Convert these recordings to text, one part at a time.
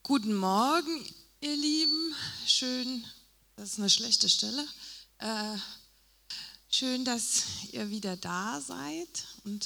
Guten Morgen, ihr Lieben. Schön, das ist eine schlechte Stelle. Schön, dass ihr wieder da seid und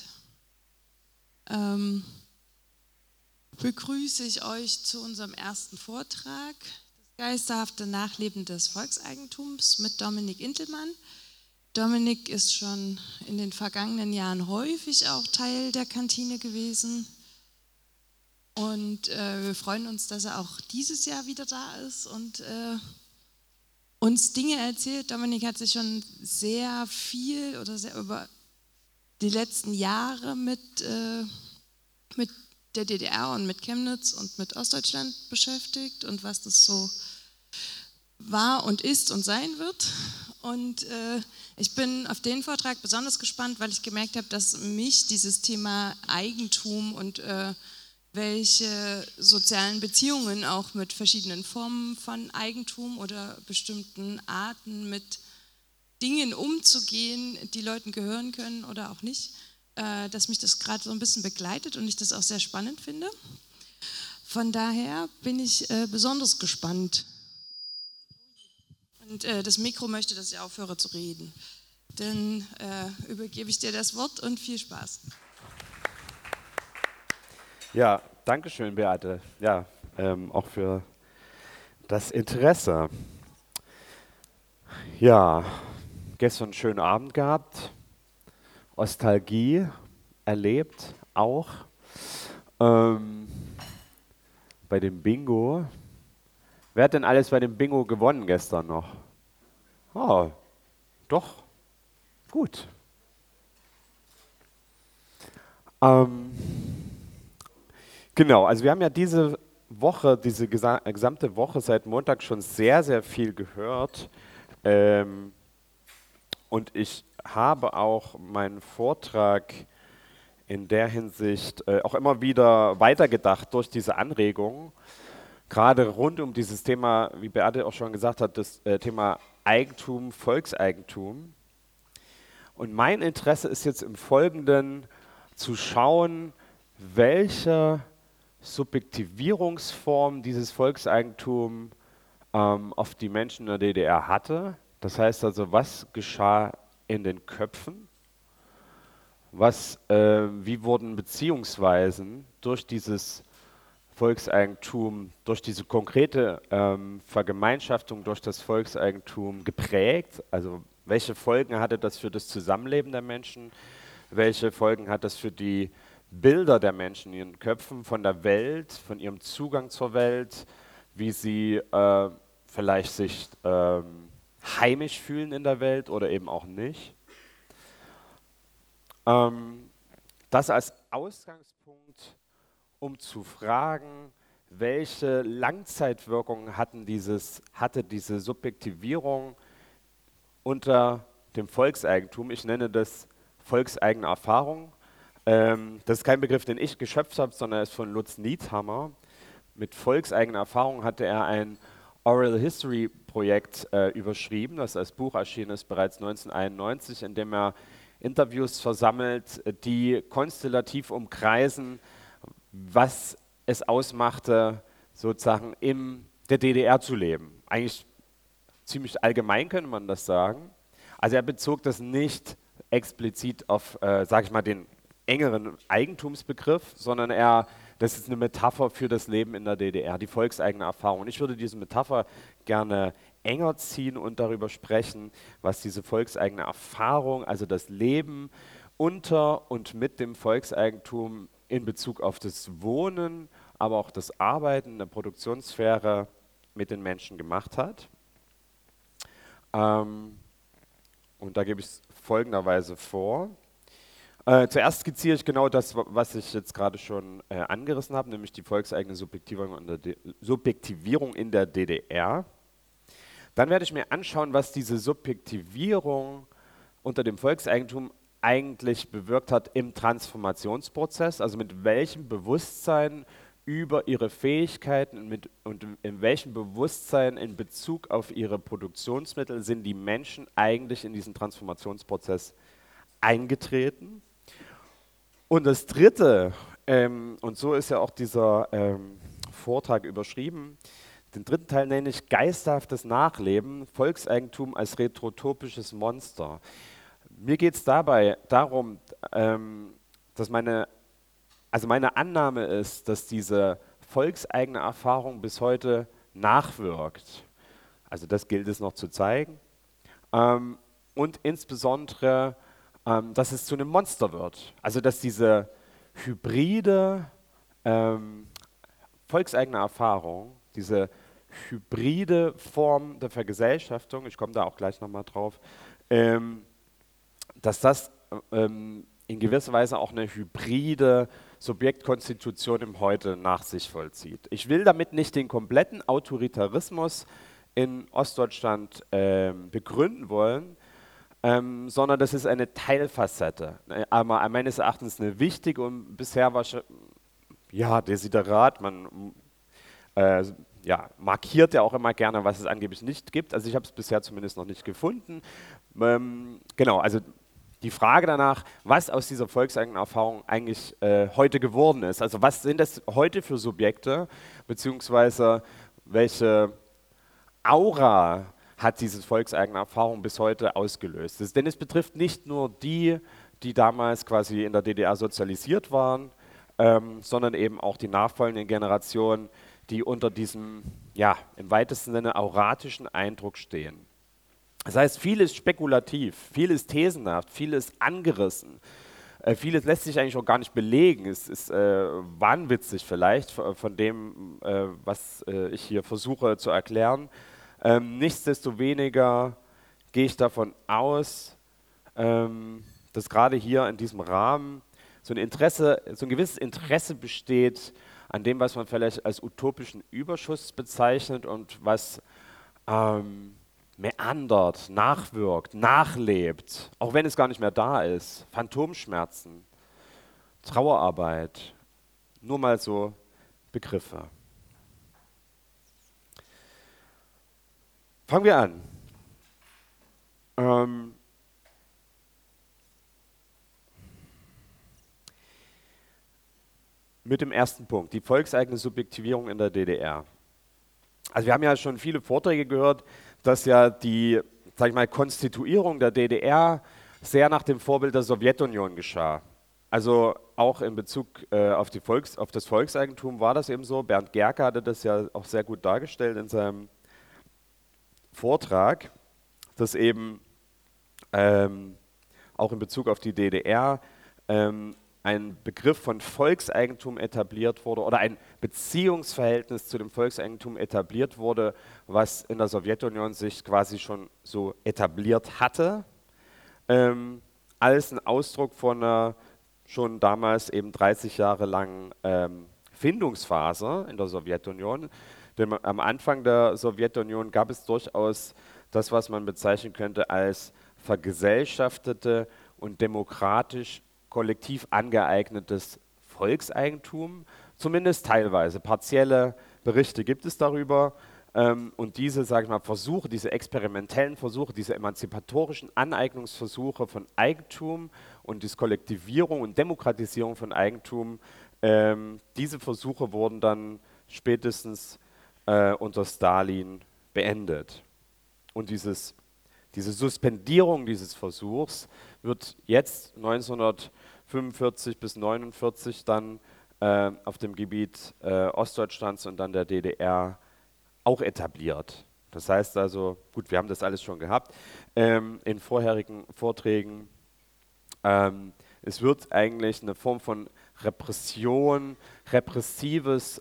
begrüße ich euch zu unserem ersten Vortrag, das geisterhafte Nachleben des Volkseigentums mit Dominik Intelmann. Dominik ist schon in den vergangenen Jahren häufig auch Teil der Kantine gewesen. Und wir freuen uns, dass er auch dieses Jahr wieder da ist und uns Dinge erzählt. Dominik hat sich schon sehr viel oder sehr über die letzten Jahre mit der DDR und mit Chemnitz und mit Ostdeutschland beschäftigt und was das so war und ist und sein wird. Und ich bin auf den Vortrag besonders gespannt, weil ich gemerkt habe, dass mich dieses Thema Eigentum und welche sozialen Beziehungen auch mit verschiedenen Formen von Eigentum oder bestimmten Arten mit Dingen umzugehen, die Leuten gehören können oder auch nicht, dass mich das gerade so ein bisschen begleitet und ich das auch sehr spannend finde. Von daher bin ich besonders gespannt. Und das Mikro möchte, dass ich aufhöre zu reden. Dann übergebe ich dir das Wort und viel Spaß. Ja, danke schön, Beate. Ja, auch für das Interesse. Ja, gestern einen schönen Abend gehabt, Ostalgie erlebt auch. Bei dem Bingo. Wer hat denn alles bei dem Bingo gewonnen gestern noch? Oh, doch, gut. Genau, also wir haben ja diese Woche, diese gesamte Woche seit Montag schon sehr, sehr viel gehört. Und ich habe auch meinen Vortrag in der Hinsicht auch immer wieder weitergedacht durch diese Anregungen. Gerade rund um dieses Thema, wie Beate auch schon gesagt hat, das Thema Eigentum, Volkseigentum. Und mein Interesse ist jetzt im Folgenden zu schauen, welche Subjektivierungsform dieses Volkseigentum auf die Menschen in der DDR hatte. Das heißt also, was geschah in den Köpfen? Wie wurden Beziehungsweisen durch dieses Volkseigentum, durch diese konkrete Vergemeinschaftung durch das Volkseigentum geprägt? Also welche Folgen hatte das für das Zusammenleben der Menschen? Welche Folgen hat das für die Bilder der Menschen in ihren Köpfen von der Welt, von ihrem Zugang zur Welt, wie sie vielleicht sich heimisch fühlen in der Welt oder eben auch nicht? Das als Ausgangspunkt, um zu fragen, welche Langzeitwirkungen hatte diese Subjektivierung unter dem Volkseigentum. Ich nenne das volkseigene Erfahrung. Das ist kein Begriff, den ich geschöpft habe, sondern er ist von Lutz Niethammer. Mit volkseigener Erfahrung hatte er ein Oral History Projekt überschrieben, das als Buch erschienen ist bereits 1991, in dem er Interviews versammelt, die konstellativ umkreisen, was es ausmachte, sozusagen in der DDR zu leben. Eigentlich ziemlich allgemein könnte man das sagen. Also er bezog das nicht explizit auf, sage ich mal, den engeren Eigentumsbegriff, sondern das ist eine Metapher für das Leben in der DDR, die volkseigene Erfahrung. Und ich würde diese Metapher gerne enger ziehen und darüber sprechen, was diese volkseigene Erfahrung, also das Leben unter und mit dem Volkseigentum in Bezug auf das Wohnen, aber auch das Arbeiten in der Produktionssphäre mit den Menschen gemacht hat. Und da gebe ich es folgenderweise vor. Zuerst skizziere ich genau das, was ich jetzt gerade schon angerissen habe, nämlich die volkseigene Subjektivierung in der DDR. Dann werde ich mir anschauen, was diese Subjektivierung unter dem Volkseigentum eigentlich bewirkt hat im Transformationsprozess, also mit welchem Bewusstsein über ihre Fähigkeiten und in welchem Bewusstsein in Bezug auf ihre Produktionsmittel sind die Menschen eigentlich in diesen Transformationsprozess eingetreten. Und das Dritte, und so ist ja auch dieser Vortrag überschrieben. Den dritten Teil nenne ich Geisterhaftes Nachleben, Volkseigentum als retrotopisches Monster. Mir geht es dabei darum, dass meine Annahme ist, dass diese volkseigene Erfahrung bis heute nachwirkt. Also das gilt es noch zu zeigen. Und insbesondere, dass es zu einem Monster wird. Also dass diese hybride volkseigene Erfahrung, diese hybride Form der Vergesellschaftung, ich komme da auch gleich nochmal drauf, dass das in gewisser Weise auch eine hybride Subjektkonstitution im Heute nach sich vollzieht. Ich will damit nicht den kompletten Autoritarismus in Ostdeutschland begründen wollen, sondern das ist eine Teilfacette, aber meines Erachtens eine wichtige und bisher Desiderat, man markiert ja auch immer gerne, was es angeblich nicht gibt, also ich habe es bisher zumindest noch nicht gefunden. Genau, also die Frage danach, was aus dieser volkseigenen Erfahrung eigentlich heute geworden ist, also was sind das heute für Subjekte, beziehungsweise welche Aura hat diese volkseigene Erfahrung bis heute ausgelöst. Denn es betrifft nicht nur die, die damals quasi in der DDR sozialisiert waren, sondern eben auch die nachfolgenden Generationen, die unter diesem, im weitesten Sinne auratischen Eindruck stehen. Das heißt, vieles spekulativ, vieles thesenhaft, vieles angerissen, vieles lässt sich eigentlich auch gar nicht belegen. Es ist wahnwitzig vielleicht von dem, was ich hier versuche zu erklären. Nichtsdestoweniger gehe ich davon aus, dass gerade hier in diesem Rahmen so ein gewisses Interesse besteht an dem, was man vielleicht als utopischen Überschuss bezeichnet und was meandert, nachwirkt, nachlebt, auch wenn es gar nicht mehr da ist. Phantomschmerzen, Trauerarbeit, nur mal so Begriffe. Fangen wir an. Mit dem ersten Punkt, die volkseigene Subjektivierung in der DDR. Also wir haben ja schon viele Vorträge gehört, dass ja die, Konstituierung der DDR sehr nach dem Vorbild der Sowjetunion geschah. Also auch in Bezug auf das Volkseigentum war das eben so. Bernd Gerke hatte das ja auch sehr gut dargestellt in seinem Vortrag, dass eben auch in Bezug auf die DDR ein Begriff von Volkseigentum etabliert wurde oder ein Beziehungsverhältnis zu dem Volkseigentum etabliert wurde, was in der Sowjetunion sich quasi schon so etabliert hatte, als ein Ausdruck von einer schon damals eben 30 Jahre langen Findungsphase in der Sowjetunion. Denn am Anfang der Sowjetunion gab es durchaus das, was man bezeichnen könnte als vergesellschaftete und demokratisch kollektiv angeeignetes Volkseigentum, zumindest teilweise. Partielle Berichte gibt es darüber und diese, Versuche, diese experimentellen Versuche, diese emanzipatorischen Aneignungsversuche von Eigentum und die Kollektivierung und Demokratisierung von Eigentum, diese Versuche wurden dann spätestens unter Stalin beendet. Und diese Suspendierung dieses Versuchs wird jetzt 1945 bis 1949 dann auf dem Gebiet Ostdeutschlands und dann der DDR auch etabliert. Das heißt also, gut, wir haben das alles schon gehabt in vorherigen Vorträgen. Es wird eigentlich eine Form von Repression, repressives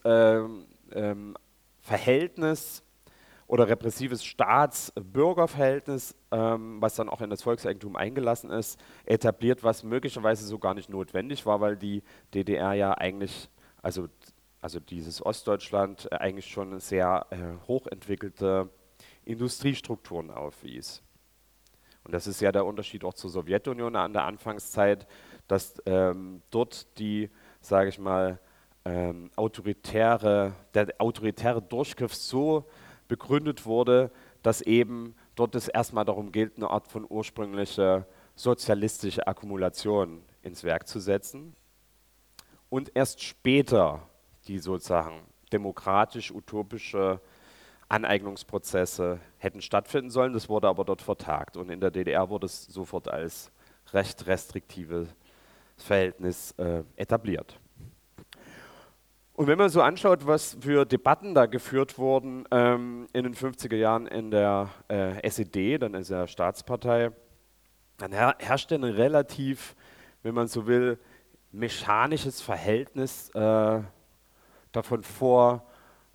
Verhältnis oder repressives Staats-Bürger-Verhältnis, was dann auch in das Volkseigentum eingelassen ist, etabliert, was möglicherweise so gar nicht notwendig war, weil die DDR ja eigentlich, also dieses Ostdeutschland, eigentlich schon sehr hochentwickelte Industriestrukturen aufwies. Und das ist ja der Unterschied auch zur Sowjetunion an der Anfangszeit, dass dort die, der autoritäre Durchgriff so begründet wurde, dass eben dort es erstmal darum gilt, eine Art von ursprünglicher sozialistische Akkumulation ins Werk zu setzen und erst später die sozusagen demokratisch-utopische Aneignungsprozesse hätten stattfinden sollen. Das wurde aber dort vertagt. Und in der DDR wurde es sofort als recht restriktives Verhältnis etabliert. Und wenn man so anschaut, was für Debatten da geführt wurden in den 50er Jahren in der SED, dann ist ja Staatspartei, dann herrschte ein relativ, wenn man so will, mechanisches Verhältnis davon vor,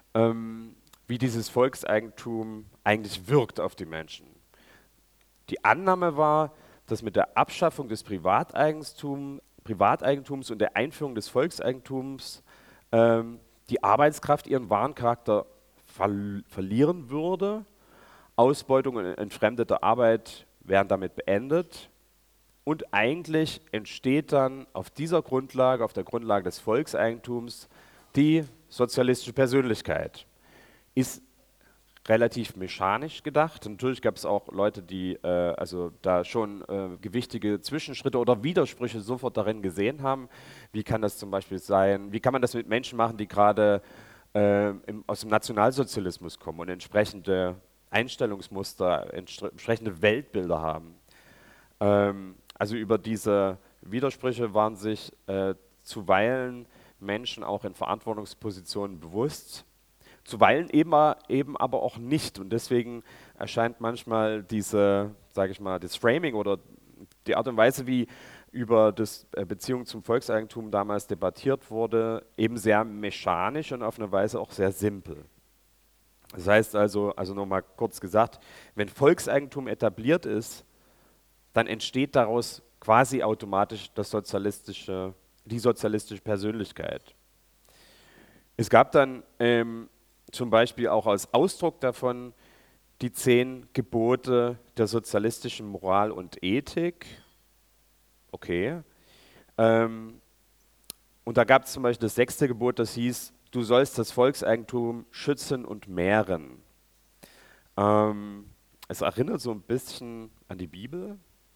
wie dieses Volkseigentum eigentlich wirkt auf die Menschen. Die Annahme war, dass mit der Abschaffung des Privateigentums und der Einführung des Volkseigentums die Arbeitskraft ihren wahren Charakter verlieren würde. Ausbeutung und entfremdete Arbeit wären damit beendet. Und eigentlich entsteht dann auf dieser Grundlage, auf der Grundlage des Volkseigentums, die sozialistische Persönlichkeit. Ist relativ mechanisch gedacht. Natürlich gab es auch Leute, die also da schon gewichtige Zwischenschritte oder Widersprüche sofort darin gesehen haben. Wie kann das zum Beispiel sein? Wie kann man das mit Menschen machen, die gerade aus dem Nationalsozialismus kommen und entsprechende Einstellungsmuster, entsprechende Weltbilder haben? Also über diese Widersprüche waren sich zuweilen Menschen auch in Verantwortungspositionen bewusst. Zuweilen eben aber auch nicht. Und deswegen erscheint manchmal diese, sage ich mal, das Framing oder die Art und Weise, wie über das Beziehung zum Volkseigentum damals debattiert wurde, eben sehr mechanisch und auf eine Weise auch sehr simpel. Das heißt also nochmal kurz gesagt, wenn Volkseigentum etabliert ist, dann entsteht daraus quasi automatisch die sozialistische Persönlichkeit. Es gab dann zum Beispiel auch als Ausdruck davon die 10 Gebote der sozialistischen Moral und Ethik. Okay. Und da gab es zum Beispiel das 6. Gebot, das hieß, du sollst das Volkseigentum schützen und mehren. Es erinnert so ein bisschen an die Bibel.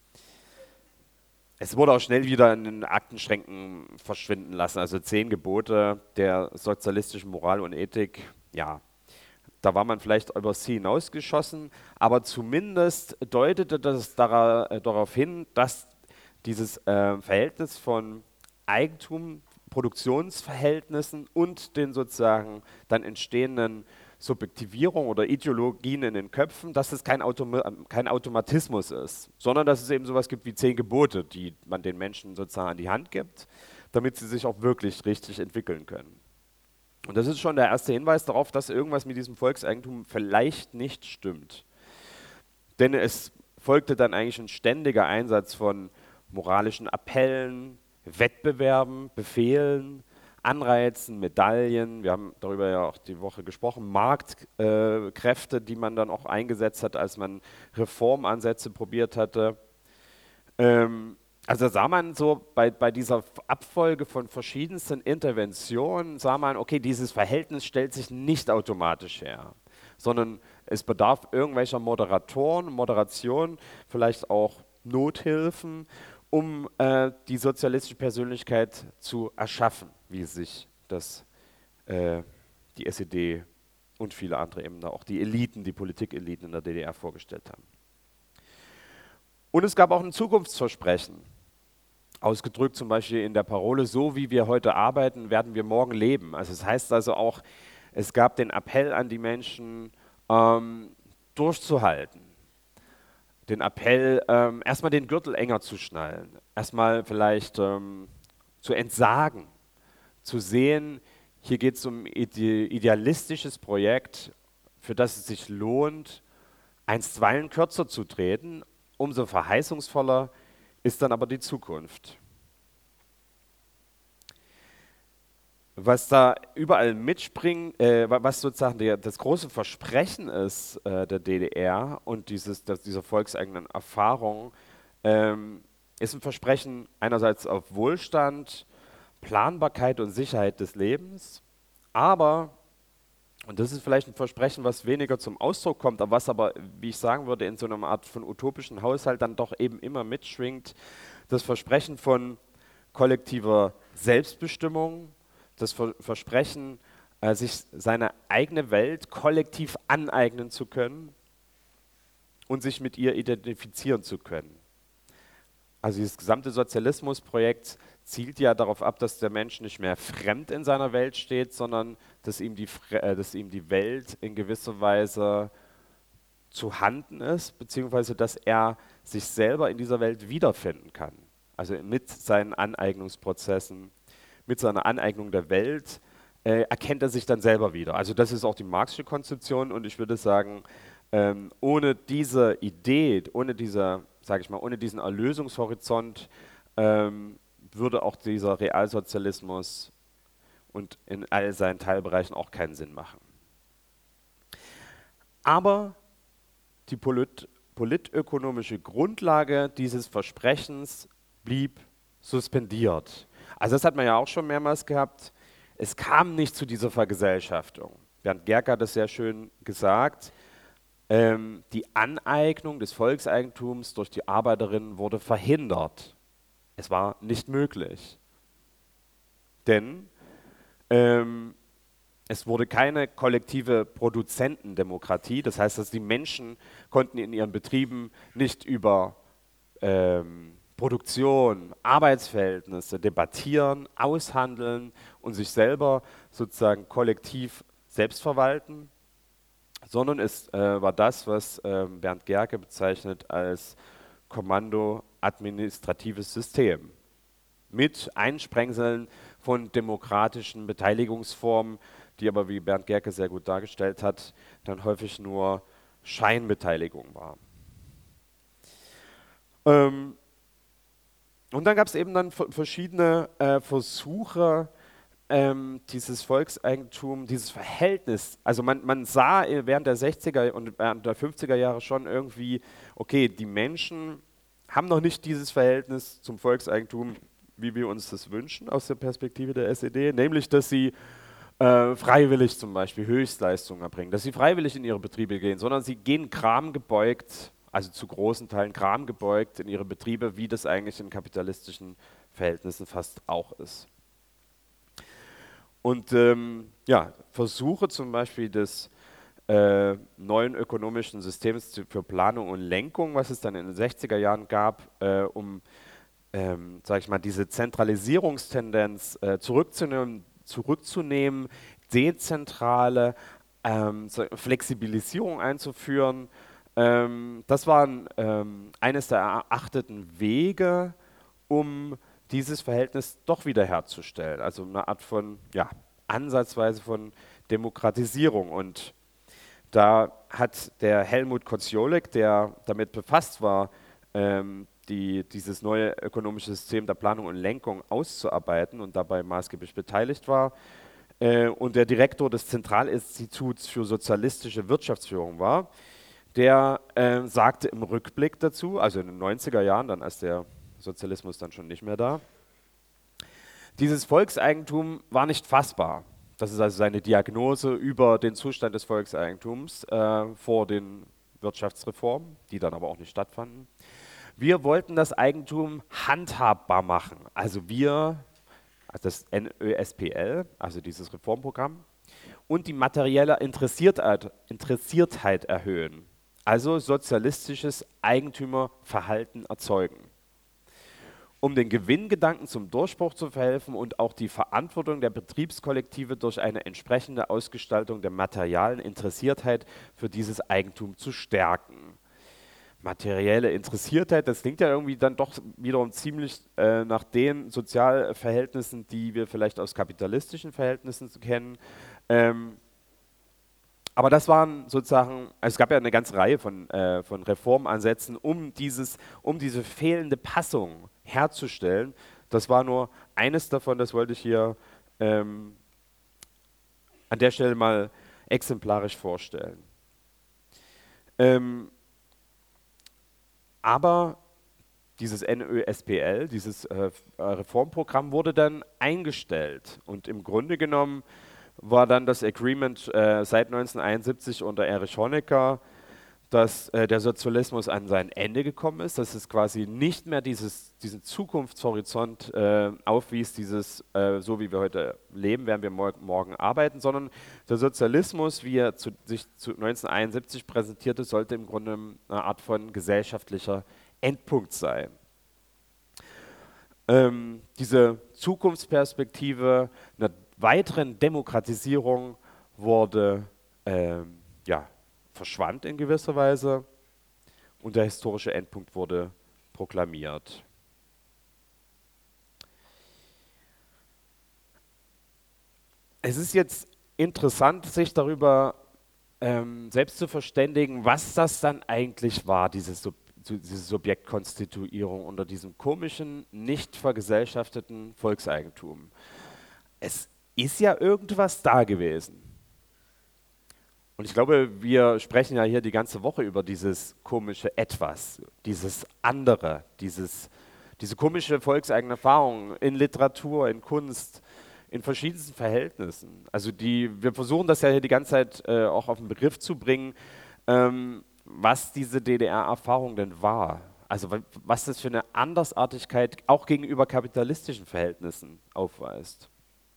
Es wurde auch schnell wieder in den Aktenschränken verschwinden lassen. Also 10 Gebote der sozialistischen Moral und Ethik, ja, da war man vielleicht über sie hinausgeschossen, aber zumindest deutete das darauf hin, dass dieses Verhältnis von Eigentum, Produktionsverhältnissen und den sozusagen dann entstehenden Subjektivierung oder Ideologien in den Köpfen, dass es kein Automatismus ist, sondern dass es eben sowas gibt wie 10 Gebote, die man den Menschen sozusagen an die Hand gibt, damit sie sich auch wirklich richtig entwickeln können. Und das ist schon der erste Hinweis darauf, dass irgendwas mit diesem Volkseigentum vielleicht nicht stimmt. Denn es folgte dann eigentlich ein ständiger Einsatz von moralischen Appellen, Wettbewerben, Befehlen, Anreizen, Medaillen, wir haben darüber ja auch die Woche gesprochen, Marktkräfte, die man dann auch eingesetzt hat, als man Reformansätze probiert hatte. Also sah man so bei dieser Abfolge von verschiedensten Interventionen, sah man, okay, dieses Verhältnis stellt sich nicht automatisch her, sondern es bedarf irgendwelcher Moderation, vielleicht auch Nothilfen, um die sozialistische Persönlichkeit zu erschaffen, wie sich das die SED und viele andere eben auch die Eliten, die Politikeliten in der DDR vorgestellt haben. Und es gab auch ein Zukunftsversprechen, ausgedrückt zum Beispiel in der Parole, so wie wir heute arbeiten, werden wir morgen leben. Also es heißt also auch, es gab den Appell an die Menschen, durchzuhalten. Den Appell, erstmal den Gürtel enger zu schnallen, erstmal vielleicht zu entsagen, zu sehen, hier geht es um ein idealistisches Projekt, für das es sich lohnt, einstweilen kürzer zu treten, umso verheißungsvoller ist dann aber die Zukunft. Was da überall mitspringt, was sozusagen das große Versprechen ist der DDR und dieser volkseigenen Erfahrung, ist ein Versprechen einerseits auf Wohlstand, Planbarkeit und Sicherheit des Lebens, aber, und das ist vielleicht ein Versprechen, was weniger zum Ausdruck kommt, aber was aber, wie ich sagen würde, in so einer Art von utopischen Haushalt dann doch eben immer mitschwingt, das Versprechen von kollektiver Selbstbestimmung, das Versprechen sich seine eigene Welt kollektiv aneignen zu können und sich mit ihr identifizieren zu können. Also dieses gesamte Sozialismusprojekt zielt ja darauf ab, dass der Mensch nicht mehr fremd in seiner Welt steht, sondern dass ihm die Welt in gewisser Weise zu handen ist, beziehungsweise dass er sich selber in dieser Welt wiederfinden kann. Also mit seinen Aneignungsprozessen, mit seiner Aneignung der Welt erkennt er sich dann selber wieder. Also das ist auch die Marxische Konzeption und ich würde sagen, ohne diese Idee, ohne diesen Erlösungshorizont würde auch dieser Realsozialismus und in all seinen Teilbereichen auch keinen Sinn machen. Aber die politökonomische Grundlage dieses Versprechens blieb suspendiert. Also das hat man ja auch schon mehrmals gehabt. Es kam nicht zu dieser Vergesellschaftung. Bernd Gerke hat das sehr schön gesagt. Die Aneignung des Volkseigentums durch die Arbeiterinnen wurde verhindert. Es war nicht möglich. Denn es wurde keine kollektive Produzentendemokratie. Das heißt, dass die Menschen konnten in ihren Betrieben nicht über Produktion, Arbeitsverhältnisse debattieren, aushandeln und sich selber sozusagen kollektiv selbst verwalten, sondern es war das, was Bernd Gerke bezeichnet als Kommando-administratives System mit Einsprengseln von demokratischen Beteiligungsformen, die aber, wie Bernd Gerke sehr gut dargestellt hat, dann häufig nur Scheinbeteiligung war. Und dann gab es eben dann verschiedene Versuche, dieses Volkseigentum, dieses Verhältnis, also man sah während der 60er und während der 50er Jahre schon irgendwie, okay, die Menschen haben noch nicht dieses Verhältnis zum Volkseigentum, wie wir uns das wünschen aus der Perspektive der SED, nämlich, dass sie freiwillig zum Beispiel Höchstleistungen erbringen, dass sie freiwillig in ihre Betriebe gehen, sondern sie gehen kramgebeugt, also zu großen Teilen kramgebeugt in ihre Betriebe, wie das eigentlich in kapitalistischen Verhältnissen fast auch ist. Und Versuche zum Beispiel des neuen ökonomischen Systems für Planung und Lenkung, was es dann in den 60er Jahren gab, um diese Zentralisierungstendenz zurückzunehmen, dezentrale Flexibilisierung einzuführen. Das war eines der erachteten Wege, um dieses Verhältnis doch wiederherzustellen. Also eine Art von, ansatzweise von Demokratisierung. Und da hat der Helmut Koziolek, der damit befasst war, dieses neue ökonomische System der Planung und Lenkung auszuarbeiten und dabei maßgeblich beteiligt war, und der Direktor des Zentralinstituts für sozialistische Wirtschaftsführung war, der sagte im Rückblick dazu, also in den 90er Jahren, dann als der Sozialismus dann schon nicht mehr da, dieses Volkseigentum war nicht fassbar. Das ist also seine Diagnose über den Zustand des Volkseigentums vor den Wirtschaftsreformen, die dann aber auch nicht stattfanden. Wir wollten das Eigentum handhabbar machen. Also das NÖSPL, also dieses Reformprogramm, und die materielle Interessiertheit erhöhen. Also sozialistisches Eigentümerverhalten erzeugen. Um den Gewinngedanken zum Durchbruch zu verhelfen und auch die Verantwortung der Betriebskollektive durch eine entsprechende Ausgestaltung der materialen Interessiertheit für dieses Eigentum zu stärken. Materielle Interessiertheit, das klingt ja irgendwie dann doch wiederum ziemlich nach den Sozialverhältnissen, die wir vielleicht aus kapitalistischen Verhältnissen kennen. Aber das waren sozusagen, es gab ja eine ganze Reihe von Reformansätzen, um diese fehlende Passung herzustellen. Das war nur eines davon, das wollte ich hier an der Stelle mal exemplarisch vorstellen. Aber dieses NÖSPL, dieses Reformprogramm wurde dann eingestellt und im Grunde genommen war dann das Agreement seit 1971 unter Erich Honecker dass der Sozialismus an sein Ende gekommen ist, dass es quasi nicht mehr diesen Zukunftshorizont aufwies, so wie wir heute leben, werden wir morgen arbeiten, sondern der Sozialismus, wie er sich zu 1971 präsentierte, sollte im Grunde eine Art von gesellschaftlicher Endpunkt sein. Diese Zukunftsperspektive einer weiteren Demokratisierung verschwand in gewisser Weise und der historische Endpunkt wurde proklamiert. Es ist jetzt interessant, sich darüber selbst zu verständigen, was das dann eigentlich war, diese Subjektkonstituierung unter diesem komischen, nicht vergesellschafteten Volkseigentum. Es ist ja irgendwas da gewesen. Und ich glaube, wir sprechen ja hier die ganze Woche über dieses komische Etwas, dieses andere, diese komische volkseigene Erfahrung in Literatur, in Kunst, in verschiedensten Verhältnissen. Also wir versuchen das ja hier die ganze Zeit auch auf den Begriff zu bringen, was diese DDR-Erfahrung denn war. Also was das für eine Andersartigkeit auch gegenüber kapitalistischen Verhältnissen aufweist.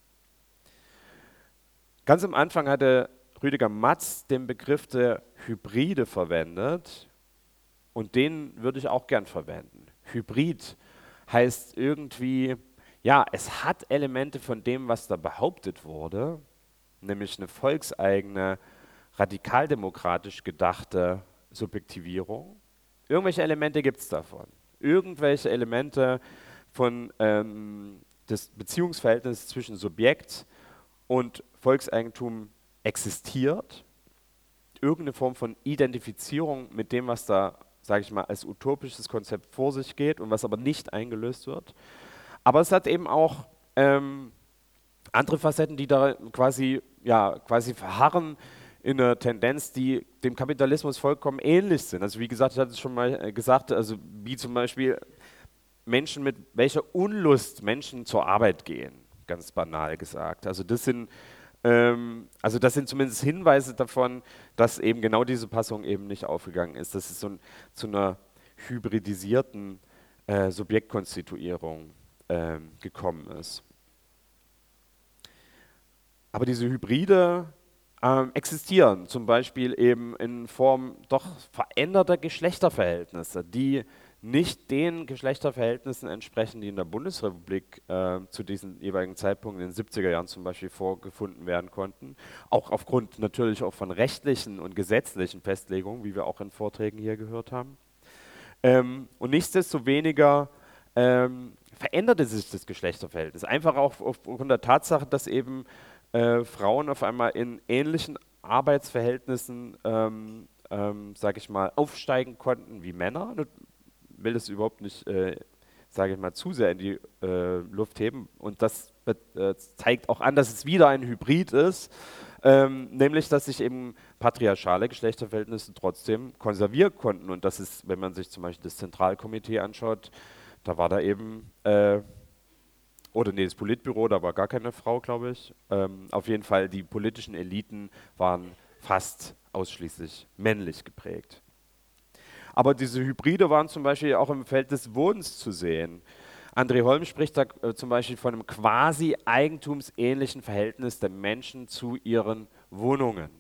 Ganz am Anfang hatte Rüdiger Matz den Begriff der Hybride verwendet und den würde ich auch gern verwenden. Hybrid heißt irgendwie, ja, es hat Elemente von dem, was da behauptet wurde, nämlich eine volkseigene, radikaldemokratisch gedachte Subjektivierung. Irgendwelche Elemente gibt es davon. Irgendwelche Elemente von des Beziehungsverhältnisses zwischen Subjekt und Volkseigentum existiert, irgendeine Form von Identifizierung mit dem, was da, sage ich mal, als utopisches Konzept vor sich geht und was aber nicht eingelöst wird. Aber es hat eben auch andere Facetten, die da quasi verharren in einer Tendenz, die dem Kapitalismus vollkommen ähnlich sind. Also wie gesagt, ich hatte es schon mal gesagt, also wie zum Beispiel Menschen mit welcher Unlust Menschen zur Arbeit gehen, ganz banal gesagt. Also das sind zumindest Hinweise davon, dass eben genau diese Passung eben nicht aufgegangen ist, dass es zu einer hybridisierten Subjektkonstituierung gekommen ist. Aber diese Hybride existieren, zum Beispiel eben in Form doch veränderter Geschlechterverhältnisse, die nicht den Geschlechterverhältnissen entsprechen, die in der Bundesrepublik zu diesem jeweiligen Zeitpunkt in den 70er Jahren zum Beispiel vorgefunden werden konnten. Auch aufgrund natürlich auch von rechtlichen und gesetzlichen Festlegungen, wie wir auch in Vorträgen hier gehört haben. Und nichtsdestoweniger veränderte sich das Geschlechterverhältnis. Einfach auch aufgrund der Tatsache, dass eben Frauen auf einmal in ähnlichen Arbeitsverhältnissen, sage ich mal, aufsteigen konnten wie Männer. Ich will das überhaupt nicht, sage ich mal, zu sehr in die Luft heben. Und das zeigt auch an, dass es wieder ein Hybrid ist, nämlich, dass sich eben patriarchale Geschlechterverhältnisse trotzdem konservieren konnten. Und das ist, wenn man sich zum Beispiel das Zentralkomitee anschaut, da war da eben das Politbüro, da war gar keine Frau, glaube ich. Auf jeden Fall, die politischen Eliten waren fast ausschließlich männlich geprägt. Aber diese Hybride waren zum Beispiel auch im Feld des Wohnens zu sehen. André Holm spricht da zum Beispiel von einem quasi eigentumsähnlichen Verhältnis der Menschen zu ihren Wohnungen.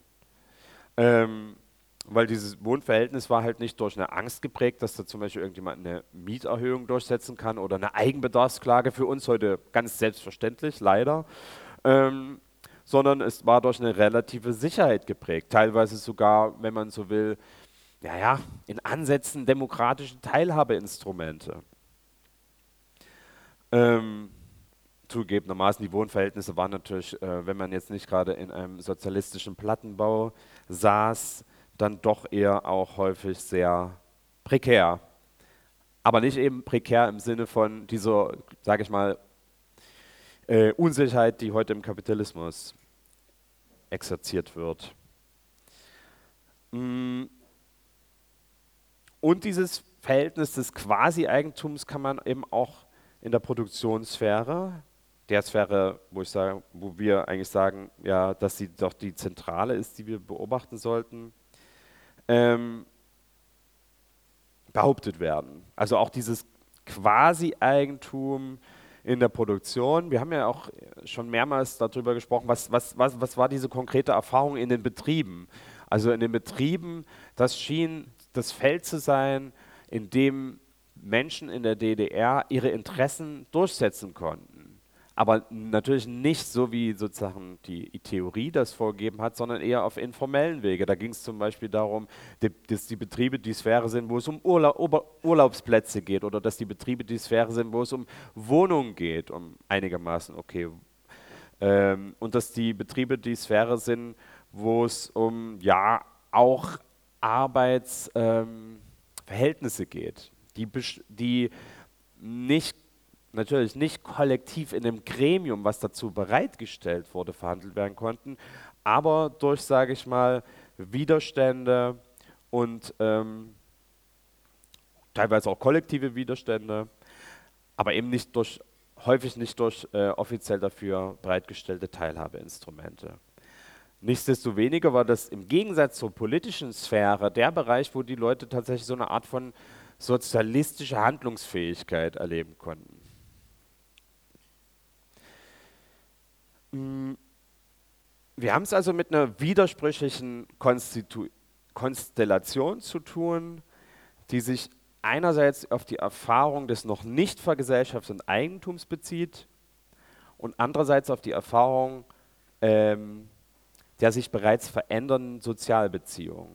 Weil dieses Wohnverhältnis war halt nicht durch eine Angst geprägt, dass da zum Beispiel irgendjemand eine Mieterhöhung durchsetzen kann oder eine Eigenbedarfsklage, für uns heute ganz selbstverständlich, leider, sondern es war durch eine relative Sicherheit geprägt, teilweise sogar, wenn man so will, in Ansätzen demokratische Teilhabeinstrumente. Zugegebenermaßen, die Wohnverhältnisse waren natürlich, wenn man jetzt nicht gerade in einem sozialistischen Plattenbau saß, dann doch eher auch häufig sehr prekär. Aber nicht eben prekär im Sinne von dieser, sage ich mal, Unsicherheit, die heute im Kapitalismus exerziert wird. Und dieses Verhältnis des Quasi-Eigentums kann man eben auch in der Produktionssphäre, der Sphäre, wo wir eigentlich sagen, ja, dass sie doch die zentrale ist, die wir beobachten sollten, behauptet werden. Also auch dieses Quasi-Eigentum in der Produktion. Wir haben ja auch schon mehrmals darüber gesprochen, was war diese konkrete Erfahrung in den Betrieben? Also in den Betrieben, das schien das Feld zu sein, in dem Menschen in der DDR ihre Interessen durchsetzen konnten. Aber natürlich nicht so, wie sozusagen die Theorie das vorgegeben hat, sondern eher auf informellen Wege. Da ging es zum Beispiel darum, dass die Betriebe die Sphäre sind, wo es um Urlaubsplätze geht, oder dass die Betriebe die Sphäre sind, wo es um Wohnungen geht, um einigermaßen okay. Und dass die Betriebe die Sphäre sind, wo es um ja auch Arbeitsverhältnisse geht, die nicht, natürlich nicht kollektiv in einem Gremium, was dazu bereitgestellt wurde, verhandelt werden konnten, aber durch, sage ich mal, Widerstände und teilweise auch kollektive Widerstände, aber eben nicht durch, häufig nicht durch offiziell dafür bereitgestellte Teilhabeinstrumente. Nichtsdestoweniger war das im Gegensatz zur politischen Sphäre der Bereich, wo die Leute tatsächlich so eine Art von sozialistischer Handlungsfähigkeit erleben konnten. Wir haben es also mit einer widersprüchlichen Konstellation zu tun, die sich einerseits auf die Erfahrung des noch nicht vergesellschafteten Eigentums bezieht und andererseits auf die Erfahrung der sich bereits verändernden Sozialbeziehungen.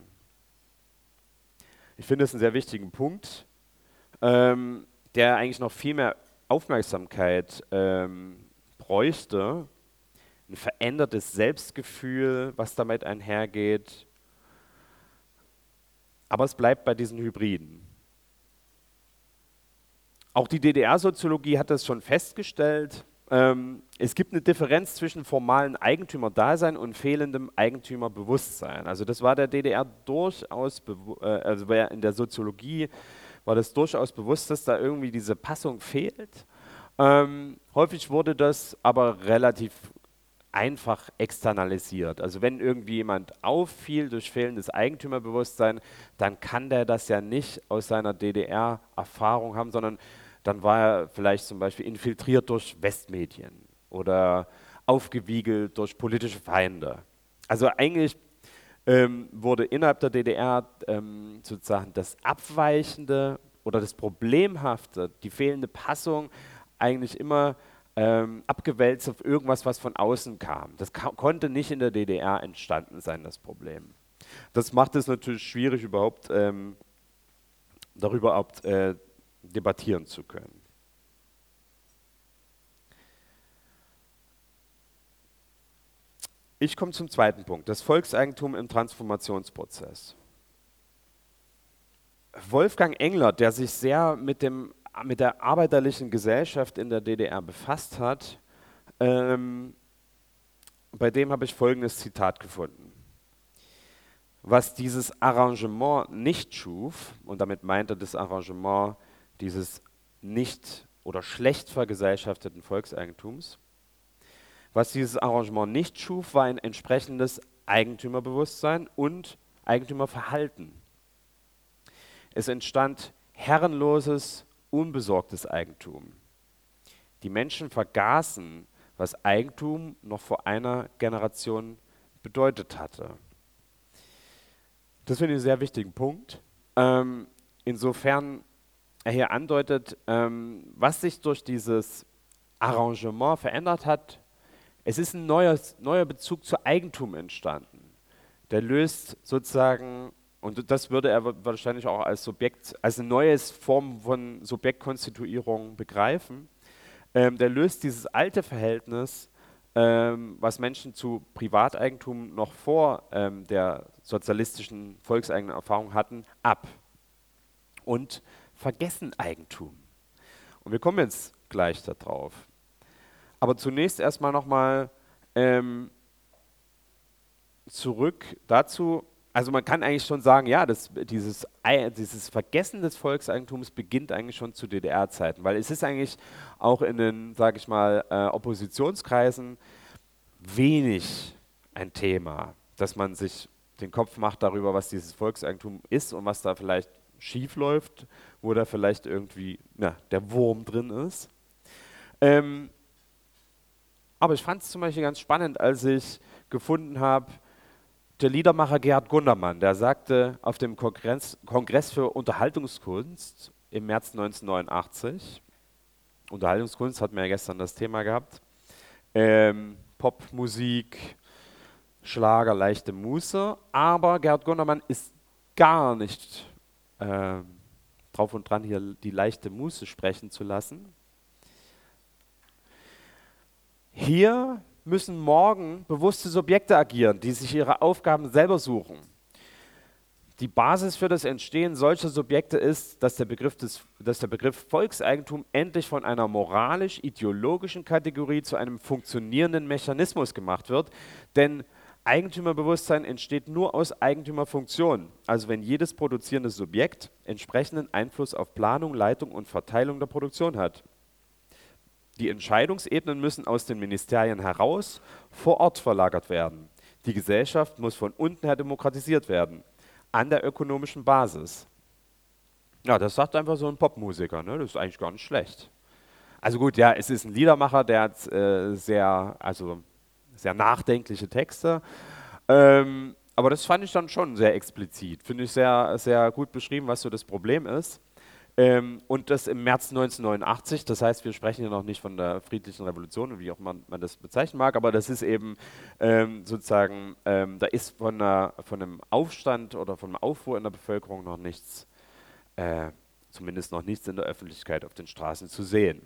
Ich finde es einen sehr wichtigen Punkt, der eigentlich noch viel mehr Aufmerksamkeit bräuchte. Ein verändertes Selbstgefühl, was damit einhergeht. Aber es bleibt bei diesen Hybriden. Auch die DDR-Soziologie hat das schon festgestellt. Es gibt eine Differenz zwischen formalen Eigentümerdasein und fehlendem Eigentümerbewusstsein. Also das war der DDR durchaus, also in der Soziologie war das durchaus bewusst, dass da irgendwie diese Passung fehlt. Häufig wurde das aber relativ einfach externalisiert. Also wenn irgendwie jemand auffiel durch fehlendes Eigentümerbewusstsein, dann kann der das ja nicht aus seiner DDR-Erfahrung haben, sondern dann war er vielleicht zum Beispiel infiltriert durch Westmedien oder aufgewiegelt durch politische Feinde. Also eigentlich wurde innerhalb der DDR sozusagen das Abweichende oder das Problemhafte, die fehlende Passung eigentlich immer abgewälzt auf irgendwas, was von außen kam. Das konnte nicht in der DDR entstanden sein, das Problem. Das macht es natürlich schwierig, überhaupt darüber debattieren zu können. Ich komme zum zweiten Punkt, das Volkseigentum im Transformationsprozess. Wolfgang Engler, der sich sehr mit der arbeiterlichen Gesellschaft in der DDR befasst hat, bei dem habe ich folgendes Zitat gefunden. Was dieses Arrangement nicht schuf, und damit meint er das Arrangement dieses nicht oder schlecht vergesellschafteten Volkseigentums, was dieses Arrangement nicht schuf, war ein entsprechendes Eigentümerbewusstsein und Eigentümerverhalten. Es entstand herrenloses, unbesorgtes Eigentum. Die Menschen vergaßen, was Eigentum noch vor einer Generation bedeutet hatte. Das finde ich einen sehr wichtigen Punkt. Insofern er hier andeutet, was sich durch dieses Arrangement verändert hat. Es ist ein neuer Bezug zu Eigentum entstanden. Der löst sozusagen, und das würde er wahrscheinlich auch als eine neue Form von Subjektkonstituierung begreifen, der löst dieses alte Verhältnis, was Menschen zu Privateigentum noch vor der sozialistischen volkseigenen Erfahrung hatten, ab. Und vergessen Eigentum. Und wir kommen jetzt gleich darauf. Aber zunächst erstmal nochmal zurück dazu, also man kann eigentlich schon sagen, ja, dieses Vergessen des Volkseigentums beginnt eigentlich schon zu DDR-Zeiten, weil es ist eigentlich auch in den, sage ich mal, Oppositionskreisen wenig ein Thema, dass man sich den Kopf macht darüber, was dieses Volkseigentum ist und was da vielleicht schief läuft, wo da vielleicht irgendwie der Wurm drin ist. Aber ich fand es zum Beispiel ganz spannend, als ich gefunden habe, der Liedermacher Gerhard Gundermann, der sagte auf dem Kongress für Unterhaltungskunst im März 1989, Unterhaltungskunst hatten wir ja gestern das Thema gehabt, Popmusik, Schlager, leichte Muße, aber Gerhard Gundermann ist gar nicht drauf und dran, hier die leichte Muße sprechen zu lassen. Hier müssen morgen bewusste Subjekte agieren, die sich ihre Aufgaben selber suchen. Die Basis für das Entstehen solcher Subjekte ist, dass der Begriff Volkseigentum endlich von einer moralisch-ideologischen Kategorie zu einem funktionierenden Mechanismus gemacht wird, denn Eigentümerbewusstsein entsteht nur aus Eigentümerfunktion, also wenn jedes produzierende Subjekt entsprechenden Einfluss auf Planung, Leitung und Verteilung der Produktion hat. Die Entscheidungsebenen müssen aus den Ministerien heraus vor Ort verlagert werden. Die Gesellschaft muss von unten her demokratisiert werden, an der ökonomischen Basis. Ja, das sagt einfach so ein Popmusiker, ne? Das ist eigentlich gar nicht schlecht. Also gut, ja, es ist ein Liedermacher, der hat sehr nachdenkliche Texte, aber das fand ich dann schon sehr explizit. Finde ich sehr, sehr gut beschrieben, was so das Problem ist. Und das im März 1989, das heißt, wir sprechen hier noch nicht von der friedlichen Revolution, wie auch man das bezeichnen mag, aber das ist eben sozusagen, da ist von einem Aufstand oder von einem Aufruhr in der Bevölkerung noch nichts, zumindest noch nichts in der Öffentlichkeit auf den Straßen zu sehen.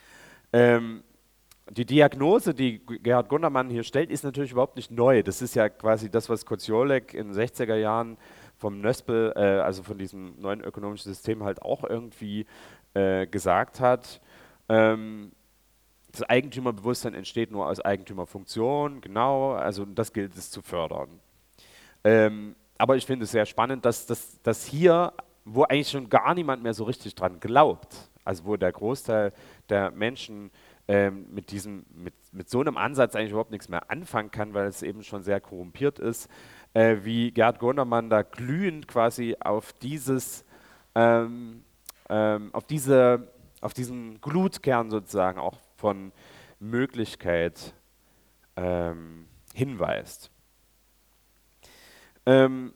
Die Diagnose, die Gerhard Gundermann hier stellt, ist natürlich überhaupt nicht neu. Das ist ja quasi das, was Koziolek in den 60er Jahren vom Nöspel, also von diesem neuen ökonomischen System halt auch irgendwie gesagt hat. Das Eigentümerbewusstsein entsteht nur aus Eigentümerfunktion, genau, also das gilt es zu fördern. Aber ich finde es sehr spannend, dass hier, wo eigentlich schon gar niemand mehr so richtig dran glaubt, also wo der Großteil der Menschen mit so einem Ansatz eigentlich überhaupt nichts mehr anfangen kann, weil es eben schon sehr korrumpiert ist, wie Gerhard Gundermann da glühend quasi auf diesen Glutkern sozusagen auch von Möglichkeit hinweist. In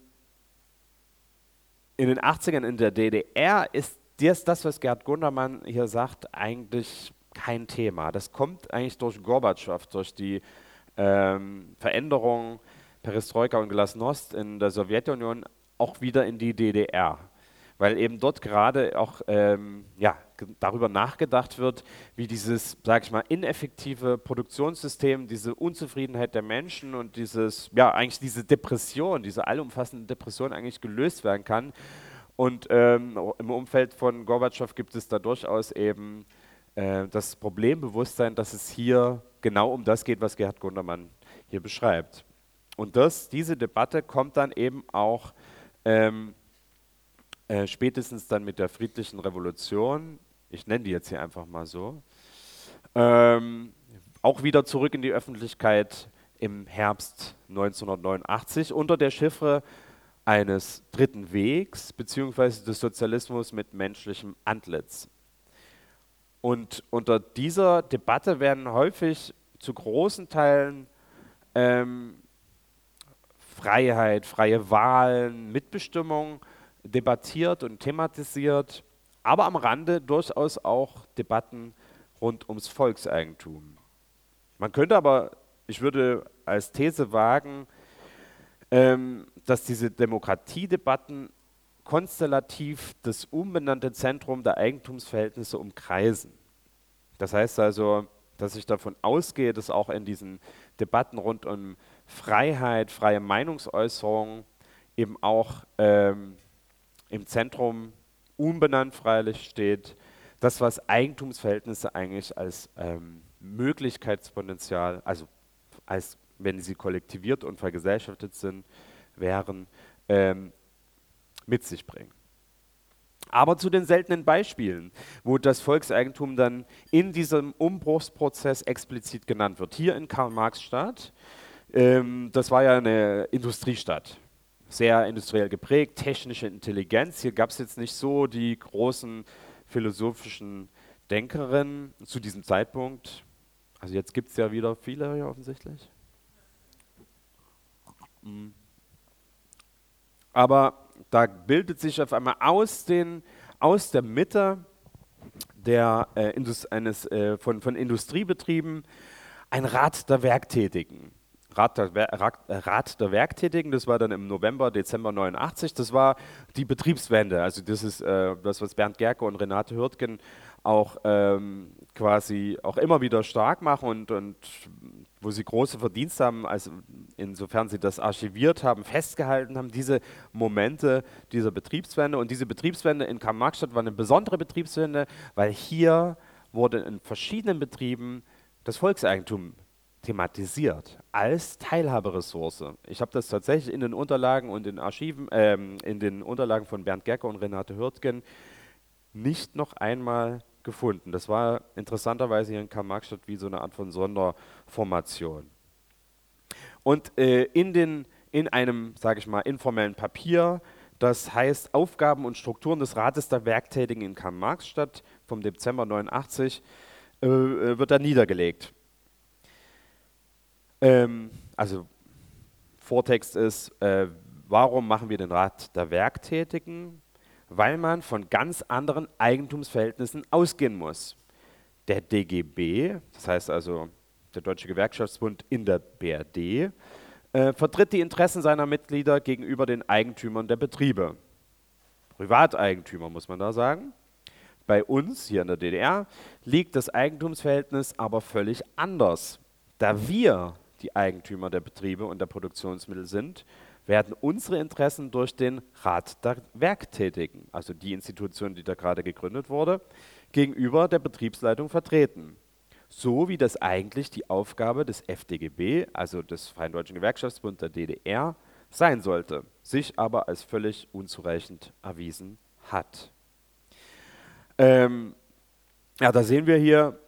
den 80ern in der DDR ist das, was Gerhard Gundermann hier sagt, eigentlich kein Thema. Das kommt eigentlich durch Gorbatschow, durch die Veränderung Perestroika und Glasnost in der Sowjetunion auch wieder in die DDR. Weil eben dort gerade auch darüber nachgedacht wird, wie dieses, sag ich mal, ineffektive Produktionssystem, diese Unzufriedenheit der Menschen und eigentlich diese Depression, diese allumfassende Depression eigentlich gelöst werden kann. Und im Umfeld von Gorbatschow gibt es da durchaus eben das Problembewusstsein, dass es hier genau um das geht, was Gerhard Gundermann hier beschreibt. Und diese Debatte kommt dann eben auch spätestens dann mit der friedlichen Revolution, ich nenne die jetzt hier einfach mal so, auch wieder zurück in die Öffentlichkeit im Herbst 1989 unter der Chiffre eines dritten Wegs beziehungsweise des Sozialismus mit menschlichem Antlitz. Und unter dieser Debatte werden häufig zu großen Teilen Freiheit, freie Wahlen, Mitbestimmung debattiert und thematisiert, aber am Rande durchaus auch Debatten rund ums Volkseigentum. Man könnte aber, ich würde als These wagen, dass diese Demokratiedebatten konstellativ das umbenannte Zentrum der Eigentumsverhältnisse umkreisen. Das heißt also, dass ich davon ausgehe, dass auch in diesen Debatten rund um Freiheit, freie Meinungsäußerung eben auch im Zentrum, unbenannt freilich, steht, das, was Eigentumsverhältnisse eigentlich als Möglichkeitspotenzial, also als wenn sie kollektiviert und vergesellschaftet sind, wären, mit sich bringen. Aber zu den seltenen Beispielen, wo das Volkseigentum dann in diesem Umbruchsprozess explizit genannt wird. Hier in Karl-Marx-Stadt, das war ja eine Industriestadt. sehr industriell geprägt, technische Intelligenz. Hier gab es jetzt nicht so die großen philosophischen Denkerinnen zu diesem Zeitpunkt. Also jetzt gibt es ja wieder viele hier offensichtlich. Aber da bildet sich auf einmal aus der Mitte von Industriebetrieben ein Rat der Werktätigen. Rat der Werktätigen, das war dann im November, Dezember 89, das war die Betriebswende. Also das ist das, was Bernd Gerke und Renate Hürtgen auch quasi auch immer wieder stark machen und wo sie große Verdienste haben, also insofern sie das archiviert haben, festgehalten haben, diese Momente dieser Betriebswende. Und diese Betriebswende in Karl-Marx-Stadt war eine besondere Betriebswende, weil hier wurde in verschiedenen Betrieben das Volkseigentum thematisiert als Teilhaberessource. Ich habe das tatsächlich in den Unterlagen und in Archiven, in den Unterlagen von Bernd Gerke und Renate Hürtgen nicht noch einmal gefunden. Das war interessanterweise hier in Karl-Marx-Stadt wie so eine Art von Sonderformation. Und in einem, sage ich mal, informellen Papier, das heißt Aufgaben und Strukturen des Rates der Werktätigen in Karl-Marx-Stadt vom Dezember 89, wird da niedergelegt. Also Vortext ist, warum machen wir den Rat der Werktätigen? Weil man von ganz anderen Eigentumsverhältnissen ausgehen muss. Der DGB, das heißt also der Deutsche Gewerkschaftsbund in der BRD, vertritt die Interessen seiner Mitglieder gegenüber den Eigentümern der Betriebe. Privateigentümer muss man da sagen. Bei uns hier in der DDR liegt das Eigentumsverhältnis aber völlig anders. Da wir die Eigentümer der Betriebe und der Produktionsmittel sind, werden unsere Interessen durch den Rat der Werktätigen, also die Institution, die da gerade gegründet wurde, gegenüber der Betriebsleitung vertreten. So wie das eigentlich die Aufgabe des FDGB, also des Freien Deutschen Gewerkschaftsbund der DDR, sein sollte, sich aber als völlig unzureichend erwiesen hat. Ja, da sehen wir hier,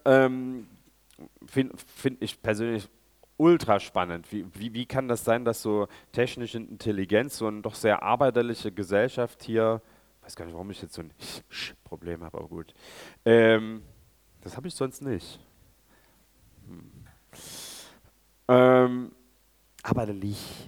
find ich persönlich ultra spannend. Wie kann das sein, dass so technische Intelligenz, so eine doch sehr arbeiterliche Gesellschaft hier, ich weiß gar nicht, warum ich jetzt so ein Problem habe, aber gut. Das habe ich sonst nicht. Arbeiterlich.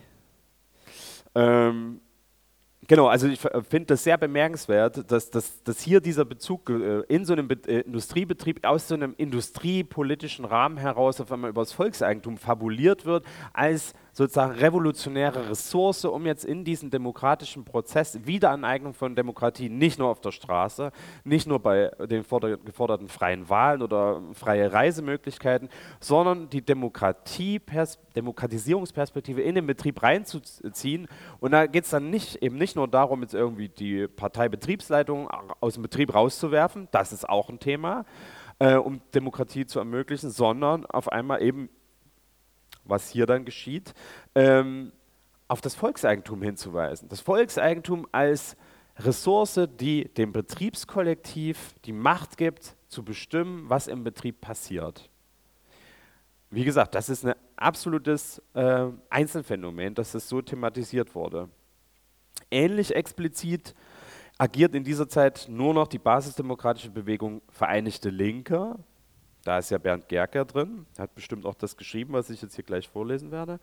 Genau, also ich finde das sehr bemerkenswert, dass hier dieser Bezug in so einem Industriebetrieb aus so einem industriepolitischen Rahmen heraus auf einmal über das Volkseigentum fabuliert wird, als sozusagen revolutionäre Ressource, um jetzt in diesen demokratischen Prozess Wiederaneignung von Demokratie, nicht nur auf der Straße, nicht nur bei den geforderten freien Wahlen oder freie Reisemöglichkeiten, sondern die Demokratisierungsperspektive in den Betrieb reinzuziehen. Und da geht es dann eben nicht nur darum, jetzt irgendwie die Parteibetriebsleitung aus dem Betrieb rauszuwerfen, das ist auch ein Thema, um Demokratie zu ermöglichen, sondern auf einmal eben, was hier dann geschieht, auf das Volkseigentum hinzuweisen. Das Volkseigentum als Ressource, die dem Betriebskollektiv die Macht gibt, zu bestimmen, was im Betrieb passiert. Wie gesagt, das ist ein absolutes Einzelfenomen, dass es so thematisiert wurde. Ähnlich explizit agiert in dieser Zeit nur noch die basisdemokratische Bewegung Vereinigte Linke. Da ist ja Bernd Gerke drin, hat bestimmt auch das geschrieben, was ich jetzt hier gleich vorlesen werde.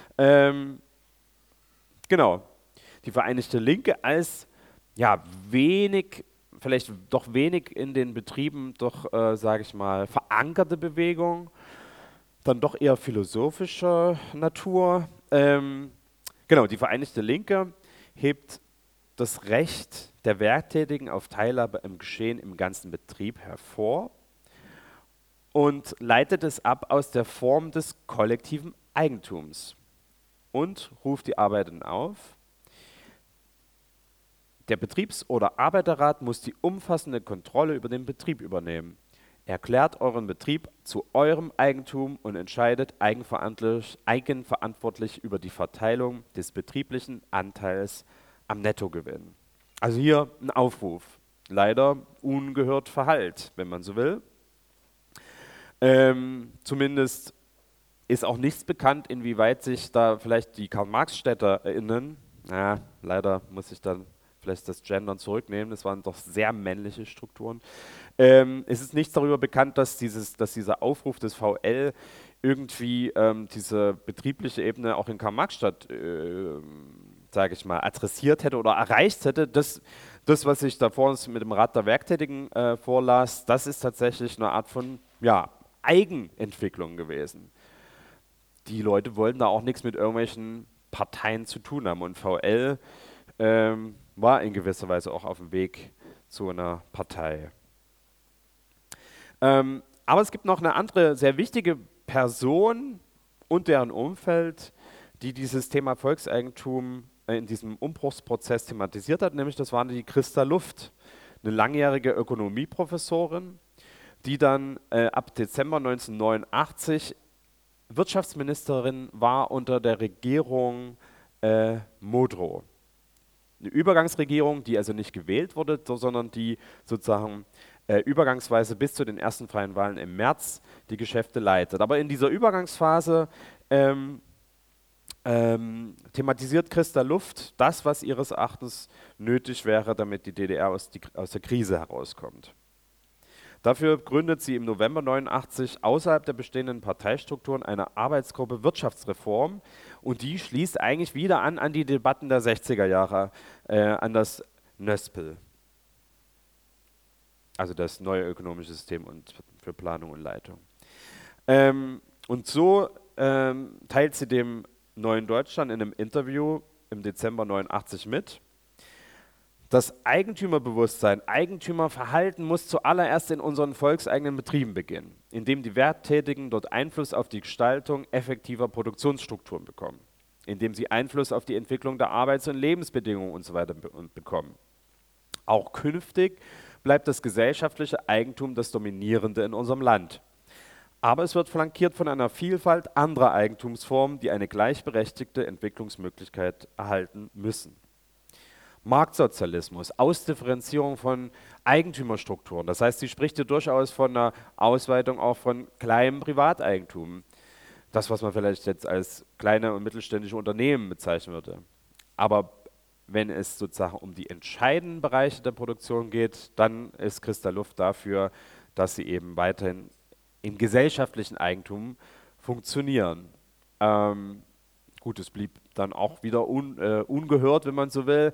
Genau, die Vereinigte Linke als ja vielleicht doch wenig in den Betrieben, doch sage ich mal, verankerte Bewegung, dann doch eher philosophischer Natur. Genau, die Vereinigte Linke hebt das Recht der Werktätigen auf Teilhabe im Geschehen im ganzen Betrieb hervor und leitet es ab aus der Form des kollektiven Eigentums und ruft die Arbeitenden auf. Der Betriebs- oder Arbeiterrat muss die umfassende Kontrolle über den Betrieb übernehmen. Erklärt euren Betrieb zu eurem Eigentum und entscheidet eigenverantwortlich über die Verteilung des betrieblichen Anteils am Nettogewinn. Also hier ein Aufruf. Leider ungehört Verhallt, wenn man so will. Zumindest ist auch nichts bekannt, inwieweit sich da vielleicht die Karl-Marx-StädterInnen Ja, leider muss ich dann vielleicht das Gendern zurücknehmen, das waren doch sehr männliche Strukturen. Es ist nichts darüber bekannt, dass dieser Aufruf des VL irgendwie diese betriebliche Ebene auch in Karl-Marx-Stadt, sage ich mal, adressiert hätte oder erreicht hätte. Das, was ich davor mit dem Rat der Werktätigen vorlas, das ist tatsächlich eine Art von ja, Eigenentwicklung gewesen. Die Leute wollten da auch nichts mit irgendwelchen Parteien zu tun haben. Und VL war in gewisser Weise auch auf dem Weg zu einer Partei. Aber es gibt noch eine andere sehr wichtige Person und deren Umfeld, die dieses Thema Volkseigentum in diesem Umbruchsprozess thematisiert hat, nämlich das war die Christa Luft, eine langjährige Ökonomieprofessorin, die dann ab Dezember 1989 Wirtschaftsministerin war unter der Regierung Modrow. Eine Übergangsregierung, die also nicht gewählt wurde, sondern die sozusagen übergangsweise bis zu den ersten freien Wahlen im März die Geschäfte leitet. Aber in dieser Übergangsphase thematisiert Christa Luft das, was ihres Erachtens nötig wäre, damit die DDR aus der Krise herauskommt. Dafür gründet sie im November 1989 außerhalb der bestehenden Parteistrukturen eine Arbeitsgruppe Wirtschaftsreform und die schließt eigentlich wieder an die Debatten der 60er Jahre, an das NÖSPL, also das neue ökonomische System für Planung und Leitung. Und so teilt sie dem Neuen Deutschland in einem Interview im Dezember 1989 mit: Das Eigentümerbewusstsein, Eigentümerverhalten muss zuallererst in unseren volkseigenen Betrieben beginnen, indem die Werktätigen dort Einfluss auf die Gestaltung effektiver Produktionsstrukturen bekommen, indem sie Einfluss auf die Entwicklung der Arbeits- und Lebensbedingungen usw. bekommen. Auch künftig bleibt das gesellschaftliche Eigentum das Dominierende in unserem Land. Aber es wird flankiert von einer Vielfalt anderer Eigentumsformen, die eine gleichberechtigte Entwicklungsmöglichkeit erhalten müssen. Marktsozialismus, Ausdifferenzierung von Eigentümerstrukturen. Das heißt, sie spricht hier durchaus von einer Ausweitung auch von kleinem Privateigentum. Das, was man vielleicht jetzt als kleine und mittelständische Unternehmen bezeichnen würde. Aber wenn es sozusagen um die entscheidenden Bereiche der Produktion geht, dann ist Christa Luft dafür, dass sie eben weiterhin im gesellschaftlichen Eigentum funktionieren. Gut, es blieb dann auch wieder ungehört, wenn man so will.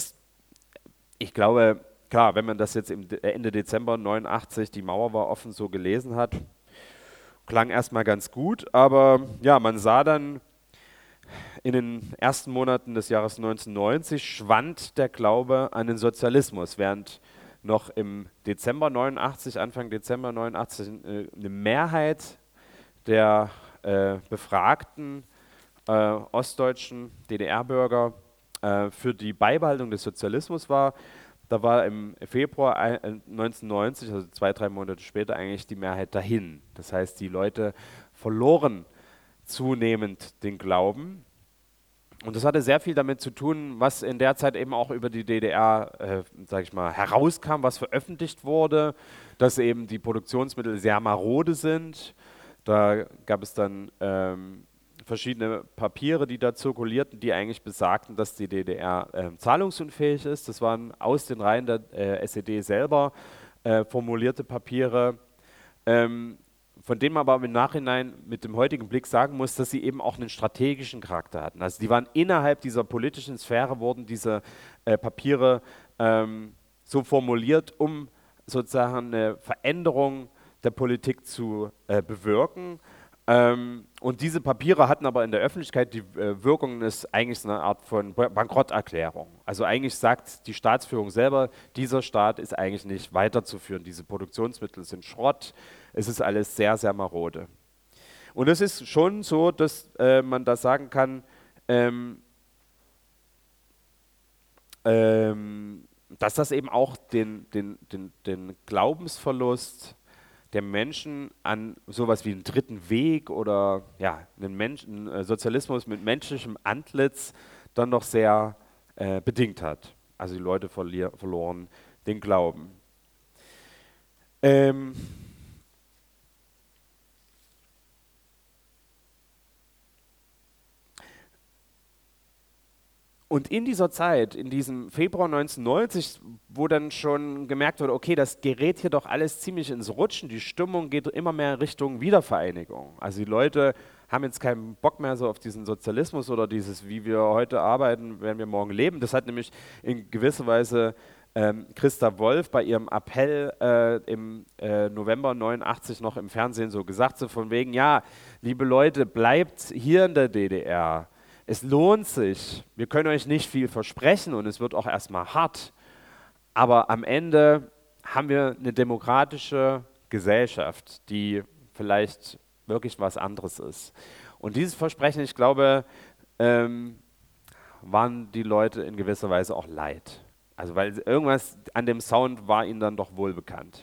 Ich glaube, klar, wenn man das jetzt Ende Dezember 89, die Mauer war offen, so gelesen hat, klang erstmal ganz gut, aber ja, man sah dann in den ersten Monaten des Jahres 1990 schwand der Glaube an den Sozialismus, während noch im Dezember 89, Anfang Dezember 89, eine Mehrheit der befragten ostdeutschen DDR-Bürger für die Beibehaltung des Sozialismus war. Da war im Februar 1990, also 2, 3 Monate später, eigentlich die Mehrheit dahin. Das heißt, die Leute verloren zunehmend den Glauben. Und das hatte sehr viel damit zu tun, was in der Zeit eben auch über die DDR, sag ich mal, herauskam, was veröffentlicht wurde, dass eben die Produktionsmittel sehr marode sind. Da gab es dann verschiedene Papiere, die da zirkulierten, die eigentlich besagten, dass die DDR zahlungsunfähig ist. Das waren aus den Reihen der SED selber formulierte Papiere, von denen man aber im Nachhinein mit dem heutigen Blick sagen muss, dass sie eben auch einen strategischen Charakter hatten. Also die waren innerhalb dieser politischen Sphäre, wurden diese Papiere so formuliert, um sozusagen eine Veränderung der Politik zu bewirken. Und diese Papiere hatten aber in der Öffentlichkeit die Wirkung, ist eigentlich eine Art von Bankrotterklärung. Also eigentlich sagt die Staatsführung selber, dieser Staat ist eigentlich nicht weiterzuführen. Diese Produktionsmittel sind Schrott. Es ist alles sehr, sehr marode. Und es ist schon so, dass man da sagen kann, dass das eben auch den Glaubensverlust der Menschen an sowas wie einen dritten Weg oder ja, einen Sozialismus mit menschlichem Antlitz dann noch sehr bedingt hat. Also die Leute verloren den Glauben. Und in dieser Zeit, in diesem Februar 1990, wo dann schon gemerkt wurde, okay, das gerät hier doch alles ziemlich ins Rutschen, die Stimmung geht immer mehr Richtung Wiedervereinigung. Also die Leute haben jetzt keinen Bock mehr so auf diesen Sozialismus oder dieses, wie wir heute arbeiten, werden wir morgen leben. Das hat nämlich in gewisser Weise Christa Wolf bei ihrem Appell im November 89 noch im Fernsehen so gesagt, so von wegen, ja, liebe Leute, bleibt hier in der DDR. Es lohnt sich, wir können euch nicht viel versprechen und es wird auch erstmal hart, aber am Ende haben wir eine demokratische Gesellschaft, die vielleicht wirklich was anderes ist. Und dieses Versprechen, ich glaube, waren die Leute in gewisser Weise auch leid. Also weil irgendwas an dem Sound war ihnen dann doch wohl bekannt.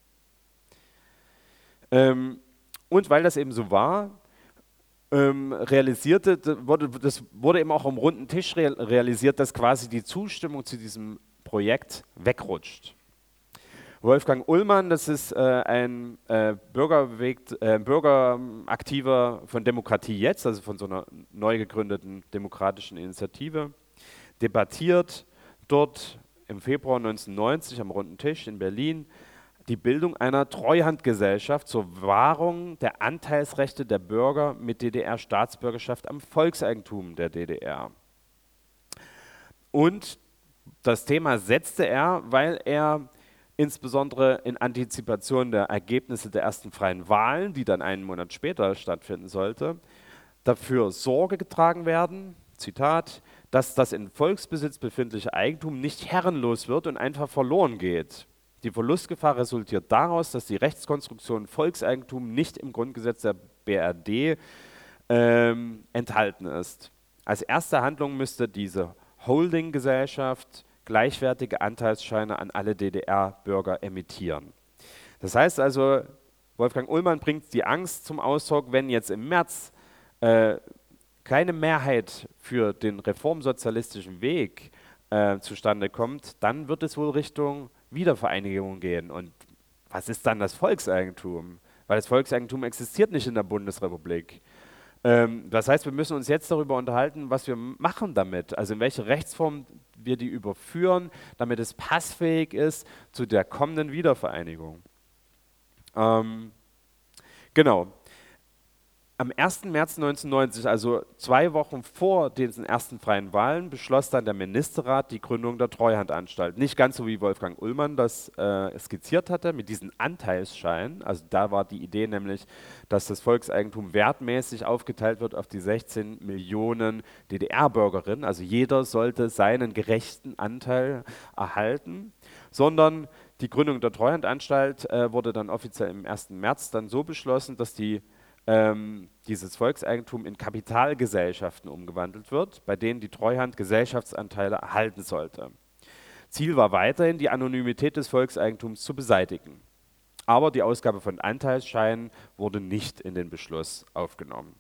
Und weil das eben so war, das wurde eben auch am runden Tisch realisiert, dass quasi die Zustimmung zu diesem Projekt wegrutscht. Wolfgang Ullmann, das ist ein Bürgeraktiver von Demokratie Jetzt, also von so einer neu gegründeten demokratischen Initiative, debattiert dort im Februar 1990 am runden Tisch in Berlin die Bildung einer Treuhandgesellschaft zur Wahrung der Anteilsrechte der Bürger mit DDR-Staatsbürgerschaft am Volkseigentum der DDR. Und das Thema setzte er, weil er insbesondere in Antizipation der Ergebnisse der ersten freien Wahlen, die dann einen Monat später stattfinden sollte, dafür Sorge getragen werden, Zitat, dass das in Volksbesitz befindliche Eigentum nicht herrenlos wird und einfach verloren geht. Die Verlustgefahr resultiert daraus, dass die Rechtskonstruktion Volkseigentum nicht im Grundgesetz der BRD enthalten ist. Als erste Handlung müsste diese Holdinggesellschaft gleichwertige Anteilsscheine an alle DDR-Bürger emittieren. Das heißt also, Wolfgang Ullmann bringt die Angst zum Ausdruck, wenn jetzt im März keine Mehrheit für den reformsozialistischen Weg zustande kommt, dann wird es wohl Richtung Wiedervereinigung gehen. Und was ist dann das Volkseigentum? Weil das Volkseigentum existiert nicht in der Bundesrepublik. Das heißt, wir müssen uns jetzt darüber unterhalten, was wir machen damit, also in welche Rechtsform wir die überführen, damit es passfähig ist zu der kommenden Wiedervereinigung. Genau. Am 1. März 1990, also 2 Wochen vor diesen ersten freien Wahlen, beschloss dann der Ministerrat die Gründung der Treuhandanstalt. Nicht ganz so wie Wolfgang Ullmann das skizziert hatte, mit diesen Anteilsscheinen. Also da war die Idee nämlich, dass das Volkseigentum wertmäßig aufgeteilt wird auf die 16 Millionen DDR-Bürgerinnen. Also jeder sollte seinen gerechten Anteil erhalten, sondern die Gründung der Treuhandanstalt wurde dann offiziell im 1. März dann so beschlossen, dass dieses Volkseigentum in Kapitalgesellschaften umgewandelt wird, bei denen die Treuhand Gesellschaftsanteile erhalten sollte. Ziel war weiterhin, die Anonymität des Volkseigentums zu beseitigen. Aber die Ausgabe von Anteilsscheinen wurde nicht in den Beschluss aufgenommen.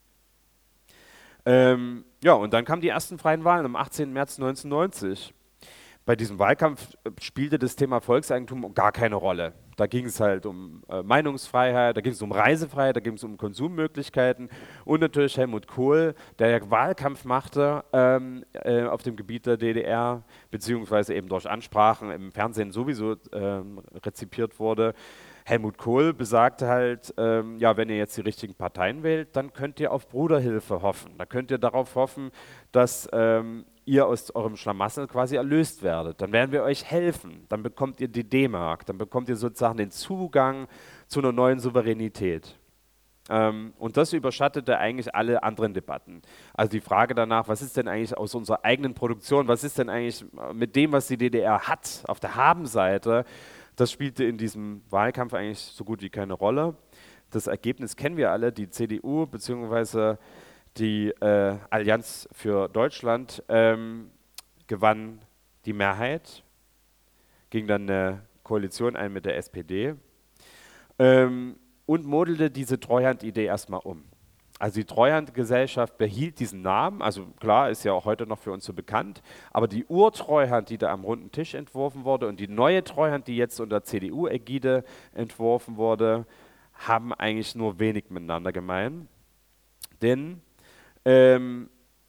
Ja, und dann kamen die ersten freien Wahlen am 18. März 1990. Bei diesem Wahlkampf spielte das Thema Volkseigentum gar keine Rolle. Da ging es halt um Meinungsfreiheit, da ging es um Reisefreiheit, da ging es um Konsummöglichkeiten und natürlich Helmut Kohl, der ja Wahlkampf machte auf dem Gebiet der DDR, beziehungsweise eben durch Ansprachen im Fernsehen sowieso rezipiert wurde. Helmut Kohl besagte halt, ja, wenn ihr jetzt die richtigen Parteien wählt, dann könnt ihr auf Bruderhilfe hoffen. Da könnt ihr darauf hoffen, dass ihr aus eurem Schlamassel quasi erlöst werdet. Dann werden wir euch helfen. Dann bekommt ihr die D-Mark. Dann bekommt ihr sozusagen den Zugang zu einer neuen Souveränität. Und das überschattete eigentlich alle anderen Debatten. Also die Frage danach, was ist denn eigentlich aus unserer eigenen Produktion, was ist denn eigentlich mit dem, was die DDR hat, auf der Habenseite, das spielte in diesem Wahlkampf eigentlich so gut wie keine Rolle. Das Ergebnis kennen wir alle, die CDU bzw. die Allianz für Deutschland gewann die Mehrheit, ging dann eine Koalition ein mit der SPD und modelte diese Treuhandidee erstmal um. Also die Treuhandgesellschaft behielt diesen Namen, also klar, ist ja auch heute noch für uns so bekannt, aber die Urtreuhand, die da am runden Tisch entworfen wurde und die neue Treuhand, die jetzt unter CDU-Ägide entworfen wurde, haben eigentlich nur wenig miteinander gemein. Denn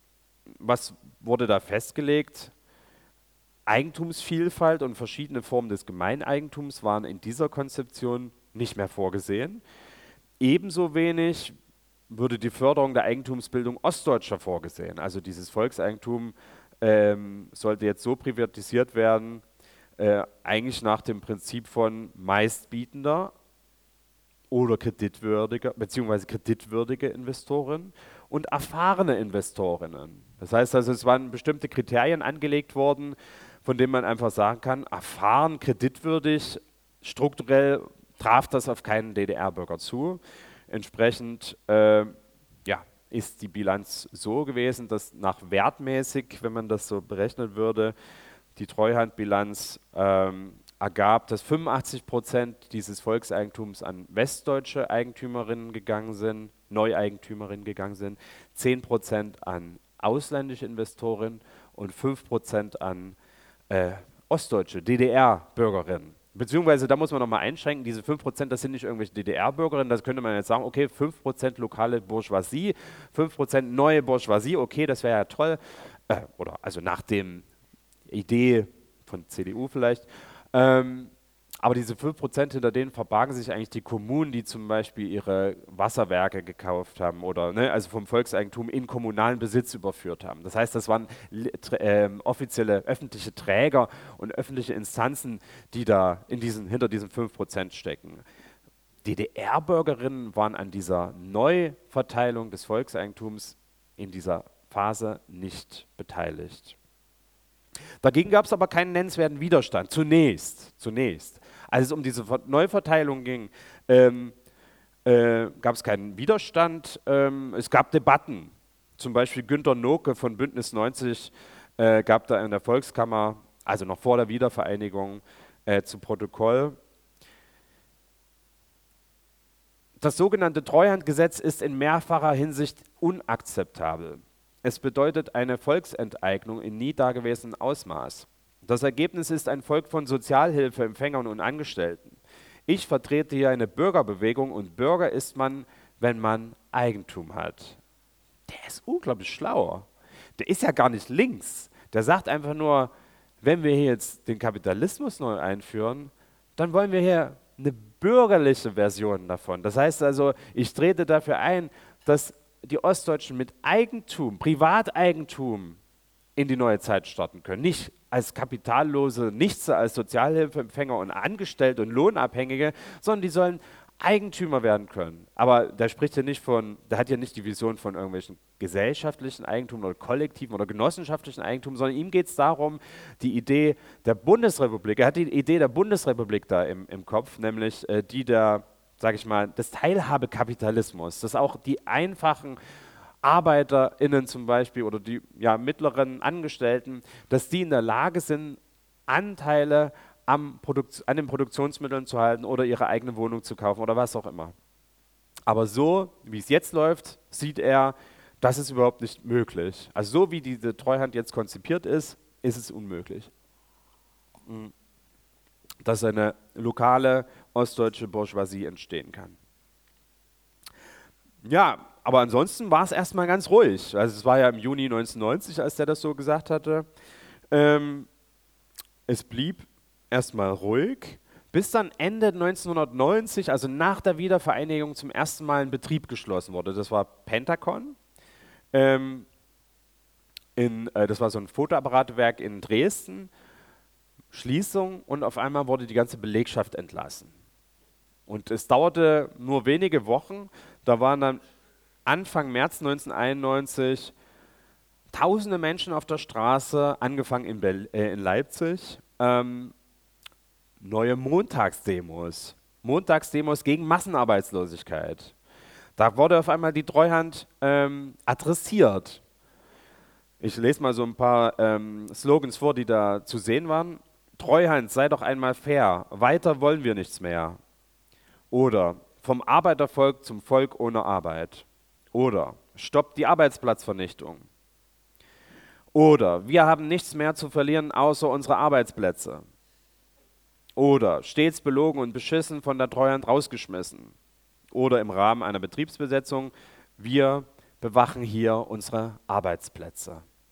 was wurde da festgelegt? Eigentumsvielfalt und verschiedene Formen des Gemeineigentums waren in dieser Konzeption nicht mehr vorgesehen. Ebenso wenig würde die Förderung der Eigentumsbildung Ostdeutscher vorgesehen. Also dieses Volkseigentum sollte jetzt so privatisiert werden, eigentlich nach dem Prinzip von Meistbietender oder kreditwürdiger, beziehungsweise kreditwürdige Investoren und erfahrene Investorinnen. Das heißt also, es waren bestimmte Kriterien angelegt worden, von denen man einfach sagen kann, erfahren, kreditwürdig, strukturell traf das auf keinen DDR-Bürger zu. Entsprechend ist die Bilanz so gewesen, dass nach wertmäßig, wenn man das so berechnen würde, die Treuhandbilanz ergab, dass 85% dieses Volkseigentums an westdeutsche Eigentümerinnen gegangen sind, Neueigentümerinnen gegangen sind, 10% an ausländische Investoren und 5% an ostdeutsche DDR-Bürgerinnen. Beziehungsweise, da muss man nochmal einschränken, diese 5%, das sind nicht irgendwelche DDR-Bürgerinnen, das könnte man jetzt sagen, okay, 5% lokale Bourgeoisie, 5% neue Bourgeoisie, okay, das wäre ja toll, oder also nach dem Idee von CDU vielleicht, aber diese 5%, hinter denen verbargen sich eigentlich die Kommunen, die zum Beispiel ihre Wasserwerke gekauft haben oder also vom Volkseigentum in kommunalen Besitz überführt haben. Das heißt, das waren offizielle öffentliche Träger und öffentliche Instanzen, die da hinter diesen 5% stecken. DDR-Bürgerinnen waren an dieser Neuverteilung des Volkseigentums in dieser Phase nicht beteiligt. Dagegen gab es aber keinen nennenswerten Widerstand, zunächst. Als es um diese Neuverteilung ging, gab es keinen Widerstand, es gab Debatten. Zum Beispiel Günter Noke von Bündnis 90 gab da in der Volkskammer, also noch vor der Wiedervereinigung, zu Protokoll. Das sogenannte Treuhandgesetz ist in mehrfacher Hinsicht unakzeptabel. Es bedeutet eine Volksenteignung in nie dagewesenem Ausmaß. Das Ergebnis ist ein Volk von Sozialhilfeempfängern und Angestellten. Ich vertrete hier eine Bürgerbewegung und Bürger ist man, wenn man Eigentum hat. Der ist unglaublich schlau. Der ist ja gar nicht links. Der sagt einfach nur, wenn wir hier jetzt den Kapitalismus neu einführen, dann wollen wir hier eine bürgerliche Version davon. Das heißt also, ich trete dafür ein, dass die Ostdeutschen mit Eigentum, Privateigentum in die neue Zeit starten können. Nicht als Kapitallose, nichts als Sozialhilfeempfänger und Angestellte und Lohnabhängige, sondern die sollen Eigentümer werden können. Aber der spricht ja nicht der hat ja nicht die Vision von irgendwelchen gesellschaftlichen Eigentum oder kollektiven oder genossenschaftlichen Eigentum, sondern ihm geht es darum, die Idee der Bundesrepublik, er hat die Idee der Bundesrepublik da im Kopf, nämlich die sage ich mal, des Teilhabekapitalismus, dass auch die einfachen ArbeiterInnen zum Beispiel oder die mittleren Angestellten, dass die in der Lage sind, Anteile an den Produktionsmitteln zu halten oder ihre eigene Wohnung zu kaufen oder was auch immer. Aber so, wie es jetzt läuft, sieht er, das ist überhaupt nicht möglich. Also so wie diese Treuhand jetzt konzipiert ist, ist es unmöglich. Dass eine lokale ostdeutsche Bourgeoisie entstehen kann. Ja, aber ansonsten war es erstmal ganz ruhig. Also es war ja im Juni 1990, als der das so gesagt hatte. Es blieb erstmal ruhig, bis dann Ende 1990, also nach der Wiedervereinigung, zum ersten Mal ein Betrieb geschlossen wurde. Das war Pentacon. Das war so ein Fotoapparatwerk in Dresden. Schließung und auf einmal wurde die ganze Belegschaft entlassen. Und es dauerte nur wenige Wochen, da waren dann Anfang März 1991 tausende Menschen auf der Straße, angefangen in Leipzig, neue Montagsdemos gegen Massenarbeitslosigkeit. Da wurde auf einmal die Treuhand adressiert. Ich lese mal so ein paar Slogans vor, die da zu sehen waren. Treuhand, sei doch einmal fair, weiter wollen wir nichts mehr. Oder vom Arbeitervolk zum Volk ohne Arbeit. Oder stoppt die Arbeitsplatzvernichtung. Oder wir haben nichts mehr zu verlieren außer unsere Arbeitsplätze. Oder stets belogen und beschissen von der Treuhand rausgeschmissen. Oder im Rahmen einer Betriebsbesetzung, wir bewachen hier unsere Arbeitsplätze.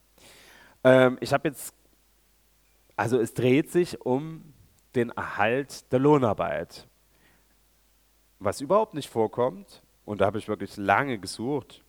Ich habe jetzt, also es dreht sich um den Erhalt der Lohnarbeit. Was überhaupt nicht vorkommt, und da habe ich wirklich lange gesucht,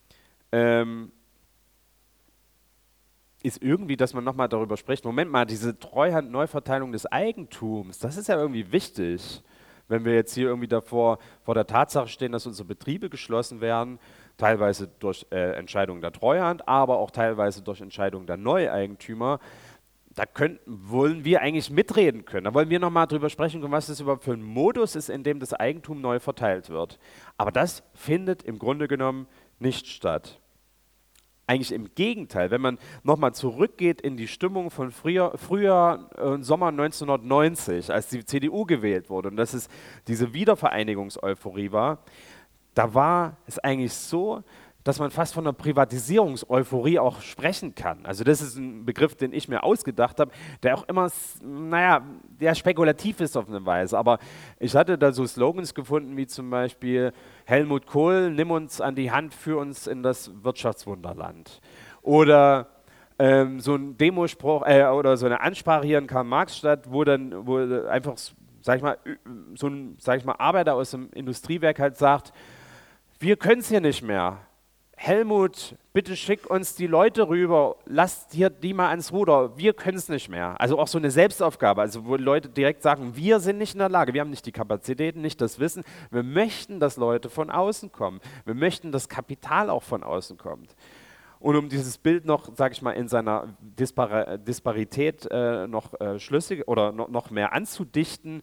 ist irgendwie, dass man nochmal darüber spricht, Moment mal, diese Treuhand-Neuverteilung des Eigentums, das ist ja irgendwie wichtig, wenn wir jetzt hier irgendwie vor der Tatsache stehen, dass unsere Betriebe geschlossen werden, teilweise durch Entscheidungen der Treuhand, aber auch teilweise durch Entscheidungen der Neueigentümer. Da wollen wir eigentlich mitreden können. Da wollen wir nochmal drüber sprechen können, was das überhaupt für ein Modus ist, in dem das Eigentum neu verteilt wird. Aber das findet im Grunde genommen nicht statt. Eigentlich im Gegenteil, wenn man nochmal zurückgeht in die Stimmung von Frühjahr und Sommer 1990, als die CDU gewählt wurde und dass es diese Wiedervereinigungseuphorie war, da war es eigentlich so, dass man fast von einer Privatisierungseuphorie auch sprechen kann. Also das ist ein Begriff, den ich mir ausgedacht habe, der auch immer, naja, der spekulativ ist auf eine Weise. Aber ich hatte da so Slogans gefunden, wie zum Beispiel Helmut Kohl, nimm uns an die Hand, führ uns in das Wirtschaftswunderland. Oder so ein Demospruch oder so eine Ansprache hier in Karl-Marx-Stadt, wo einfach, sag ich mal, so ein, sag ich mal, Arbeiter aus dem Industriewerk halt sagt, wir können es hier nicht mehr. Helmut, bitte schick uns die Leute rüber, lasst hier die mal ans Ruder, wir können es nicht mehr. Also auch so eine Selbstaufgabe, also wo Leute direkt sagen, wir sind nicht in der Lage, wir haben nicht die Kapazitäten, nicht das Wissen, wir möchten, dass Leute von außen kommen, wir möchten, dass Kapital auch von außen kommt. Und um dieses Bild noch, sage ich mal, in seiner Disparität noch schlüssig oder noch mehr anzudichten,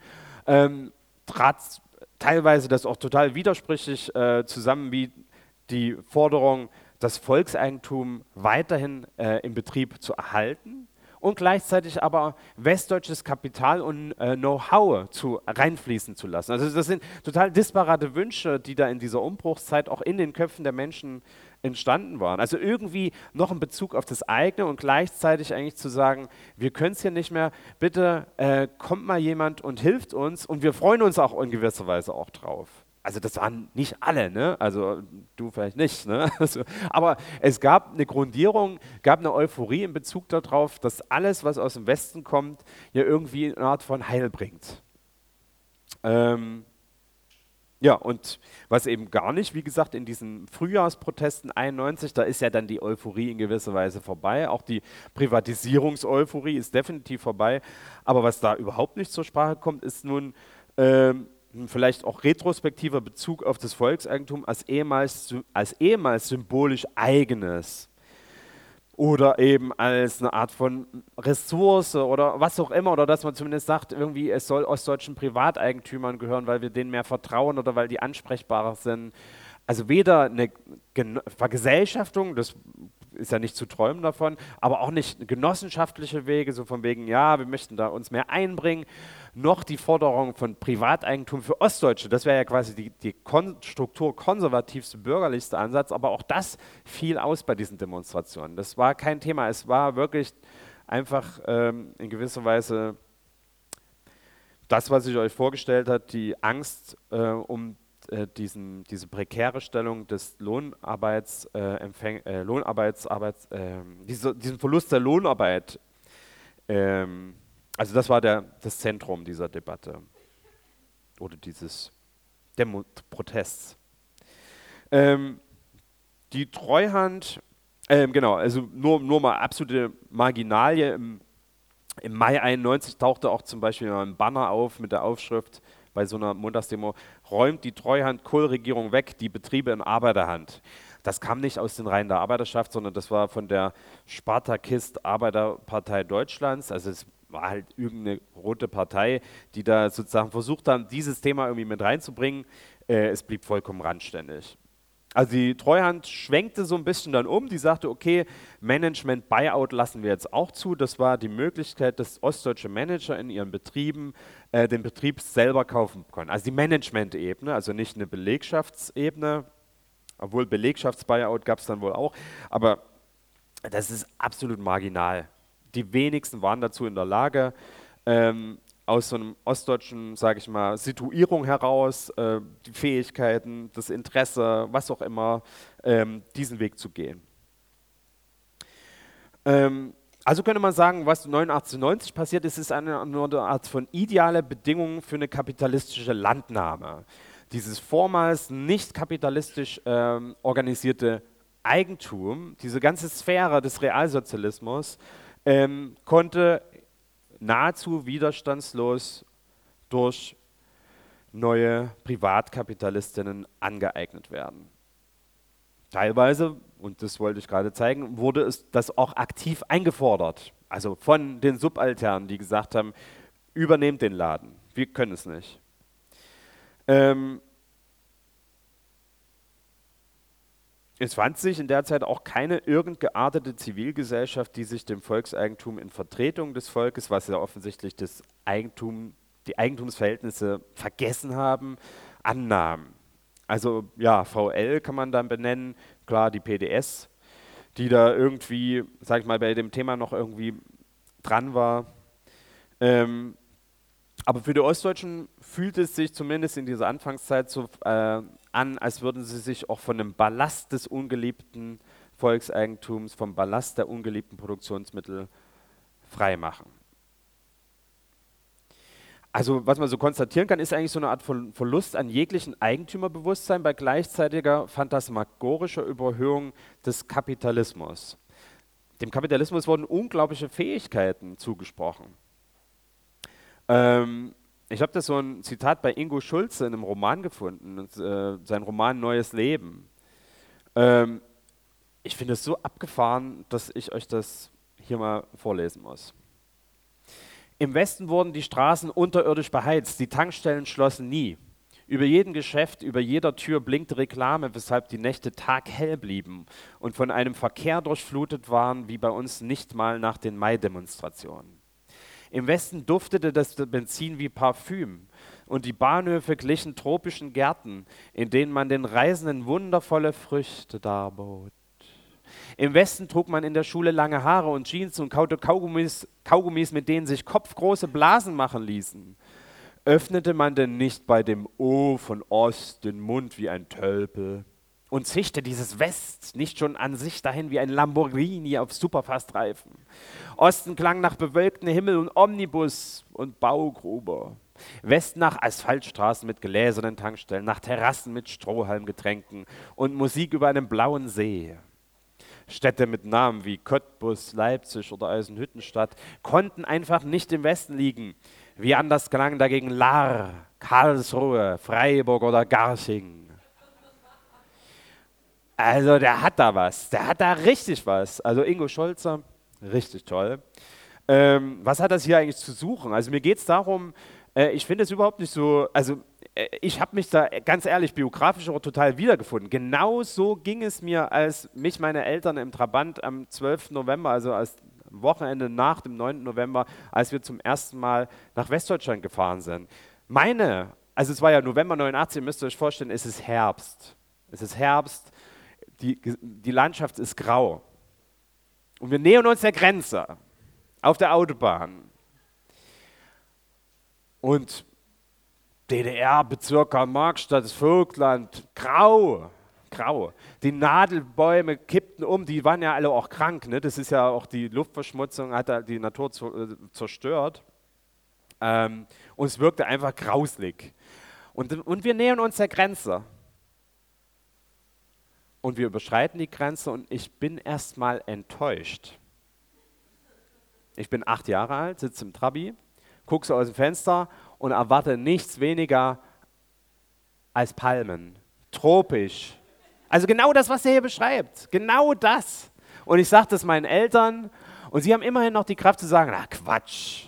trat teilweise das auch total widersprüchlich zusammen, wie die Forderung, das Volkseigentum weiterhin im Betrieb zu erhalten und gleichzeitig aber westdeutsches Kapital und Know-how reinfließen zu lassen. Also das sind total disparate Wünsche, die da in dieser Umbruchszeit auch in den Köpfen der Menschen entstanden waren. Also irgendwie noch ein Bezug auf das eigene und gleichzeitig eigentlich zu sagen, wir können es hier nicht mehr, bitte kommt mal jemand und hilft uns und wir freuen uns auch in gewisser Weise auch drauf. Also das waren nicht alle, ne? Also du vielleicht nicht, ne? Also, aber es gab eine Grundierung, gab eine Euphorie in Bezug darauf, dass alles, was aus dem Westen kommt, ja irgendwie eine Art von Heil bringt. Ja, und was eben gar nicht, wie gesagt, in diesen Frühjahrsprotesten 91, da ist ja dann die Euphorie in gewisser Weise vorbei. Auch die Privatisierungseuphorie ist definitiv vorbei. Aber was da überhaupt nicht zur Sprache kommt, ist nun vielleicht auch retrospektiver Bezug auf das Volkseigentum als ehemals symbolisch eigenes oder eben als eine Art von Ressource oder was auch immer, oder dass man zumindest sagt, irgendwie es soll ostdeutschen Privateigentümern gehören, weil wir denen mehr vertrauen oder weil die ansprechbarer sind. Also weder eine Vergesellschaftung, das ist ja nicht zu träumen davon, aber auch nicht genossenschaftliche Wege, so von wegen, ja, wir möchten da uns mehr einbringen, noch die Forderung von Privateigentum für Ostdeutsche, das wäre ja quasi die strukturkonservativste, bürgerlichste Ansatz, aber auch das fiel aus bei diesen Demonstrationen. Das war kein Thema, es war wirklich einfach in gewisser Weise das, was ich euch vorgestellt habe, die Angst um diese prekäre Stellung des diesen Verlust der Lohnarbeit, also das war das Zentrum dieser Debatte oder dieses Protests. Die Treuhand, genau, also nur mal absolute Marginalie, im Mai 91 tauchte auch zum Beispiel ein Banner auf mit der Aufschrift bei so einer Montagsdemo, räumt die Treuhand-Kohl-Regierung weg, die Betriebe in Arbeiterhand. Das kam nicht aus den Reihen der Arbeiterschaft, sondern das war von der Spartakist-Arbeiterpartei Deutschlands. Also es war halt irgendeine rote Partei, die da sozusagen versucht haben, dieses Thema irgendwie mit reinzubringen. Es blieb vollkommen randständig. Also die Treuhand schwenkte so ein bisschen dann um, die sagte, okay, Management-Buyout lassen wir jetzt auch zu. Das war die Möglichkeit, dass ostdeutsche Manager in ihren Betrieben den Betrieb selber kaufen können. Also die Management-Ebene, also nicht eine Belegschaftsebene, obwohl Belegschafts-Buyout gab es dann wohl auch, aber das ist absolut marginal. Die wenigsten waren dazu in der Lage, aus so einem ostdeutschen, sage ich mal, Situierung heraus, die Fähigkeiten, das Interesse, was auch immer, diesen Weg zu gehen. Also könnte man sagen, was 89, 90 passiert ist, ist eine Art von ideale Bedingungen für eine kapitalistische Landnahme. Dieses vormals nicht kapitalistisch organisierte Eigentum, diese ganze Sphäre des Realsozialismus, konnte nahezu widerstandslos durch neue Privatkapitalistinnen angeeignet werden. Teilweise, und das wollte ich gerade zeigen, wurde es das auch aktiv eingefordert. Also von den Subalternen, die gesagt haben, übernehmt den Laden, wir können es nicht. Es fand sich in der Zeit auch keine irgend geartete Zivilgesellschaft, die sich dem Volkseigentum in Vertretung des Volkes, was ja offensichtlich die Eigentumsverhältnisse vergessen haben, annahm. Also ja, VL kann man dann benennen, klar die PDS, die da irgendwie, sag ich mal, bei dem Thema noch irgendwie dran war. Aber für die Ostdeutschen fühlt es sich zumindest in dieser Anfangszeit so an, als würden sie sich auch von dem Ballast des ungeliebten Volkseigentums, vom Ballast der ungeliebten Produktionsmittel freimachen. Also was man so konstatieren kann, ist eigentlich so eine Art von Verlust an jeglichen Eigentümerbewusstsein bei gleichzeitiger phantasmagorischer Überhöhung des Kapitalismus. Dem Kapitalismus wurden unglaubliche Fähigkeiten zugesprochen. Ich habe das so ein Zitat bei Ingo Schulze in einem Roman gefunden, sein Roman Neues Leben. Ich finde es so abgefahren, dass ich euch das hier mal vorlesen muss. Im Westen wurden die Straßen unterirdisch beheizt, die Tankstellen schlossen nie. Über jedem Geschäft, über jeder Tür blinkte Reklame, weshalb die Nächte taghell blieben und von einem Verkehr durchflutet waren, wie bei uns nicht mal nach den Mai-Demonstrationen. Im Westen duftete das Benzin wie Parfüm und die Bahnhöfe glichen tropischen Gärten, in denen man den Reisenden wundervolle Früchte darbot. Im Westen trug man in der Schule lange Haare und Jeans und kaute Kaugummis, mit denen sich kopfgroße Blasen machen ließen. Öffnete man denn nicht bei dem O von Ost den Mund wie ein Tölpel und zischte dieses West nicht schon an sich dahin wie ein Lamborghini auf Superfastreifen. Osten klang nach bewölktem Himmel und Omnibus und Baugrube. Westen nach Asphaltstraßen mit gläsernen Tankstellen, nach Terrassen mit Strohhalmgetränken und Musik über einem blauen See. Städte mit Namen wie Cottbus, Leipzig oder Eisenhüttenstadt konnten einfach nicht im Westen liegen. Wie anders klang dagegen Lahr, Karlsruhe, Freiburg oder Garching. Also der hat da was, der hat da richtig was. Also Ingo Schulze, richtig toll. Was hat das hier eigentlich zu suchen? Also mir geht es darum, ich finde es überhaupt nicht so, also ich habe mich da ganz ehrlich biografisch auch total wiedergefunden. Genau so ging es mir, als mich meine Eltern im Trabant am 12. November, also als Wochenende nach dem 9. November, als wir zum ersten Mal nach Westdeutschland gefahren sind. Also es war ja November 89, ihr müsst euch vorstellen, es ist Herbst. Es ist Herbst, die Landschaft ist grau. Und wir nähern uns der Grenze auf der Autobahn. Und DDR, Bezirk Karl-Marx-Stadt, das Vogtland, grau. Die Nadelbäume kippten um, die waren ja alle auch krank, ne? Das ist ja auch die Luftverschmutzung, hat die Natur zerstört. Und es wirkte einfach grauslig. Und wir nähern uns der Grenze. Und wir überschreiten die Grenze und ich bin erstmal enttäuscht. Ich bin 8 Jahre alt, sitze im Trabi, gucke so aus dem Fenster und erwarte nichts weniger als Palmen. Tropisch. Also genau das, was er hier beschreibt. Genau das. Und ich sage das meinen Eltern und sie haben immerhin noch die Kraft zu sagen, na Quatsch.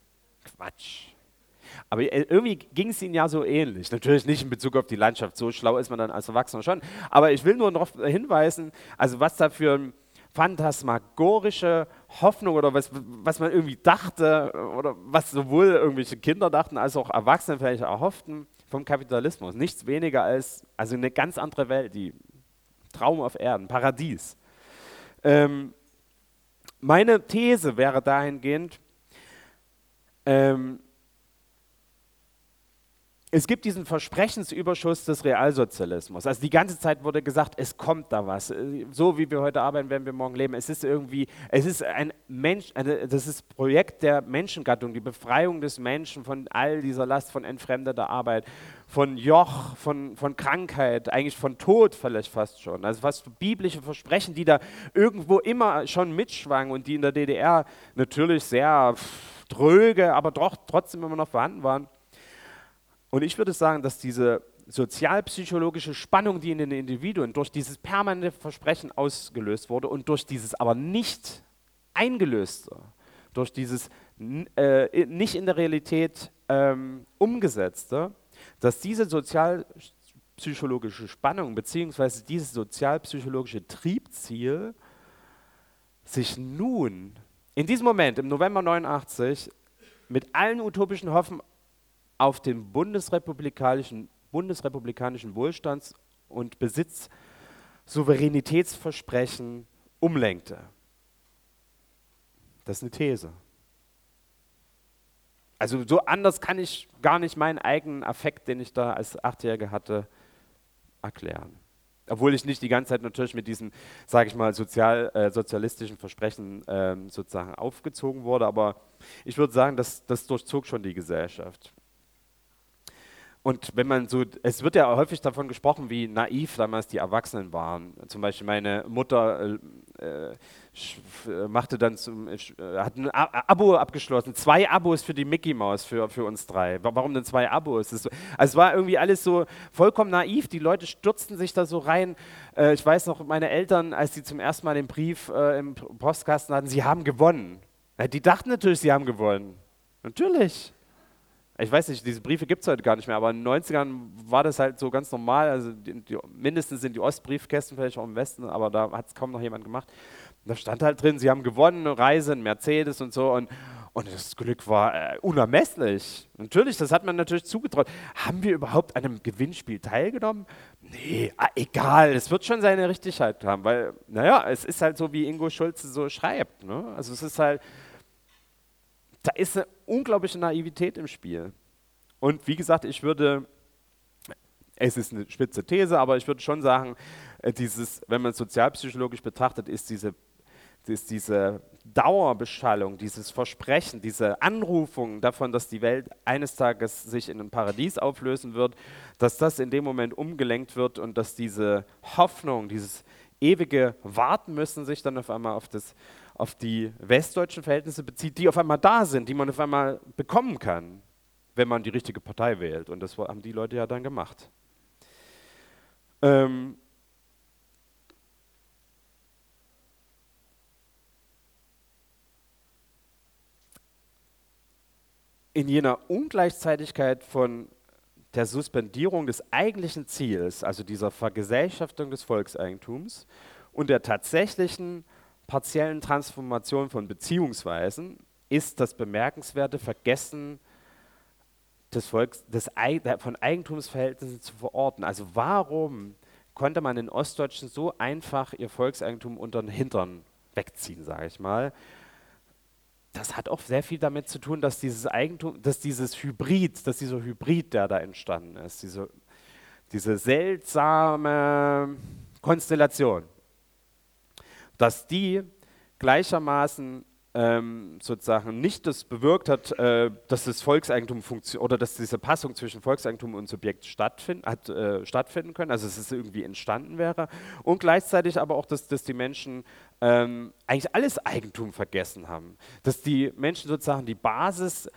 Aber irgendwie ging es ihnen ja so ähnlich. Natürlich nicht in Bezug auf die Landschaft, so schlau ist man dann als Erwachsener schon. Aber ich will nur darauf hinweisen, also was da für phantasmagorische Hoffnung oder was man irgendwie dachte oder was sowohl irgendwelche Kinder dachten als auch Erwachsene vielleicht erhofften vom Kapitalismus. Nichts weniger als also eine ganz andere Welt, die Traum auf Erden, Paradies. Meine These wäre dahingehend, Es gibt diesen Versprechensüberschuss des Realsozialismus. Also die ganze Zeit wurde gesagt, es kommt da was. So wie wir heute arbeiten, werden wir morgen leben. Es ist irgendwie, es ist das ist Projekt der Menschengattung, die Befreiung des Menschen von all dieser Last, von entfremdeter Arbeit, von Joch, von Krankheit, eigentlich von Tod vielleicht fast schon. Also fast biblische Versprechen, die da irgendwo immer schon mitschwangen und die in der DDR natürlich sehr dröge, aber doch trotzdem immer noch vorhanden waren. Und ich würde sagen, dass diese sozialpsychologische Spannung, die in den Individuen durch dieses permanente Versprechen ausgelöst wurde und durch dieses aber nicht eingelöste, durch dieses nicht in der Realität umgesetzte, dass diese sozialpsychologische Spannung bzw. dieses sozialpsychologische Triebziel sich nun in diesem Moment, im November 89, mit allen utopischen Hoffen auf den bundesrepublikanischen Wohlstands- und Besitz-Souveränitätsversprechen umlenkte. Das ist eine These. Also so anders kann ich gar nicht meinen eigenen Affekt, den ich da als Achtjähriger hatte, erklären. Obwohl ich nicht die ganze Zeit natürlich mit diesen, sage ich mal, sozialistischen Versprechen sozusagen aufgezogen wurde, aber ich würde sagen, das durchzog schon die Gesellschaft. Und wenn man so, es wird ja häufig davon gesprochen, wie naiv damals die Erwachsenen waren. Zum Beispiel meine Mutter hat ein Abo abgeschlossen, 2 Abos für die Mickey Maus für uns 3. Warum denn 2 Abos? Also es war irgendwie alles so vollkommen naiv, die Leute stürzten sich da so rein. Ich weiß noch, meine Eltern, als sie zum ersten Mal den Brief im Postkasten hatten, sie haben gewonnen. Ja, die dachten natürlich, sie haben gewonnen. Natürlich. Ich weiß nicht, diese Briefe gibt es heute gar nicht mehr, aber in den 90ern war das halt so ganz normal, also mindestens sind die Ostbriefkästen, vielleicht auch im Westen, aber da hat es kaum noch jemand gemacht. Und da stand halt drin, sie haben gewonnen, eine Reise, ein Mercedes und so und das Glück war unermesslich. Natürlich, das hat man natürlich zugetraut. Haben wir überhaupt an einem Gewinnspiel teilgenommen? Nee, egal, es wird schon seine Richtigkeit haben, weil, naja, es ist halt so, wie Ingo Schulze so schreibt, ne? Also es ist halt, da ist eine unglaubliche Naivität im Spiel. Und wie gesagt, es ist eine spitze These, aber ich würde schon sagen, wenn man es sozialpsychologisch betrachtet, ist diese Dauerbeschallung, dieses Versprechen, diese Anrufung davon, dass die Welt eines Tages sich in ein Paradies auflösen wird, dass das in dem Moment umgelenkt wird und dass diese Hoffnung, dieses ewige Warten müssen sich dann auf einmal auf die westdeutschen Verhältnisse bezieht, die auf einmal da sind, die man auf einmal bekommen kann, wenn man die richtige Partei wählt. Und das haben die Leute ja dann gemacht. In jener Ungleichzeitigkeit von der Suspendierung des eigentlichen Ziels, also dieser Vergesellschaftung des Volkseigentums und der tatsächlichen partiellen Transformation von Beziehungsweisen, ist das bemerkenswerte Vergessen von Eigentumsverhältnissen zu verorten. Also warum konnte man in Ostdeutschen so einfach ihr Volkseigentum unter den Hintern wegziehen, sage ich mal? Das hat auch sehr viel damit zu tun, dass dieser Hybrid, der da entstanden ist, diese seltsame Konstellation, dass die gleichermaßen sozusagen nicht das bewirkt hat, dass das Volkseigentum oder dass diese Passung zwischen Volkseigentum und Subjekt stattfinden können, also dass es irgendwie entstanden wäre, und gleichzeitig aber auch, dass die Menschen eigentlich alles Eigentum vergessen haben, dass die Menschen sozusagen die Basis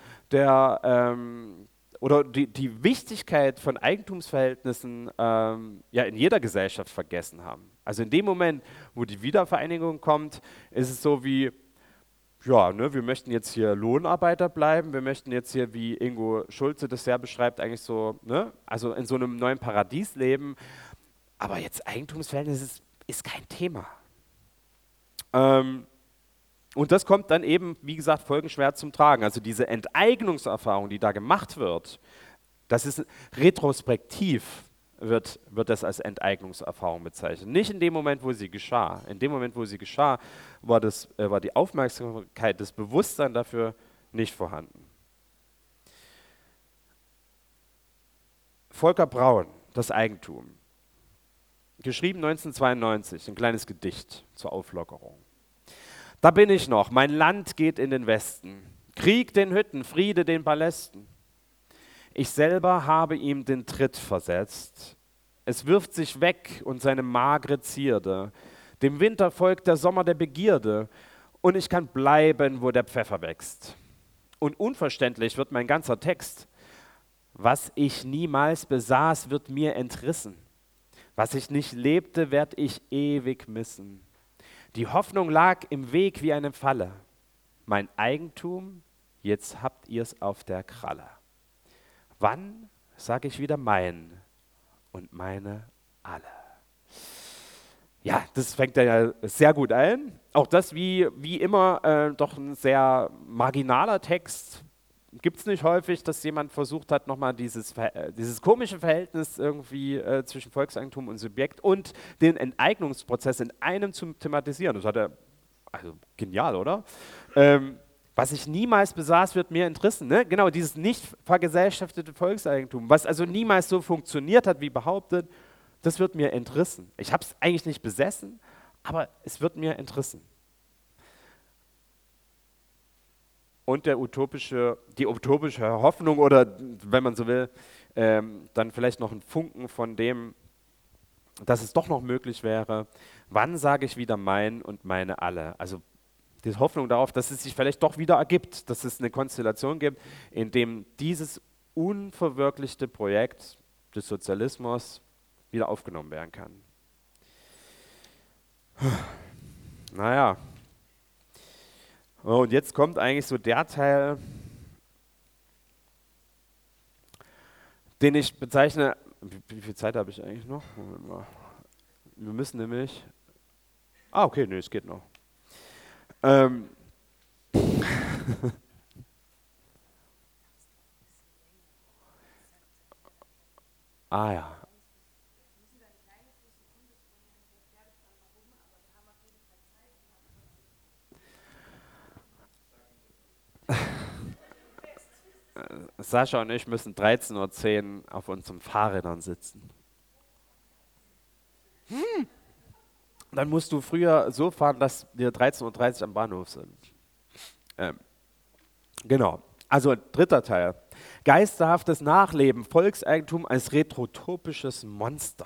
oder die Wichtigkeit von Eigentumsverhältnissen ja in jeder Gesellschaft vergessen haben. Also in dem Moment, wo die Wiedervereinigung kommt, ist es so wie, ja, ne, wir möchten jetzt hier Lohnarbeiter bleiben, wir möchten jetzt hier, wie Ingo Schulze das sehr beschreibt, eigentlich so, ne, also in so einem neuen Paradies leben, aber jetzt Eigentumsverhältnis ist kein Thema. Und das kommt dann eben, wie gesagt, folgenschwer zum Tragen. Also diese Enteignungserfahrung, die da gemacht wird, das ist retrospektiv, wird das als Enteignungserfahrung bezeichnet. Nicht in dem Moment, wo sie geschah. In dem Moment, wo sie geschah, war die Aufmerksamkeit, das Bewusstsein dafür nicht vorhanden. Volker Braun, Das Eigentum. Geschrieben 1992, ein kleines Gedicht zur Auflockerung. Da bin ich noch, mein Land geht in den Westen. Krieg den Hütten, Friede den Palästen. Ich selber habe ihm den Tritt versetzt. Es wirft sich weg und seine magere Zierde. Dem Winter folgt der Sommer der Begierde. Und ich kann bleiben, wo der Pfeffer wächst. Und unverständlich wird mein ganzer Text. Was ich niemals besaß, wird mir entrissen. Was ich nicht lebte, werd ich ewig missen. Die Hoffnung lag im Weg wie eine Falle. Mein Eigentum, jetzt habt ihr's auf der Kralle. Wann sag ich wieder mein und meine alle? Ja, das fängt ja sehr gut ein. Auch das wie immer doch ein sehr marginaler Text. Gibt es nicht häufig, dass jemand versucht hat, nochmal dieses komische Verhältnis irgendwie zwischen Volkseigentum und Subjekt und den Enteignungsprozess in einem zu thematisieren. Das hat er, also genial, oder? Was ich niemals besaß, wird mir entrissen. Ne? Genau, dieses nicht vergesellschaftete Volkseigentum, was also niemals so funktioniert hat, wie behauptet, das wird mir entrissen. Ich habe es eigentlich nicht besessen, aber es wird mir entrissen. Und die utopische Hoffnung oder, wenn man so will, dann vielleicht noch ein Funken von dem, dass es doch noch möglich wäre, wann sage ich wieder mein und meine alle? Also die Hoffnung darauf, dass es sich vielleicht doch wieder ergibt, dass es eine Konstellation gibt, in dem dieses unverwirklichte Projekt des Sozialismus wieder aufgenommen werden kann. Naja. Und jetzt kommt eigentlich so der Teil, den ich bezeichne. Wie viel Zeit habe ich eigentlich noch? Moment mal. Wir müssen nämlich. Okay, nee, es geht noch. Ja. Sascha und ich müssen 13:10 Uhr auf unseren Fahrrädern sitzen. Dann musst du früher so fahren, dass wir 13:30 Uhr am Bahnhof sind. Genau. Also dritter Teil. Geisterhaftes Nachleben, Volkseigentum als retrotopisches Monster.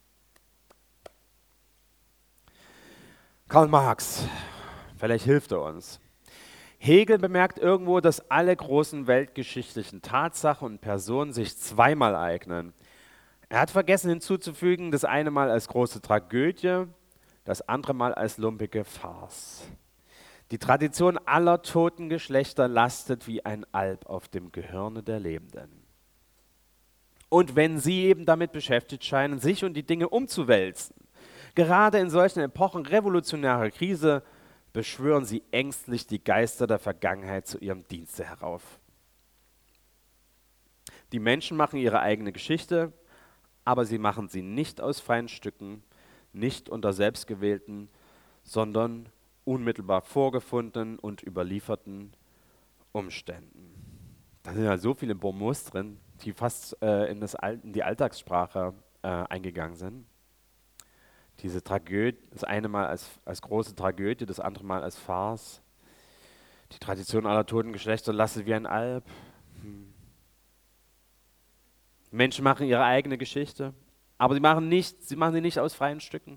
Karl Marx, vielleicht hilft er uns. Hegel bemerkt irgendwo, dass alle großen weltgeschichtlichen Tatsachen und Personen sich zweimal eignen. Er hat vergessen hinzuzufügen, das eine Mal als große Tragödie, das andere Mal als lumpige Farce. Die Tradition aller toten Geschlechter lastet wie ein Alp auf dem Gehirne der Lebenden. Und wenn sie eben damit beschäftigt scheinen, sich und die Dinge umzuwälzen, gerade in solchen Epochen revolutionärer Krise, beschwören sie ängstlich die Geister der Vergangenheit zu ihrem Dienste herauf. Die Menschen machen ihre eigene Geschichte, aber sie machen sie nicht aus freien Stücken, nicht unter selbstgewählten, sondern unmittelbar vorgefundenen und überlieferten Umständen. Da sind ja so viele Bonmots drin, die fast in die Alltagssprache eingegangen sind. Diese Tragödie, das eine Mal als große Tragödie, das andere Mal als Farce. Die Tradition aller toten Geschlechter lastet wie ein Alp. Menschen machen ihre eigene Geschichte, aber sie machen sie nicht aus freien Stücken.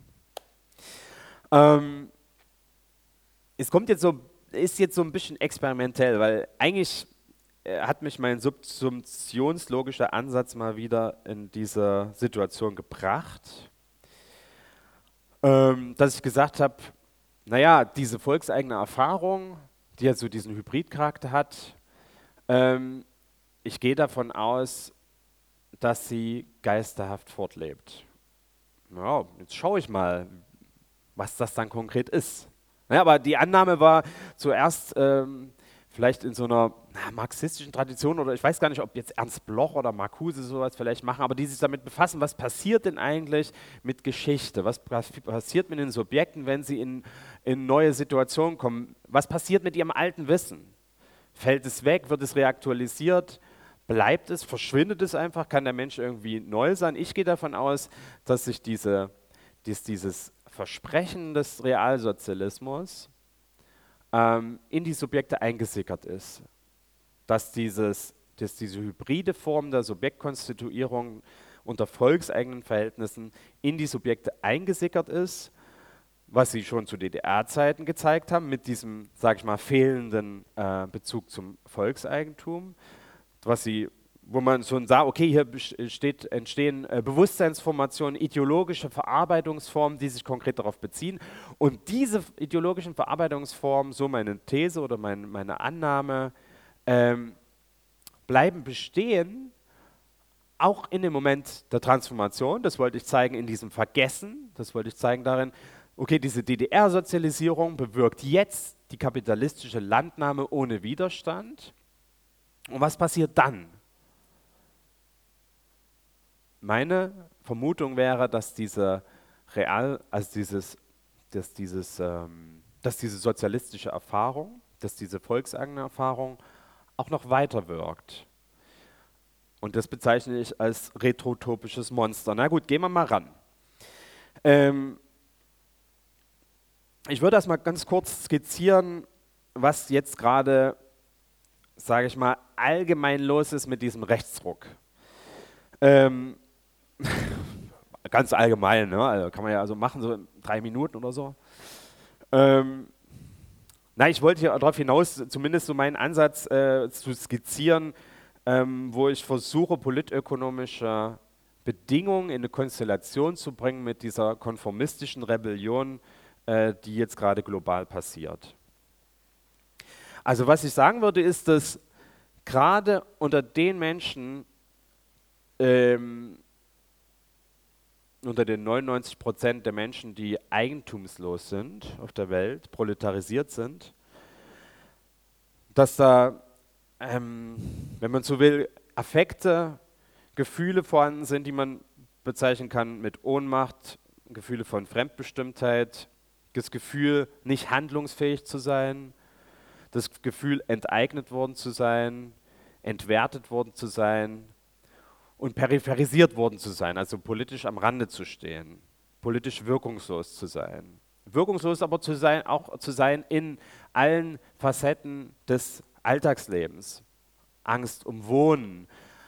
Ist jetzt so ein bisschen experimentell, weil eigentlich hat mich mein subsumptionslogischer Ansatz mal wieder in diese Situation gebracht, dass ich gesagt habe, naja, diese volkseigene Erfahrung, die ja so diesen Hybridcharakter hat, ich gehe davon aus, dass sie geisterhaft fortlebt. Ja, jetzt schaue ich mal, was das dann konkret ist. Ja, aber die Annahme war zuerst vielleicht in so einer marxistischen Tradition, oder ich weiß gar nicht, ob jetzt Ernst Bloch oder Marcuse sowas vielleicht machen, aber die sich damit befassen, was passiert denn eigentlich mit Geschichte? Was passiert mit den Subjekten, wenn sie in neue Situationen kommen? Was passiert mit ihrem alten Wissen? Fällt es weg? Wird es reaktualisiert? Bleibt es, verschwindet es einfach, kann der Mensch irgendwie neu sein? Ich gehe davon aus, dass sich dieses Versprechen des Realsozialismus in die Subjekte eingesickert ist. Dass diese hybride Form der Subjektkonstituierung unter volkseigenen Verhältnissen in die Subjekte eingesickert ist, was sie schon zu DDR-Zeiten gezeigt haben, mit diesem, sage ich mal, fehlenden Bezug zum Volkseigentum, wo man schon sah, okay, hier entstehen Bewusstseinsformationen, ideologische Verarbeitungsformen, die sich konkret darauf beziehen. Und diese ideologischen Verarbeitungsformen, so meine These oder meine Annahme, bleiben bestehen, auch in dem Moment der Transformation. Das wollte ich zeigen in diesem Vergessen, das wollte ich zeigen darin, okay, diese DDR-Sozialisierung bewirkt jetzt die kapitalistische Landnahme ohne Widerstand. Und was passiert dann? Meine Vermutung wäre, dass diese sozialistische Erfahrung, dass diese volkseigene Erfahrung auch noch weiter wirkt. Und das bezeichne ich als retrotopisches Monster. Na gut, gehen wir mal ran. Ich würde das mal ganz kurz skizzieren, was jetzt gerade, sage ich mal, allgemein los ist mit diesem Rechtsruck. Ganz allgemein, ne? Also kann man ja also machen, so in 3 Minuten oder so. Ich wollte hier darauf hinaus, zumindest so meinen Ansatz zu skizzieren, wo ich versuche, politökonomische Bedingungen in eine Konstellation zu bringen mit dieser konformistischen Rebellion, die jetzt gerade global passiert. Also was ich sagen würde, ist, dass gerade unter den Menschen, unter den 99% der Menschen, die eigentumslos sind auf der Welt, proletarisiert sind, dass da, wenn man so will, Affekte, Gefühle vorhanden sind, die man bezeichnen kann mit Ohnmacht, Gefühle von Fremdbestimmtheit, das Gefühl, nicht handlungsfähig zu sein, das Gefühl, enteignet worden zu sein, entwertet worden zu sein und peripherisiert worden zu sein, also politisch am Rande zu stehen, politisch wirkungslos zu sein. Wirkungslos aber auch zu sein in allen Facetten des Alltagslebens. Angst um Wohnen,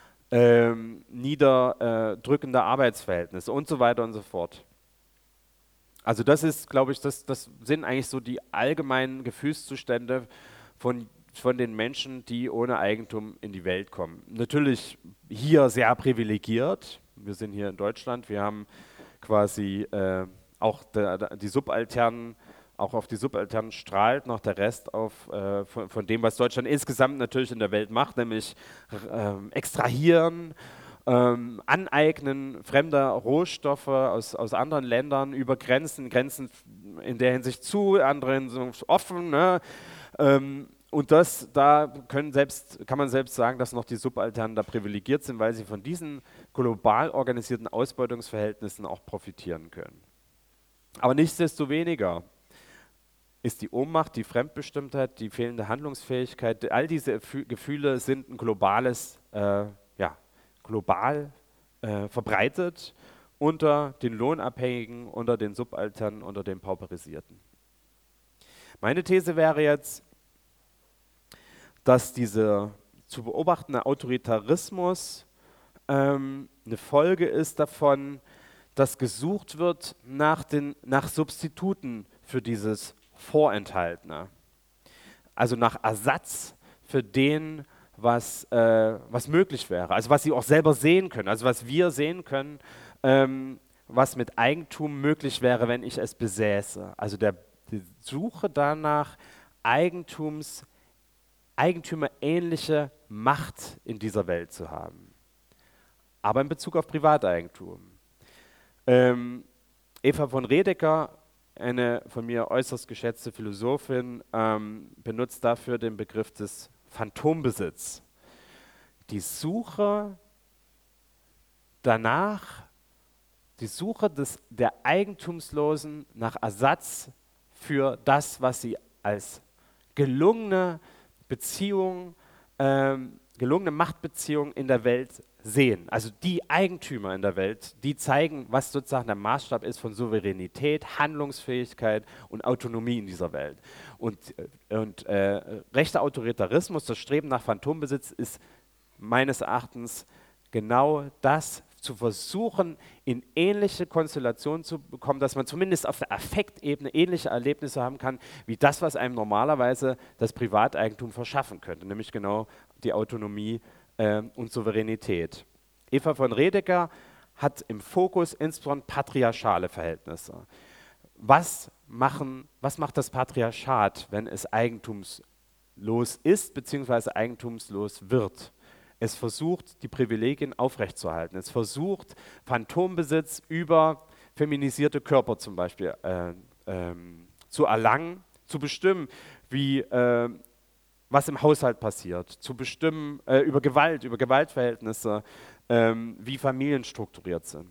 niederdrückende Arbeitsverhältnisse und so weiter und so fort. Also das ist, glaube ich, das sind eigentlich so die allgemeinen Gefühlszustände von den Menschen, die ohne Eigentum in die Welt kommen. Natürlich hier sehr privilegiert. Wir sind hier in Deutschland. Wir haben quasi auch die Subalternen, auch auf die Subalternen strahlt noch der Rest von dem, was Deutschland insgesamt natürlich in der Welt macht, nämlich extrahieren, Aneignen fremder Rohstoffe aus anderen Ländern über Grenzen in der Hinsicht zu, anderen sind offen. Ne? Und da kann man selbst sagen, dass noch die Subalternen da privilegiert sind, weil sie von diesen global organisierten Ausbeutungsverhältnissen auch profitieren können. Aber nichtsdestoweniger ist die Ohnmacht, die Fremdbestimmtheit, die fehlende Handlungsfähigkeit, all diese Gefühle sind ein global verbreitet unter den Lohnabhängigen, unter den Subalternen, unter den Pauperisierten. Meine These wäre jetzt, dass dieser zu beobachtende Autoritarismus eine Folge ist davon, dass gesucht wird nach Substituten für dieses Vorenthaltene. Also nach Ersatz für was möglich wäre, also was sie auch selber sehen können, also was wir sehen können, was mit Eigentum möglich wäre, wenn ich es besäße. Also die Suche danach, eigentümerähnliche Macht in dieser Welt zu haben. Aber in Bezug auf Privateigentum. Eva von Redeker, eine von mir äußerst geschätzte Philosophin, benutzt dafür den Begriff des Phantombesitz. Die Suche danach, der Eigentumslosen nach Ersatz für das, was sie als gelungene Beziehung, gelungene Machtbeziehungen in der Welt sehen. Also die Eigentümer in der Welt, die zeigen, was sozusagen der Maßstab ist von Souveränität, Handlungsfähigkeit und Autonomie in dieser Welt. Und rechter Autoritarismus, das Streben nach Phantombesitz, ist meines Erachtens genau das, zu versuchen, in ähnliche Konstellationen zu bekommen, dass man zumindest auf der Affektebene ähnliche Erlebnisse haben kann, wie das, was einem normalerweise das Privateigentum verschaffen könnte, nämlich genau die Autonomie und Souveränität. Eva von Redeker hat im Fokus insbesondere patriarchale Verhältnisse. Was macht das Patriarchat, wenn es eigentumslos ist bzw. eigentumslos wird? Es versucht, die Privilegien aufrechtzuerhalten. Es versucht, Phantombesitz über feminisierte Körper zum Beispiel zu erlangen, zu bestimmen, was im Haushalt passiert, zu bestimmen über Gewaltverhältnisse, wie Familien strukturiert sind.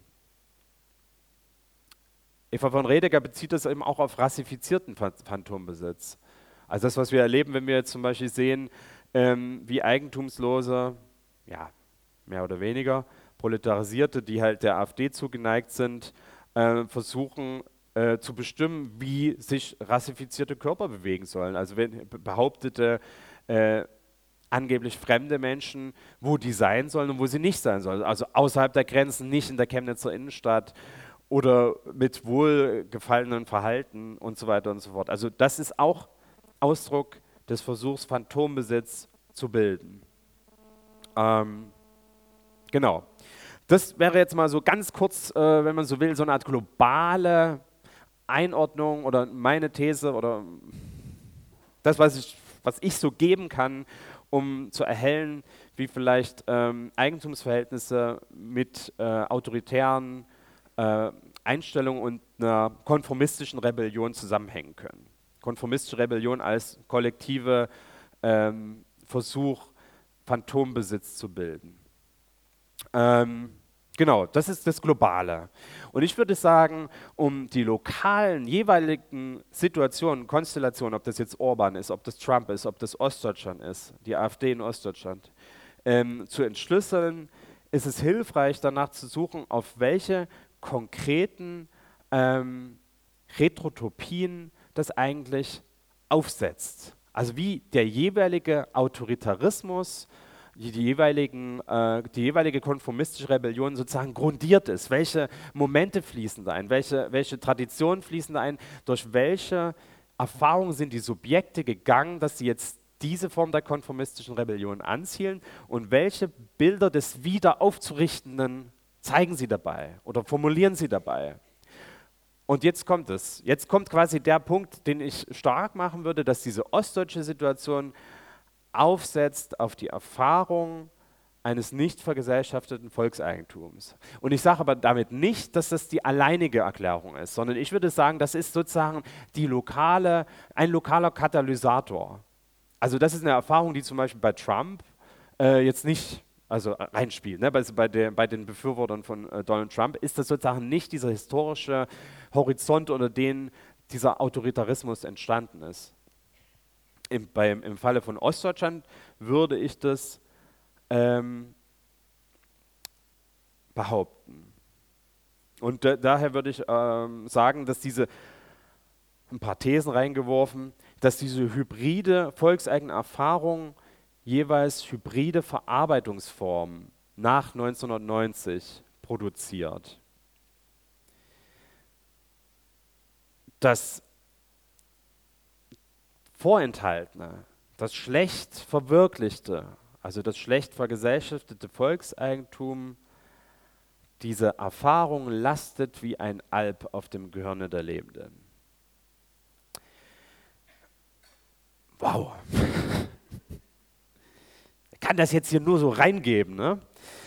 Eva von Redeker bezieht das eben auch auf rassifizierten Phantombesitz. Also das, was wir erleben, wenn wir jetzt zum Beispiel sehen, wie Eigentumslose, ja, mehr oder weniger, Proletarisierte, die halt der AfD zugeneigt sind, versuchen zu bestimmen, wie sich rassifizierte Körper bewegen sollen. Also wenn behauptete angeblich fremde Menschen, wo die sein sollen und wo sie nicht sein sollen. Also außerhalb der Grenzen, nicht in der Chemnitzer Innenstadt oder mit wohlgefallenem Verhalten und so weiter und so fort. Also das ist auch Ausdruck des Versuchs, Phantombesitz zu bilden. Genau. Das wäre jetzt mal so ganz kurz, wenn man so will, so eine Art globale Einordnung oder meine These oder das, was ich so geben kann, um zu erhellen, wie vielleicht Eigentumsverhältnisse mit autoritären Einstellungen und einer konformistischen Rebellion zusammenhängen können. Konformistische Rebellion als kollektive Versuch, Phantombesitz zu bilden. Genau, das ist das Globale. Und ich würde sagen, um die lokalen, jeweiligen Situationen, Konstellationen, ob das jetzt Orban ist, ob das Trump ist, ob das Ostdeutschland ist, die AfD in Ostdeutschland, zu entschlüsseln, ist es hilfreich, danach zu suchen, auf welche konkreten Retrotopien das eigentlich aufsetzt. Also wie der jeweilige Autoritarismus, die jeweilige konformistische Rebellion sozusagen grundiert ist. Welche Momente fließen da ein? Welche Traditionen fließen da ein? Durch welche Erfahrungen sind die Subjekte gegangen, dass sie jetzt diese Form der konformistischen Rebellion anzielen? Und welche Bilder des Wiederaufzurichtenden zeigen sie dabei oder formulieren sie dabei? Und jetzt kommt es. Jetzt kommt quasi der Punkt, den ich stark machen würde, dass diese ostdeutsche Situation aufsetzt auf die Erfahrung eines nicht vergesellschafteten Volkseigentums. Und ich sage aber damit nicht, dass das die alleinige Erklärung ist, sondern ich würde sagen, das ist sozusagen ein lokaler Katalysator. Also das ist eine Erfahrung, die zum Beispiel bei Trump jetzt nicht reinspielt. Ne? Bei den Befürwortern von Donald Trump ist das sozusagen nicht dieser historische Horizont, unter dem dieser Autoritarismus entstanden ist. Im Falle von Ostdeutschland würde ich das behaupten. Und daher würde ich sagen, dass ein paar Thesen reingeworfen, dass diese hybride volkseigene Erfahrung jeweils hybride Verarbeitungsformen nach 1990 produziert. Das Vorenthaltene, das schlecht verwirklichte, also das schlecht vergesellschaftete Volkseigentum, diese Erfahrung lastet wie ein Alp auf dem Gehirne der Lebenden. Wow. Ich kann das jetzt hier nur so reingeben, ne?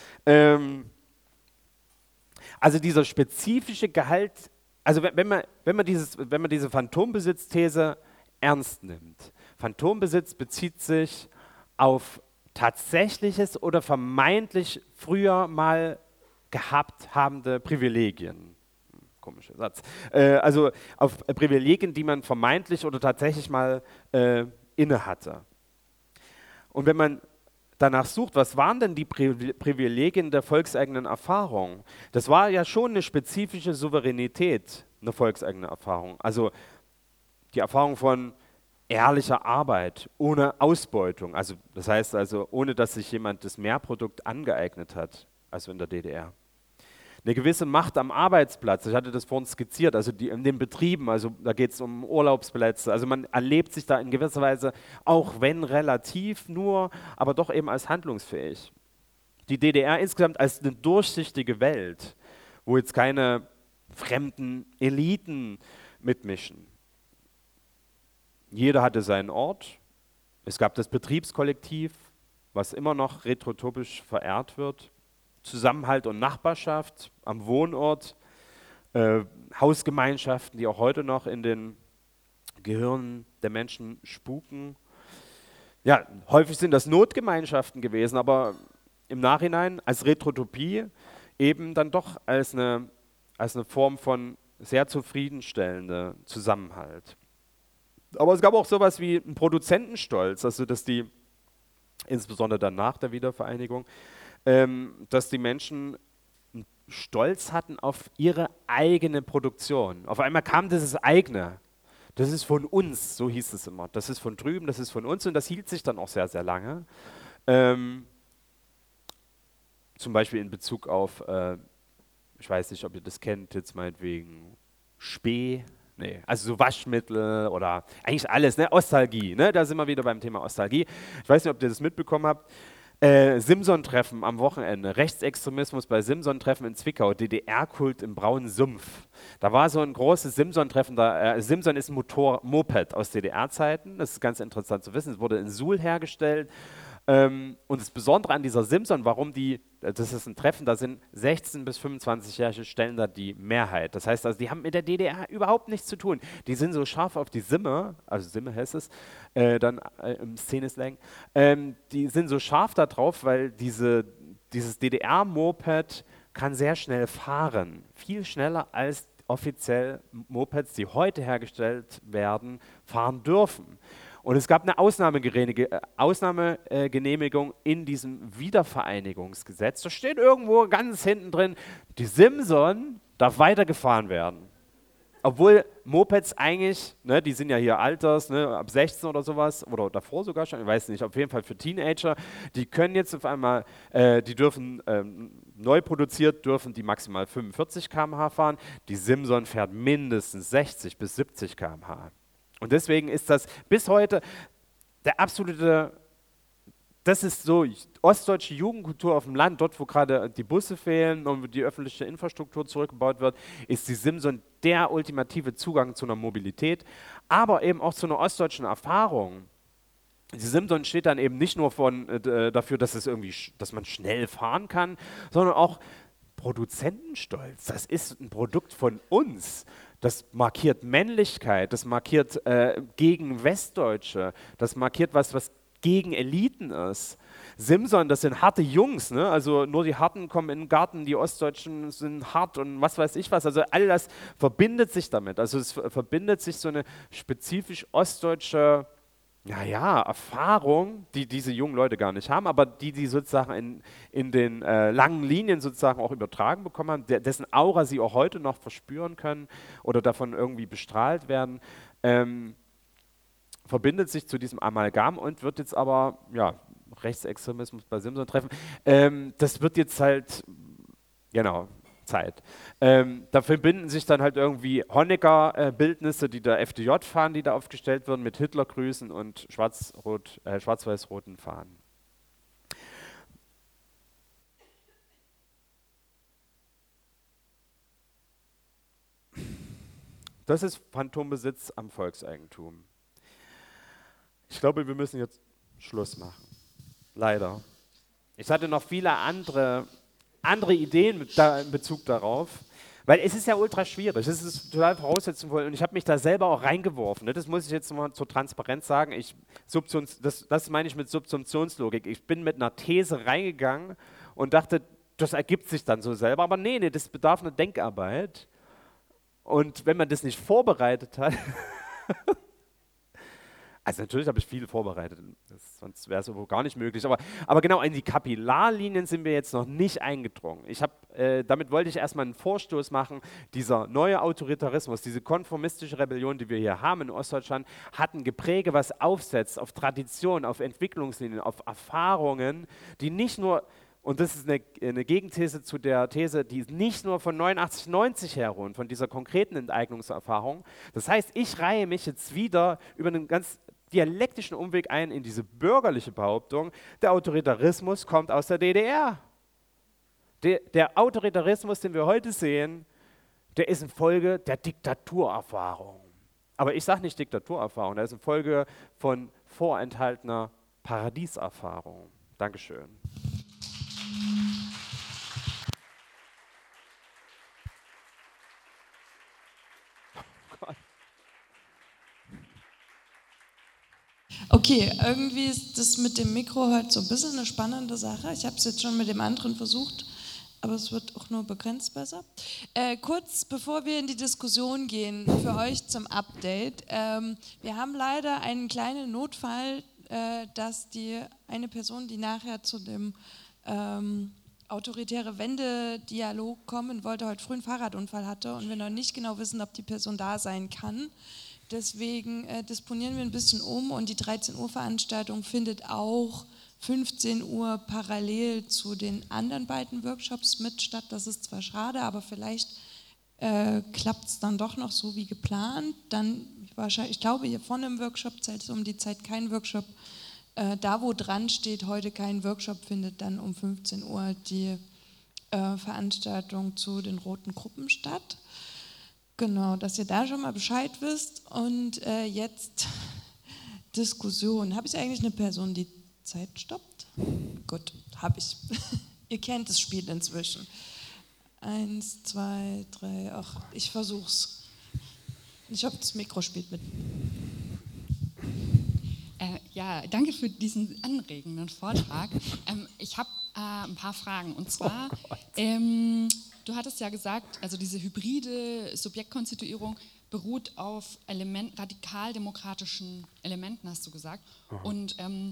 Also dieser spezifische Gehalt, also wenn man diese Phantombesitzthese ernst nimmt. Phantombesitz bezieht sich auf tatsächliches oder vermeintlich früher mal gehabt habende Privilegien. Komischer Satz. Also auf Privilegien, die man vermeintlich oder tatsächlich mal inne hatte. Und wenn man danach sucht, was waren denn die Privilegien der volkseigenen Erfahrung? Das war ja schon eine spezifische Souveränität, eine volkseigene Erfahrung. Also die Erfahrung von ehrlicher Arbeit, ohne Ausbeutung. Also das heißt also, ohne dass sich jemand das Mehrprodukt angeeignet hat, also in der DDR. Eine gewisse Macht am Arbeitsplatz, ich hatte das vorhin skizziert, also in den Betrieben, also da geht es um Urlaubsplätze, also man erlebt sich da in gewisser Weise, auch wenn relativ nur, aber doch eben als handlungsfähig. Die DDR insgesamt als eine durchsichtige Welt, wo jetzt keine fremden Eliten mitmischen. Jeder hatte seinen Ort, es gab das Betriebskollektiv, was immer noch retrotopisch verehrt wird, Zusammenhalt und Nachbarschaft am Wohnort, Hausgemeinschaften, die auch heute noch in den Gehirnen der Menschen spuken. Ja, häufig sind das Notgemeinschaften gewesen, aber im Nachhinein als Retrotopie eben dann doch als eine Form von sehr zufriedenstellender Zusammenhalt. Aber es gab auch sowas wie einen Produzentenstolz, also dass die, insbesondere dann nach der Wiedervereinigung, dass die Menschen Stolz hatten auf ihre eigene Produktion. Auf einmal kam dieses eigene. Das ist von uns, so hieß es immer. Das ist von drüben, das ist von uns und das hielt sich dann auch sehr, sehr lange. Zum Beispiel in Bezug auf, ich weiß nicht, ob ihr das kennt, jetzt meinetwegen Spee. Nee, also so Waschmittel oder eigentlich alles, ne? Ostalgie, ne? Da sind wir wieder beim Thema Ostalgie. Ich weiß nicht, ob ihr das mitbekommen habt. Simson-Treffen am Wochenende, Rechtsextremismus bei Simson-Treffen in Zwickau, DDR-Kult im Braunen Sumpf. Da war so ein großes Simson-Treffen, Simson ist ein Moped aus DDR-Zeiten, das ist ganz interessant zu wissen, es wurde in Suhl hergestellt. Und das Besondere an dieser Simson, das ist ein Treffen, da sind 16- bis 25-Jährige stellen da die Mehrheit. Das heißt also, die haben mit der DDR überhaupt nichts zu tun. Die sind so scharf auf die Simme, also Simme heißt es, dann im Szeneslang, die sind so scharf da drauf, weil dieses DDR-Moped kann sehr schnell fahren. Viel schneller als offiziell Mopeds, die heute hergestellt werden, fahren dürfen. Und es gab eine Ausnahmegenehmigung in diesem Wiedervereinigungsgesetz. Da steht irgendwo ganz hinten drin, die Simson darf weitergefahren werden. Obwohl Mopeds eigentlich, ne, die sind ja hier alters, ne, ab 16 oder sowas, oder davor sogar schon, ich weiß nicht, auf jeden Fall für Teenager, die können jetzt auf einmal, die dürfen, neu produziert, dürfen die maximal 45 km/h fahren. Die Simson fährt mindestens 60 bis 70 km/h. Und deswegen ist das bis heute das ist so ostdeutsche Jugendkultur auf dem Land, dort wo gerade die Busse fehlen und die öffentliche Infrastruktur zurückgebaut wird, ist die Simson der ultimative Zugang zu einer Mobilität, aber eben auch zu einer ostdeutschen Erfahrung. Die Simson steht dann eben nicht nur dafür, dass man schnell fahren kann, sondern auch Produzentenstolz. Das ist ein Produkt von uns. Das markiert Männlichkeit, das markiert gegen Westdeutsche, das markiert was gegen Eliten ist. Simson, das sind harte Jungs, ne? Also nur die Harten kommen in den Garten, die Ostdeutschen sind hart und was weiß ich was. Also all das verbindet sich damit. Also es verbindet sich so eine spezifisch ostdeutsche Erfahrung, die diese jungen Leute gar nicht haben, aber die sozusagen in den langen Linien sozusagen auch übertragen bekommen haben, dessen Aura sie auch heute noch verspüren können oder davon irgendwie bestrahlt werden, verbindet sich zu diesem Amalgam und wird jetzt aber, Rechtsextremismus bei Simson treffen, das wird jetzt halt, genau, Zeit. Da verbinden sich dann halt irgendwie Honecker-Bildnisse, die der FDJ fahren, die da aufgestellt werden, mit Hitlergrüßen und schwarz-weiß-roten Fahnen. Das ist Phantombesitz am Volkseigentum. Ich glaube, wir müssen jetzt Schluss machen. Leider. Ich hatte noch viele andere Ideen in Bezug darauf, weil es ist ja ultra schwierig, es ist total voraussetzungsvoll und ich habe mich da selber auch reingeworfen, ne? Das muss ich jetzt mal zur Transparenz sagen, das meine ich mit Subsumptionslogik. Ich bin mit einer These reingegangen und dachte, das ergibt sich dann so selber, aber nee, das bedarf einer Denkarbeit und wenn man das nicht vorbereitet hat, Also natürlich habe ich viel vorbereitet, sonst wäre es überhaupt gar nicht möglich. Aber genau in die Kapillarlinien sind wir jetzt noch nicht eingedrungen. Damit wollte ich erstmal einen Vorstoß machen. Dieser neue Autoritarismus, diese konformistische Rebellion, die wir hier haben in Ostdeutschland, hat ein Gepräge, was aufsetzt auf Tradition, auf Entwicklungslinien, auf Erfahrungen, die nicht nur, und das ist eine Gegenthese zu der These, die nicht nur von 89, 90 herruhen, von dieser konkreten Enteignungserfahrung. Das heißt, ich reihe mich jetzt wieder über einen ganz dialektischen Umweg ein in diese bürgerliche Behauptung, der Autoritarismus kommt aus der DDR. Der Autoritarismus, den wir heute sehen, der ist in Folge der Diktaturerfahrung. Aber ich sage nicht Diktaturerfahrung, der ist in Folge von vorenthaltener Paradieserfahrung. Dankeschön. Okay, irgendwie ist das mit dem Mikro heute so ein bisschen eine spannende Sache. Ich habe es jetzt schon mit dem anderen versucht, aber es wird auch nur begrenzt besser. Kurz bevor wir in die Diskussion gehen, für euch zum Update. Wir haben leider einen kleinen Notfall, dass eine Person, die nachher zu dem autoritäre Wende-Dialog kommen wollte, heute früh einen Fahrradunfall hatte und wir noch nicht genau wissen, ob die Person da sein kann. Deswegen disponieren wir ein bisschen um und die 13 Uhr Veranstaltung findet auch 15 Uhr parallel zu den anderen beiden Workshops mit statt. Das ist zwar schade, aber vielleicht klappt es dann doch noch so wie geplant. Dann wahrscheinlich, ich glaube, hier vorne im Workshop zählt es um die Zeit kein Workshop. Da, wo dran steht, heute kein Workshop, findet dann um 15 Uhr die Veranstaltung zu den roten Gruppen statt. Genau, dass ihr da schon mal Bescheid wisst. Und jetzt Diskussion. Habe ich eigentlich eine Person, die Zeit stoppt? Gut, habe ich. Ihr kennt das Spiel inzwischen. 1, 2, 3, ach, ich versuch's. Ich hoffe, das Mikro spielt mit. Ja, danke für diesen anregenden Vortrag. Ich habe ein paar Fragen. Und zwar, du hattest ja gesagt, also diese hybride Subjektkonstituierung beruht auf radikaldemokratischen Elementen, hast du gesagt. Und in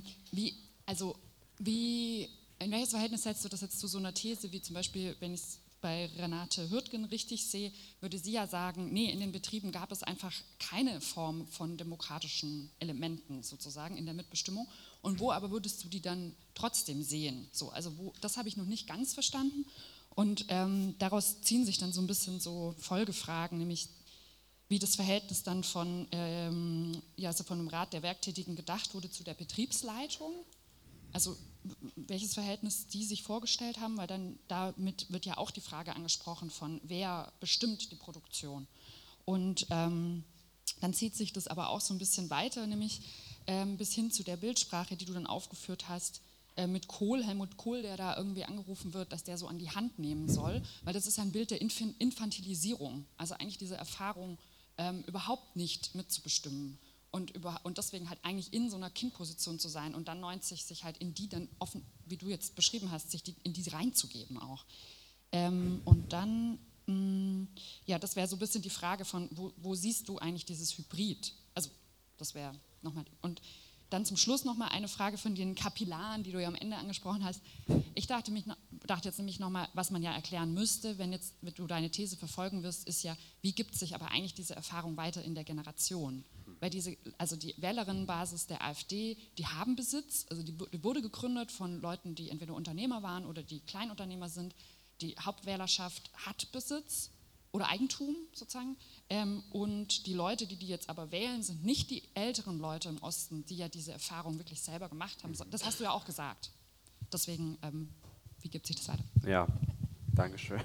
welches Verhältnis setzt du das jetzt zu so einer These, wie zum Beispiel, wenn ich es bei Renate Hürtgen richtig sehe, würde sie ja sagen, nee, in den Betrieben gab es einfach keine Form von demokratischen Elementen sozusagen in der Mitbestimmung. Und wo aber würdest du die dann trotzdem sehen? So, also das habe ich noch nicht ganz verstanden. Und daraus ziehen sich dann so ein bisschen so Folgefragen, nämlich wie das Verhältnis dann von dem Rat der Werktätigen gedacht wurde zu der Betriebsleitung. Also welches Verhältnis die sich vorgestellt haben, weil dann damit wird ja auch die Frage angesprochen von, wer bestimmt die Produktion. Und dann zieht sich das aber auch so ein bisschen weiter, nämlich bis hin zu der Bildsprache, die du dann aufgeführt hast, mit Helmut Kohl, der da irgendwie angerufen wird, dass der so an die Hand nehmen soll, weil das ist ein Bild der Infantilisierung, also eigentlich diese Erfahrung, überhaupt nicht mitzubestimmen. Und deswegen halt eigentlich in so einer Kindposition zu sein und dann 90 sich halt in die dann offen, wie du jetzt beschrieben hast, sich in die reinzugeben auch. Und dann, das wäre so ein bisschen die Frage von, wo siehst du eigentlich dieses Hybrid? Also das wäre nochmal, und dann zum Schluss nochmal eine Frage von den Kapillaren, die du ja am Ende angesprochen hast. Ich dachte jetzt nämlich nochmal, was man ja erklären müsste, wenn du deine These verfolgen wirst, ist ja, wie gibt sich aber eigentlich diese Erfahrung weiter in der Generation? Weil die Wählerinnenbasis der AfD, die haben Besitz, also die wurde gegründet von Leuten, die entweder Unternehmer waren oder die Kleinunternehmer sind. Die Hauptwählerschaft hat Besitz oder Eigentum sozusagen. Und die Leute, die jetzt aber wählen, sind nicht die älteren Leute im Osten, die ja diese Erfahrung wirklich selber gemacht haben. Das hast du ja auch gesagt. Deswegen, wie gibt sich das weiter? Ja, danke schön.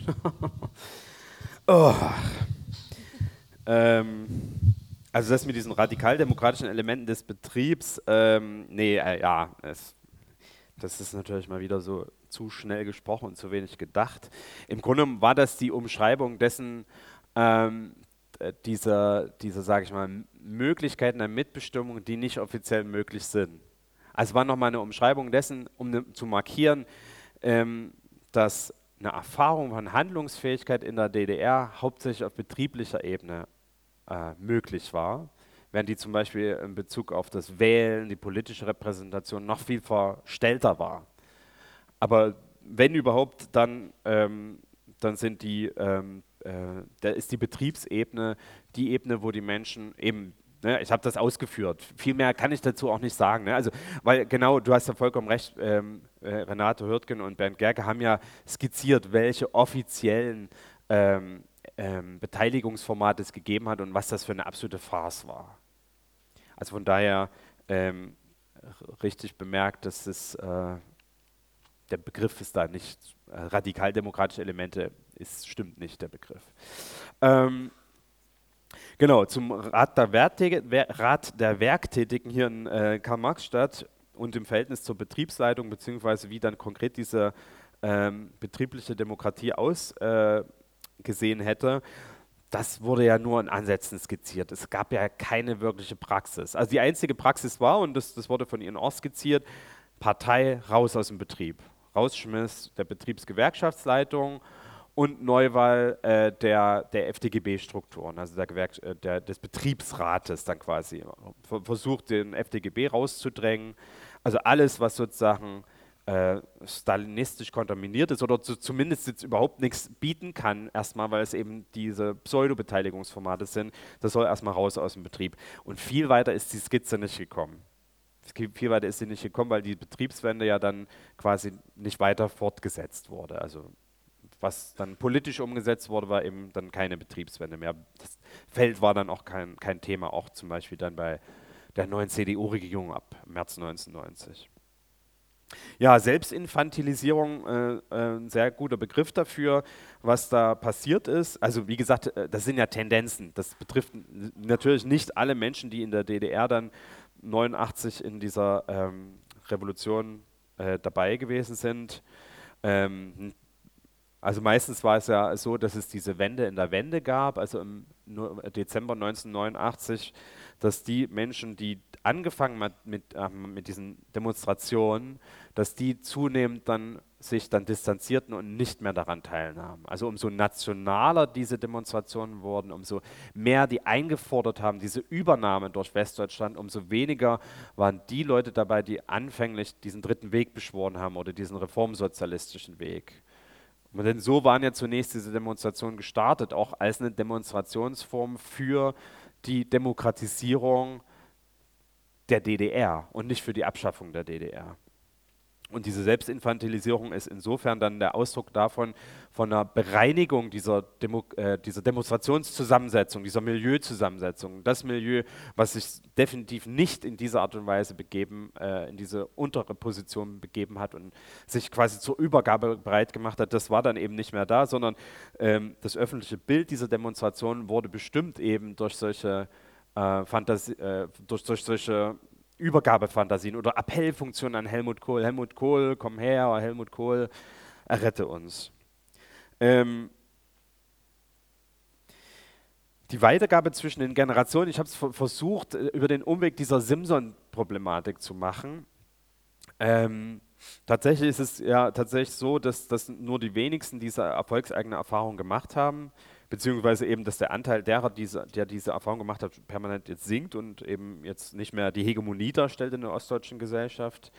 Also das mit diesen radikaldemokratischen Elementen des Betriebs, das ist natürlich mal wieder so zu schnell gesprochen und zu wenig gedacht. Im Grunde war das die Umschreibung dessen, dieser sage ich mal, Möglichkeiten der Mitbestimmung, die nicht offiziell möglich sind. Also war nochmal eine Umschreibung dessen, um zu markieren, dass eine Erfahrung von Handlungsfähigkeit in der DDR hauptsächlich auf betrieblicher Ebene möglich war, während die zum Beispiel in Bezug auf das Wählen, die politische Repräsentation noch viel verstellter war. Aber wenn überhaupt, dann sind da ist die Betriebsebene die Ebene, wo die Menschen eben, ne, ich habe das ausgeführt, viel mehr kann ich dazu auch nicht sagen. Ne? Also, weil genau, du hast ja vollkommen recht, Renate Hürtgen und Bernd Gerke haben ja skizziert, welche offiziellen Beteiligungsformate es gegeben hat und was das für eine absolute Farce war. Also von daher richtig bemerkt, dass es der Begriff ist da nicht, radikaldemokratische Elemente stimmt nicht der Begriff. Genau, zum Rat der Werktätigen hier in Karl-Marx-Stadt und im Verhältnis zur Betriebsleitung, beziehungsweise wie dann konkret diese betriebliche Demokratie ausgesehen hätte, das wurde ja nur in Ansätzen skizziert. Es gab ja keine wirkliche Praxis. Also die einzige Praxis war, und das wurde von Ihnen auch skizziert, Partei raus aus dem Betrieb. Rausschmiss der Betriebsgewerkschaftsleitung und Neuwahl der FDGB-Strukturen, also des Betriebsrates dann quasi. Versucht, den FDGB rauszudrängen. Also alles, was sozusagen stalinistisch kontaminiert ist oder zumindest jetzt überhaupt nichts bieten kann, erstmal, weil es eben diese Pseudo-Beteiligungsformate sind, das soll erstmal raus aus dem Betrieb. Und viel weiter ist die Skizze nicht gekommen. Viel weiter ist sie nicht gekommen, weil die Betriebswende ja dann quasi nicht weiter fortgesetzt wurde. Also was dann politisch umgesetzt wurde, war eben dann keine Betriebswende mehr. Das Feld war dann auch kein Thema, auch zum Beispiel dann bei der neuen CDU-Regierung ab März 1990. Ja, Selbstinfantilisierung, ein sehr guter Begriff dafür, was da passiert ist. Also wie gesagt, das sind ja Tendenzen. Das betrifft natürlich nicht alle Menschen, die in der DDR dann 89 in dieser Revolution dabei gewesen sind. Also meistens war es ja so, dass es diese Wende in der Wende gab, also im Dezember 1989, dass die Menschen, die angefangen hat mit diesen Demonstrationen, dass die zunehmend sich dann distanzierten und nicht mehr daran teilnahmen. Also umso nationaler diese Demonstrationen wurden, umso mehr die eingefordert haben, diese Übernahme durch Westdeutschland, umso weniger waren die Leute dabei, die anfänglich diesen dritten Weg beschworen haben oder diesen reformsozialistischen Weg. Denn so waren ja zunächst diese Demonstrationen gestartet, auch als eine Demonstrationsform für die Demokratisierung der DDR und nicht für die Abschaffung der DDR. Und diese Selbstinfantilisierung ist insofern dann der Ausdruck davon, von einer Bereinigung dieser Demonstrationszusammensetzung, dieser Milieuzusammensetzung. Das Milieu, was sich definitiv nicht in dieser Art und Weise in diese untere Position begeben hat und sich quasi zur Übergabe bereit gemacht hat, das war dann eben nicht mehr da, sondern das öffentliche Bild dieser Demonstration wurde bestimmt eben durch solche durch solche Übergabefantasien oder Appellfunktionen an Helmut Kohl. Helmut Kohl, komm her, Helmut Kohl, errette uns. Die Weitergabe zwischen den Generationen, ich habe es versucht, über den Umweg dieser Simson-Problematik zu machen. Tatsächlich ist es ja tatsächlich so, dass nur die wenigsten diese erfolgseigene Erfahrung gemacht haben, beziehungsweise eben, dass der Anteil derer, der diese Erfahrung gemacht hat, permanent jetzt sinkt und eben jetzt nicht mehr die Hegemonie darstellt in der ostdeutschen Gesellschaft.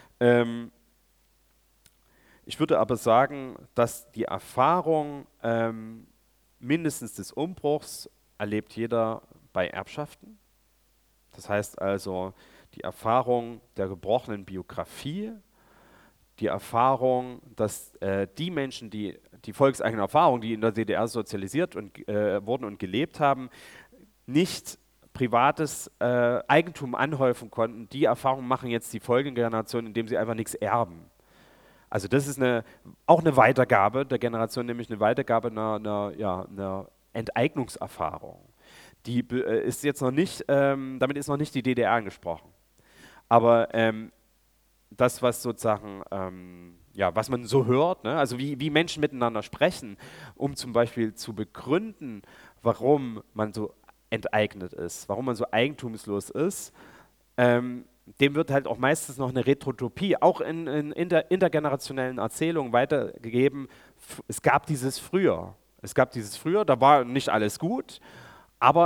Ich würde aber sagen, dass die Erfahrung mindestens des Umbruchs erlebt jeder bei Erbschaften. Das heißt also, die Erfahrung der gebrochenen Biografie, die Erfahrung, dass die Menschen, die volkseigene Erfahrung, die in der DDR sozialisiert wurden und gelebt haben, nicht privates Eigentum anhäufen konnten, die Erfahrung machen jetzt die Folgegenerationen, indem sie einfach nichts erben. Also das ist auch eine Weitergabe der Generation, nämlich eine Weitergabe einer Enteignungserfahrung. Die ist jetzt noch nicht, damit ist noch nicht die DDR angesprochen. Aber das, was sozusagen, was man so hört, ne? Also wie Menschen miteinander sprechen, um zum Beispiel zu begründen, warum man so enteignet ist, warum man so eigentumslos ist, dem wird halt auch meistens noch eine Retrotopie, auch in der intergenerationellen Erzählung weitergegeben. Es gab dieses früher, da war nicht alles gut, aber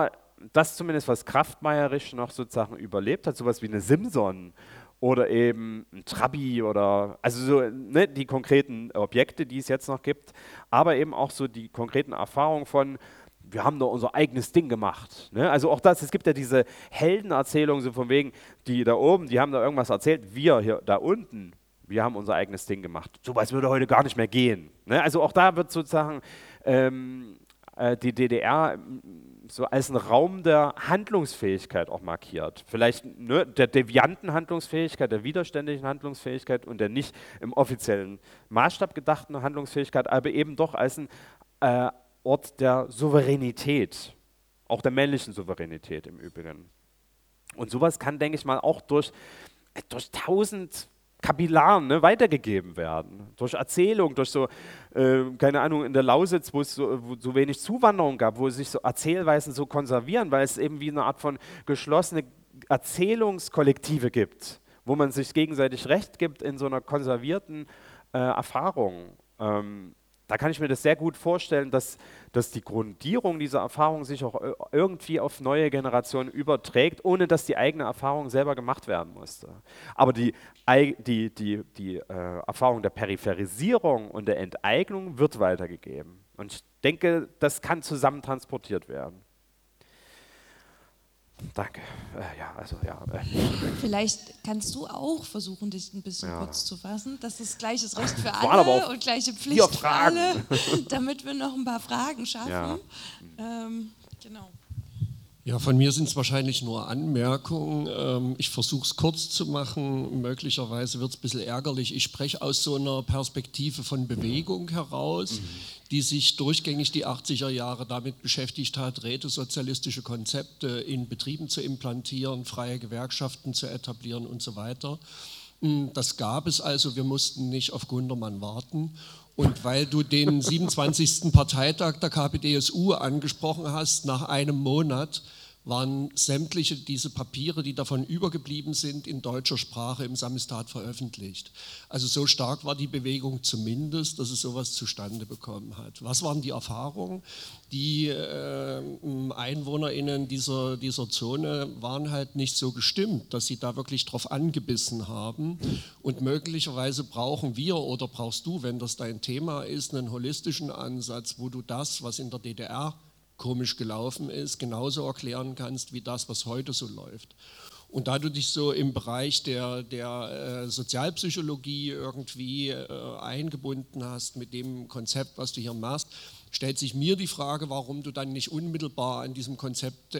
das zumindest, was kraftmeierisch noch sozusagen überlebt hat, sowas wie eine Simson oder eben ein Trabi oder, also so, ne, die konkreten Objekte, die es jetzt noch gibt, aber eben auch so die konkreten Erfahrungen von, wir haben da unser eigenes Ding gemacht. Ne? Also auch das, es gibt ja diese Heldenerzählungen so von wegen, die da oben, die haben da irgendwas erzählt, wir hier da unten, wir haben unser eigenes Ding gemacht. Sowas würde heute gar nicht mehr gehen. Ne? Also auch da wird sozusagen die DDR so als ein Raum der Handlungsfähigkeit auch markiert. Vielleicht der devianten Handlungsfähigkeit, der widerständigen Handlungsfähigkeit und der nicht im offiziellen Maßstab gedachten Handlungsfähigkeit, aber eben doch als ein Ort der Souveränität, auch der männlichen Souveränität im Übrigen. Und sowas kann, denke ich mal, auch durch 1000 Kapillaren, ne, weitergegeben werden. Durch Erzählung, durch so, keine Ahnung, in der Lausitz, wo so wenig Zuwanderung gab, wo sich so Erzählweisen so konservieren, weil es eben wie eine Art von geschlossene Erzählungskollektive gibt, wo man sich gegenseitig Recht gibt in so einer konservierten Erfahrung. Da kann ich mir das sehr gut vorstellen, dass die Grundierung dieser Erfahrung sich auch irgendwie auf neue Generationen überträgt, ohne dass die eigene Erfahrung selber gemacht werden musste. Aber die Erfahrung der Peripherisierung und der Enteignung wird weitergegeben. Und ich denke, das kann zusammen transportiert werden. Danke. Vielleicht kannst du auch versuchen, dich ein bisschen kurz zu fassen. Das ist gleiches Recht für waren aber alle auch und gleiche Pflicht für alle, damit wir noch ein paar Fragen schaffen. Ja. Genau. Ja, von mir sind es wahrscheinlich nur Anmerkungen. Ich versuche es kurz zu machen. Möglicherweise wird es ein bisschen ärgerlich. Ich spreche aus so einer Perspektive von Bewegung heraus, die sich durchgängig die 80er Jahre damit beschäftigt hat, rätesozialistische Konzepte in Betrieben zu implantieren, freie Gewerkschaften zu etablieren und so weiter. Das gab es also, wir mussten nicht auf Gundermann warten. Und weil du den 27. Parteitag der KPDSU angesprochen hast, nach einem Monat waren sämtliche diese Papiere, die davon übergeblieben sind, in deutscher Sprache im Samisdat veröffentlicht. Also so stark war die Bewegung zumindest, dass es sowas zustande bekommen hat. Was waren die Erfahrungen? Die EinwohnerInnen dieser Zone waren halt nicht so gestimmt, dass sie da wirklich drauf angebissen haben. Und möglicherweise brauchen wir oder brauchst du, wenn das dein Thema ist, einen holistischen Ansatz, wo du das, was in der DDR komisch gelaufen ist, genauso erklären kannst wie das, was heute so läuft. Und da du dich so im Bereich der Sozialpsychologie irgendwie eingebunden hast mit dem Konzept, was du hier machst, stellt sich mir die Frage, warum du dann nicht unmittelbar an diesem Konzept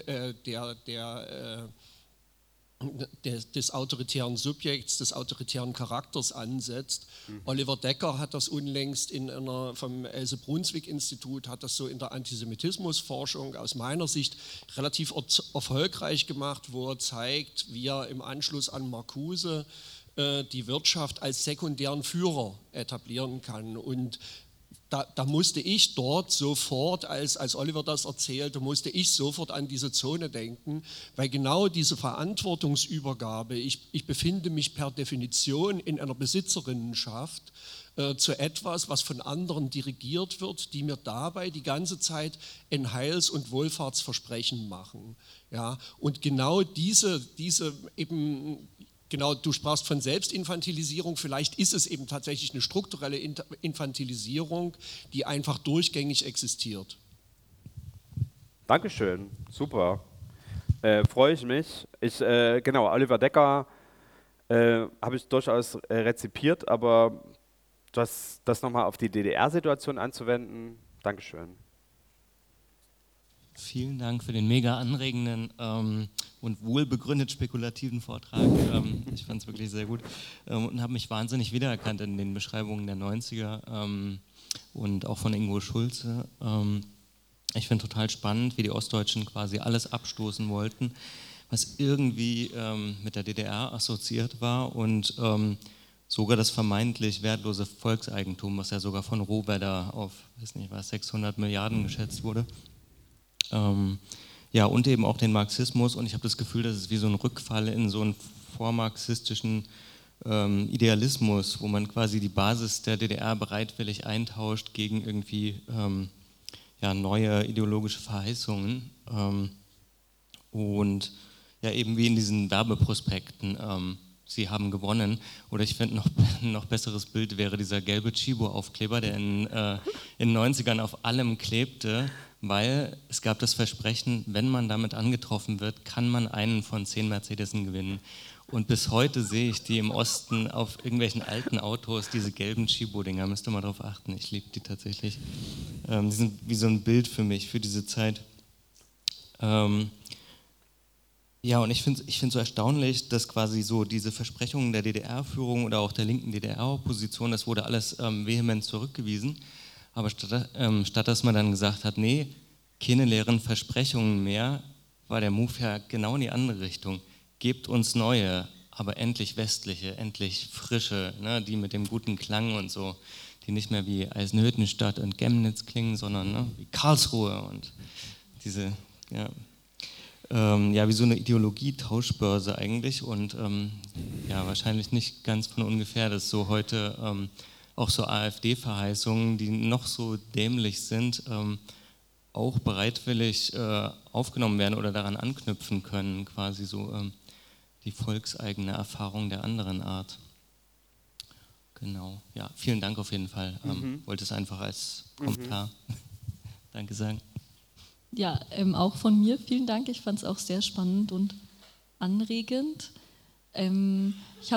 des autoritären Subjekts, des autoritären Charakters ansetzt. Oliver Decker hat das unlängst vom Else-Brunswick-Institut, hat das so in der Antisemitismusforschung aus meiner Sicht relativ erfolgreich gemacht, wo er zeigt, wie er im Anschluss an Marcuse die Wirtschaft als sekundären Führer etablieren kann. Und da musste ich dort sofort, als Oliver das erzählte, musste ich sofort an diese Zone denken, weil genau diese Verantwortungsübergabe, ich befinde mich per Definition in einer Besitzerinnenschaft zu etwas, was von anderen dirigiert wird, die mir dabei die ganze Zeit ein Heils- und Wohlfahrtsversprechen machen. Ja? Und genau diese eben... Genau, du sprachst von Selbstinfantilisierung, vielleicht ist es eben tatsächlich eine strukturelle Infantilisierung, die einfach durchgängig existiert. Dankeschön, super. Freue ich mich. Genau, Oliver Decker habe ich durchaus rezipiert, aber das nochmal auf die DDR-Situation anzuwenden, Dankeschön. Vielen Dank für den mega anregenden und wohlbegründet spekulativen Vortrag. Ich fand es wirklich sehr gut und habe mich wahnsinnig wiedererkannt in den Beschreibungen der 90er und auch von Ingo Schulze. Ich finde total spannend, wie die Ostdeutschen quasi alles abstoßen wollten, was irgendwie mit der DDR assoziiert war und sogar das vermeintlich wertlose Volkseigentum, was ja sogar von Rohwedder auf, weiß nicht was, 600 Milliarden geschätzt wurde. Ja, und eben auch den Marxismus, und ich habe das Gefühl, das ist wie so ein Rückfall in so einen vormarxistischen Idealismus, wo man quasi die Basis der DDR bereitwillig eintauscht gegen irgendwie neue ideologische Verheißungen. Und ja, eben wie in diesen Werbeprospekten, sie haben gewonnen. Oder ich finde, ein noch besseres Bild wäre dieser gelbe Chibo-Aufkleber, der in den 90ern auf allem klebte, weil es gab das Versprechen, wenn man damit angetroffen wird, kann man einen von 10 Mercedesen gewinnen. Und bis heute sehe ich die im Osten auf irgendwelchen alten Autos, diese gelben Chibo-Dinger, müsst ihr mal drauf achten, ich liebe die tatsächlich. Die sind wie so ein Bild für mich, für diese Zeit. Ja, und ich finde so erstaunlich, dass quasi so diese Versprechungen der DDR-Führung oder auch der linken DDR-Opposition, das wurde alles vehement zurückgewiesen. Aber statt dass man dann gesagt hat, nee, keine leeren Versprechungen mehr, war der Move ja genau in die andere Richtung. Gebt uns neue, aber endlich westliche, endlich frische, ne, die mit dem guten Klang und so, die nicht mehr wie Eisenhüttenstadt und Chemnitz klingen, sondern ne, wie Karlsruhe und diese, ja, wie so eine Ideologie-Tauschbörse eigentlich und ja, wahrscheinlich nicht ganz von ungefähr, dass so heute auch so AfD-Verheißungen, die noch so dämlich sind, auch bereitwillig aufgenommen werden oder daran anknüpfen können, quasi so die volkseigene Erfahrung der anderen Art. Genau, ja, vielen Dank auf jeden Fall. Wollte es einfach als Kommentar Danke sagen. Ja, auch von mir vielen Dank. Ich fand es auch sehr spannend und anregend. Ich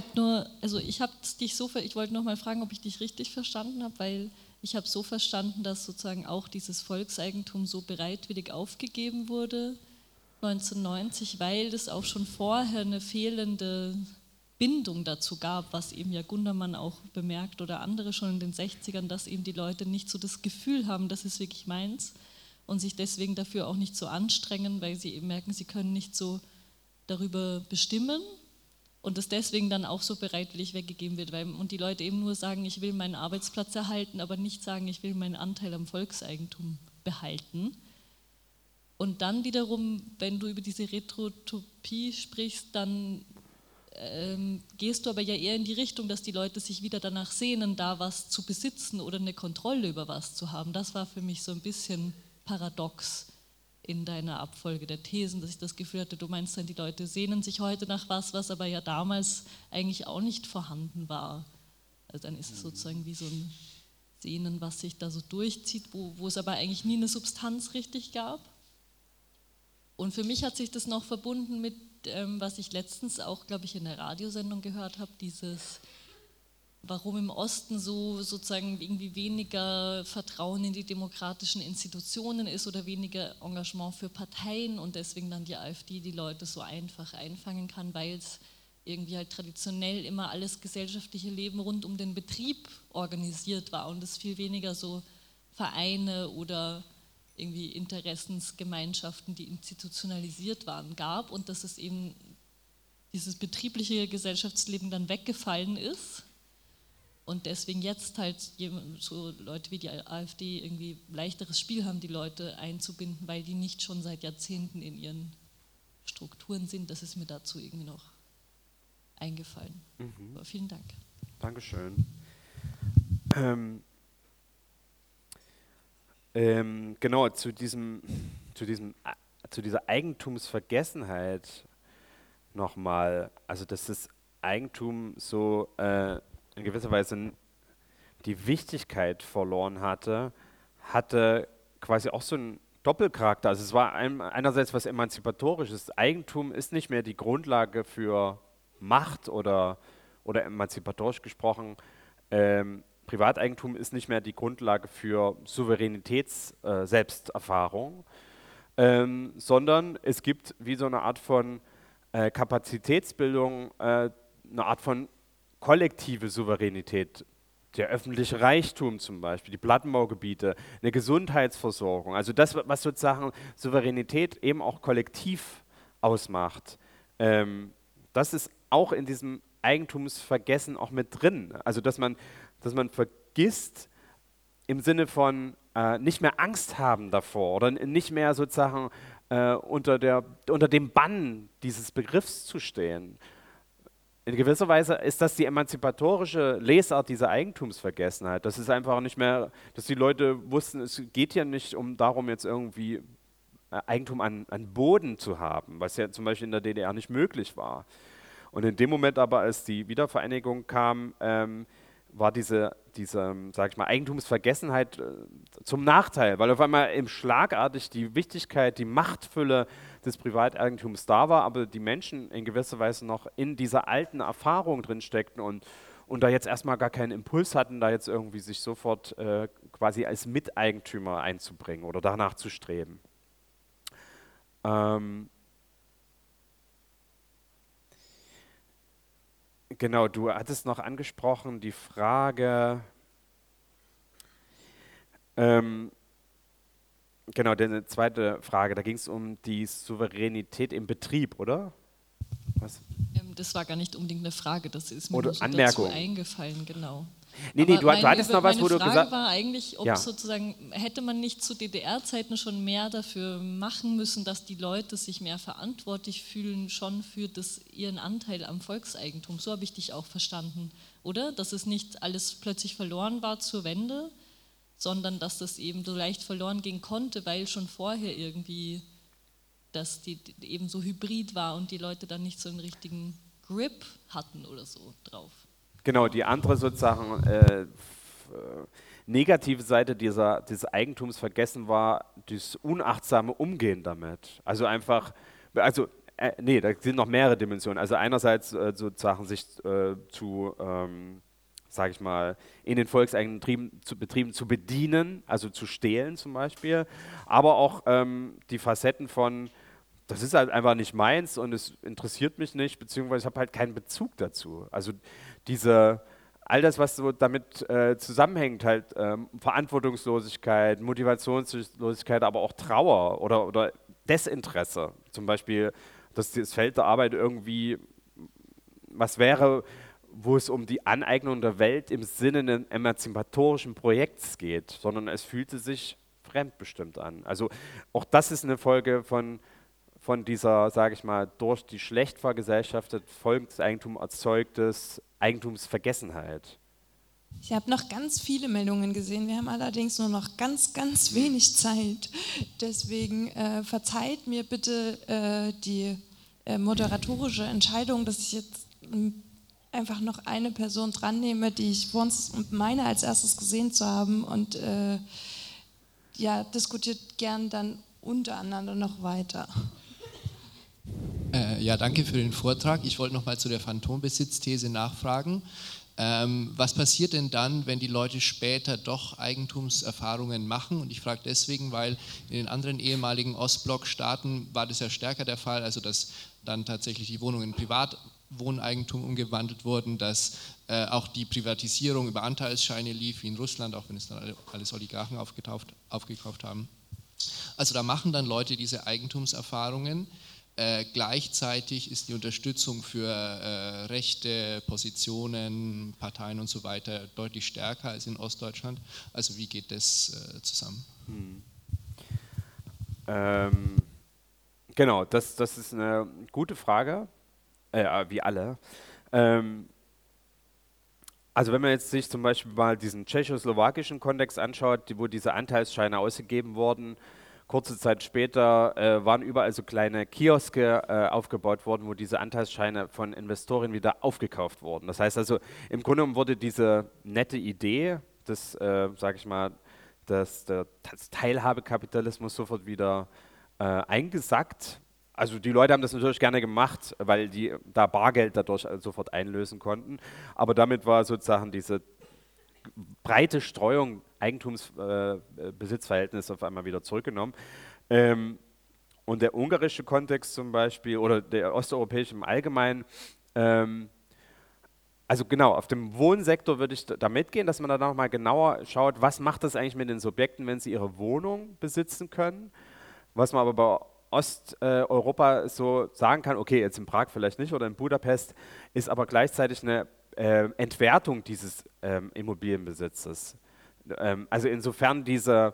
wollte noch mal fragen, ob ich dich richtig verstanden habe, weil ich habe so verstanden, dass sozusagen auch dieses Volkseigentum so bereitwillig aufgegeben wurde 1990, weil es auch schon vorher eine fehlende Bindung dazu gab, was eben ja Gundermann auch bemerkt oder andere schon in den 60ern, dass eben die Leute nicht so das Gefühl haben, das ist wirklich meins und sich deswegen dafür auch nicht so anstrengen, weil sie eben merken, sie können nicht so darüber bestimmen und es deswegen dann auch so bereitwillig weggegeben wird, und die Leute eben nur sagen, ich will meinen Arbeitsplatz erhalten, aber nicht sagen, ich will meinen Anteil am Volkseigentum behalten. Und dann wiederum, wenn du über diese Retrotopie sprichst, dann gehst du aber ja eher in die Richtung, dass die Leute sich wieder danach sehnen, da was zu besitzen oder eine Kontrolle über was zu haben. Das war für mich so ein bisschen paradox in deiner Abfolge der Thesen, dass ich das Gefühl hatte, du meinst dann, die Leute sehnen sich heute nach was aber ja damals eigentlich auch nicht vorhanden war. Also dann ist es sozusagen wie so ein Sehnen, was sich da so durchzieht, wo es aber eigentlich nie eine Substanz richtig gab. Und für mich hat sich das noch verbunden mit, was ich letztens auch, glaube ich, in der Radiosendung gehört habe, dieses, warum im Osten so sozusagen irgendwie weniger Vertrauen in die demokratischen Institutionen ist oder weniger Engagement für Parteien und deswegen dann die AfD die Leute so einfach einfangen kann, weil es irgendwie halt traditionell immer alles gesellschaftliche Leben rund um den Betrieb organisiert war und es viel weniger so Vereine oder irgendwie Interessensgemeinschaften, die institutionalisiert waren, gab und dass es eben dieses betriebliche Gesellschaftsleben dann weggefallen ist und deswegen jetzt halt so Leute wie die AfD irgendwie leichteres Spiel haben, die Leute einzubinden, weil die nicht schon seit Jahrzehnten in ihren Strukturen sind. Das ist mir dazu irgendwie noch eingefallen. Aber vielen Dank. Dankeschön. Genau, zu dieser Eigentumsvergessenheit nochmal, also dass das Eigentum so in gewisser Weise die Wichtigkeit verloren hatte quasi auch so einen Doppelcharakter. Also es war einerseits was Emanzipatorisches. Eigentum ist nicht mehr die Grundlage für Macht oder emanzipatorisch gesprochen, Privateigentum ist nicht mehr die Grundlage für Souveränitäts-Selbsterfahrung, sondern es gibt wie so eine Art von Kapazitätsbildung, eine Art von kollektive Souveränität, der öffentliche Reichtum zum Beispiel, die Plattenbaugebiete, eine Gesundheitsversorgung, also das, was sozusagen Souveränität eben auch kollektiv ausmacht, das ist auch in diesem Eigentumsvergessen auch mit drin, also dass man vergisst im Sinne von nicht mehr Angst haben davor oder nicht mehr sozusagen unter dem Bann dieses Begriffs zu stehen. In gewisser Weise ist das die emanzipatorische Lesart dieser Eigentumsvergessenheit. Das ist einfach nicht mehr, dass die Leute wussten, es geht ja nicht darum, jetzt irgendwie Eigentum an Boden zu haben, was ja zum Beispiel in der DDR nicht möglich war. Und in dem Moment aber, als die Wiedervereinigung kam, war diese sag ich mal, Eigentumsvergessenheit zum Nachteil, weil auf einmal schlagartig die Wichtigkeit, die Machtfülle des Privateigentums da war, aber die Menschen in gewisser Weise noch in dieser alten Erfahrung drin steckten und da jetzt erstmal gar keinen Impuls hatten, da jetzt irgendwie sich sofort quasi als Miteigentümer einzubringen oder danach zu streben. Genau, du hattest noch angesprochen die Frage, genau, eine zweite Frage, da ging es um die Souveränität im Betrieb, oder? Was? Das war gar nicht unbedingt eine Frage, das ist mir Oder nur so Anmerkung. dazu eingefallen, genau. Nee, du hattest noch was, wo du gesagt hast. Meine Frage war eigentlich, ob Ja. sozusagen, hätte man nicht zu DDR-Zeiten schon mehr dafür machen müssen, dass die Leute sich mehr verantwortlich fühlen, schon für ihren Anteil am Volkseigentum. So habe ich dich auch verstanden, oder? Dass es nicht alles plötzlich verloren war zur Wende, sondern dass das eben so leicht verloren gehen konnte, weil schon vorher irgendwie das eben so hybrid war und die Leute dann nicht so einen richtigen Grip hatten oder so drauf. Genau, die andere sozusagen negative Seite dieses Eigentums vergessen war, das unachtsame Umgehen damit. Also einfach, nee, da sind noch mehrere Dimensionen. Also einerseits sozusagen sich sage ich mal, in den volkseigenen Betrieben zu bedienen, also zu stehlen zum Beispiel, aber auch die Facetten von, das ist halt einfach nicht meins und es interessiert mich nicht, beziehungsweise ich habe halt keinen Bezug dazu. Also all das, was so damit zusammenhängt, halt Verantwortungslosigkeit, Motivationslosigkeit, aber auch Trauer oder Desinteresse. Zum Beispiel, dass das Feld der Arbeit irgendwie was wäre, wo es um die Aneignung der Welt im Sinne eines emanzipatorischen Projekts geht, sondern es fühlte sich fremdbestimmt an. Also auch das ist eine Folge von dieser, sage ich mal, durch die schlecht vergesellschaftet Volkseigentum erzeugtes Eigentumsvergessenheit. Ich habe noch ganz viele Meldungen gesehen. Wir haben allerdings nur noch ganz, ganz wenig Zeit. Deswegen verzeiht mir bitte die moderatorische Entscheidung, dass ich jetzt einfach noch eine Person dran nehme, die ich vor uns meine als erstes gesehen zu haben und diskutiert gern dann untereinander noch weiter. Ja, danke für den Vortrag. Ich wollte noch mal zu der Phantombesitzthese nachfragen. Was passiert denn dann, wenn die Leute später doch Eigentumserfahrungen machen? Und ich frage deswegen, weil in den anderen ehemaligen Ostblock-Staaten war das ja stärker der Fall, also dass dann tatsächlich die Wohnungen in Privatwohneigentum umgewandelt wurden, dass auch die Privatisierung über Anteilsscheine lief, wie in Russland, auch wenn es dann alles Oligarchen aufgekauft haben. Also da machen dann Leute diese Eigentumserfahrungen. Gleichzeitig ist die Unterstützung für rechte Positionen, Parteien und so weiter deutlich stärker als in Ostdeutschland. Also wie geht das zusammen? Genau, das ist eine gute Frage, wie alle. Also wenn man jetzt sich zum Beispiel mal diesen tschechoslowakischen Kontext anschaut, wo diese Anteilsscheine ausgegeben wurden, kurze Zeit später waren überall so kleine Kioske aufgebaut worden, wo diese Anteilsscheine von Investoren wieder aufgekauft wurden. Das heißt also, im Grunde genommen wurde diese nette Idee des, sage ich mal, des Teilhabekapitalismus sofort wieder eingesackt. Also die Leute haben das natürlich gerne gemacht, weil die da Bargeld dadurch sofort einlösen konnten. Aber damit war sozusagen diese breite Streuung Eigentumsbesitzverhältnisse auf einmal wieder zurückgenommen. Und der ungarische Kontext zum Beispiel oder der osteuropäische im Allgemeinen, also genau, auf dem Wohnsektor würde ich da mitgehen, dass man da nochmal genauer schaut, was macht das eigentlich mit den Subjekten, wenn sie ihre Wohnung besitzen können. Was man aber bei Osteuropa so sagen kann, okay, jetzt in Prag vielleicht nicht oder in Budapest, ist aber gleichzeitig eine Entwertung dieses Immobilienbesitzes. Also insofern diese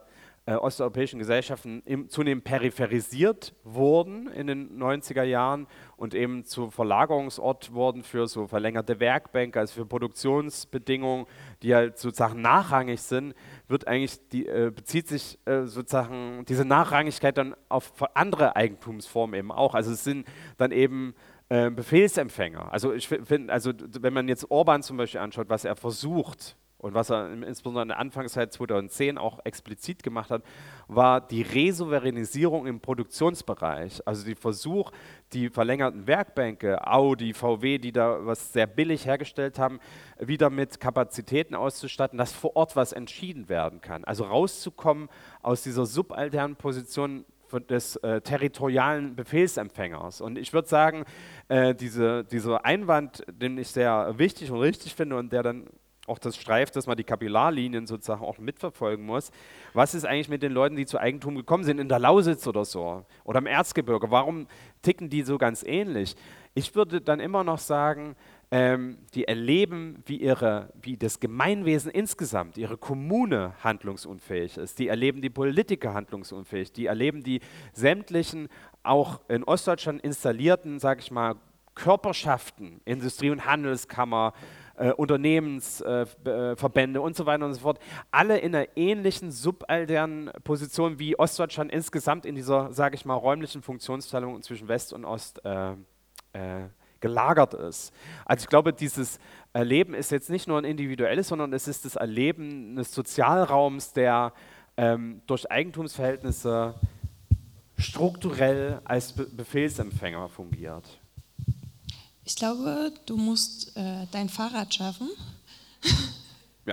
osteuropäischen Gesellschaften zunehmend peripherisiert wurden in den 90er Jahren und eben zu Verlagerungsort wurden für so verlängerte Werkbänke, also für Produktionsbedingungen, die halt sozusagen nachrangig sind, bezieht sich sozusagen diese Nachrangigkeit dann auf andere Eigentumsformen eben auch. Also es sind dann eben Befehlsempfänger. Also ich finde, also wenn man jetzt Orban zum Beispiel anschaut, was er versucht, und was er insbesondere in der Anfangszeit 2010 auch explizit gemacht hat, war die Resouveränisierung im Produktionsbereich. Also der Versuch, die verlängerten Werkbänke, Audi, VW, die da was sehr billig hergestellt haben, wieder mit Kapazitäten auszustatten, dass vor Ort was entschieden werden kann. Also rauszukommen aus dieser subalternen Position des territorialen Befehlsempfängers. Und ich würde sagen, dieser Einwand, den ich sehr wichtig und richtig finde und der dann auch das streift, dass man die Kapillarlinien sozusagen auch mitverfolgen muss. Was ist eigentlich mit den Leuten, die zu Eigentum gekommen sind, in der Lausitz oder so oder im Erzgebirge? Warum ticken die so ganz ähnlich? Ich würde dann immer noch sagen, die erleben, wie das Gemeinwesen insgesamt, ihre Kommune handlungsunfähig ist. Die erleben die Politiker handlungsunfähig. Die erleben die sämtlichen, auch in Ostdeutschland installierten, sage ich mal, Körperschaften, Industrie- und Handelskammer, Unternehmensverbände und so weiter und so fort, alle in einer ähnlichen subalternen Position wie Ostdeutschland insgesamt in dieser, sage ich mal, räumlichen Funktionsteilung zwischen West und Ost gelagert ist. Also ich glaube, dieses Erleben ist jetzt nicht nur ein individuelles, sondern es ist das Erleben eines Sozialraums, der durch Eigentumsverhältnisse strukturell als Befehlsempfänger fungiert. Ich glaube, du musst dein Fahrrad schaffen. Ja.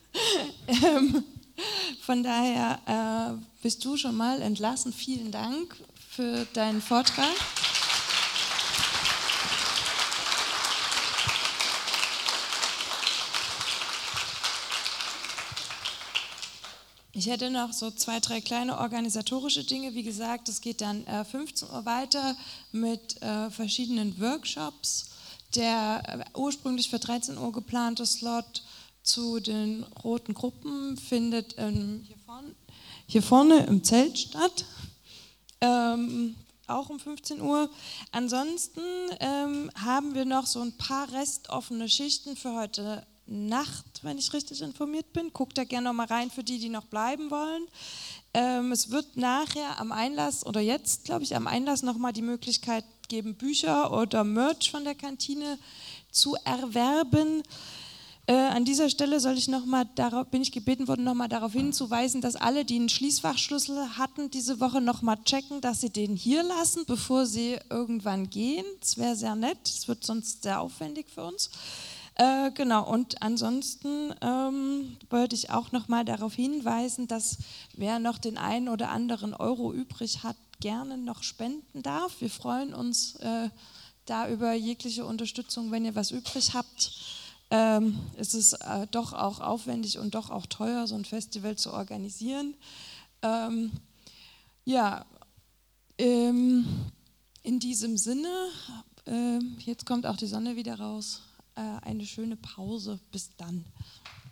Von daher bist du schon mal entlassen. Vielen Dank für deinen Vortrag. Ich hätte noch so 2, 3 kleine organisatorische Dinge. Wie gesagt, es geht dann 15 Uhr weiter mit verschiedenen Workshops. Der ursprünglich für 13 Uhr geplante Slot zu den roten Gruppen findet hier vorne im Zelt statt, auch um 15 Uhr. Ansonsten haben wir noch so ein paar restoffene Schichten für heute Nacht, wenn ich richtig informiert bin. Guckt da gerne noch mal rein für die, die noch bleiben wollen. Es wird nachher am Einlass oder jetzt, glaube ich, am Einlass noch mal die Möglichkeit geben, Bücher oder Merch von der Kantine zu erwerben. An dieser Stelle bin ich gebeten worden, noch mal darauf hinzuweisen, dass alle, die einen Schließfachschlüssel hatten, diese Woche noch mal checken, dass sie den hier lassen, bevor sie irgendwann gehen. Das wäre sehr nett, das wird sonst sehr aufwendig für uns. Genau, und ansonsten wollte ich auch noch mal darauf hinweisen, dass wer noch den einen oder anderen Euro übrig hat, gerne noch spenden darf. Wir freuen uns da über jegliche Unterstützung, wenn ihr was übrig habt. Es ist doch auch aufwendig und doch auch teuer, so ein Festival zu organisieren. In diesem Sinne, jetzt kommt auch die Sonne wieder raus. Eine schöne Pause. Bis dann.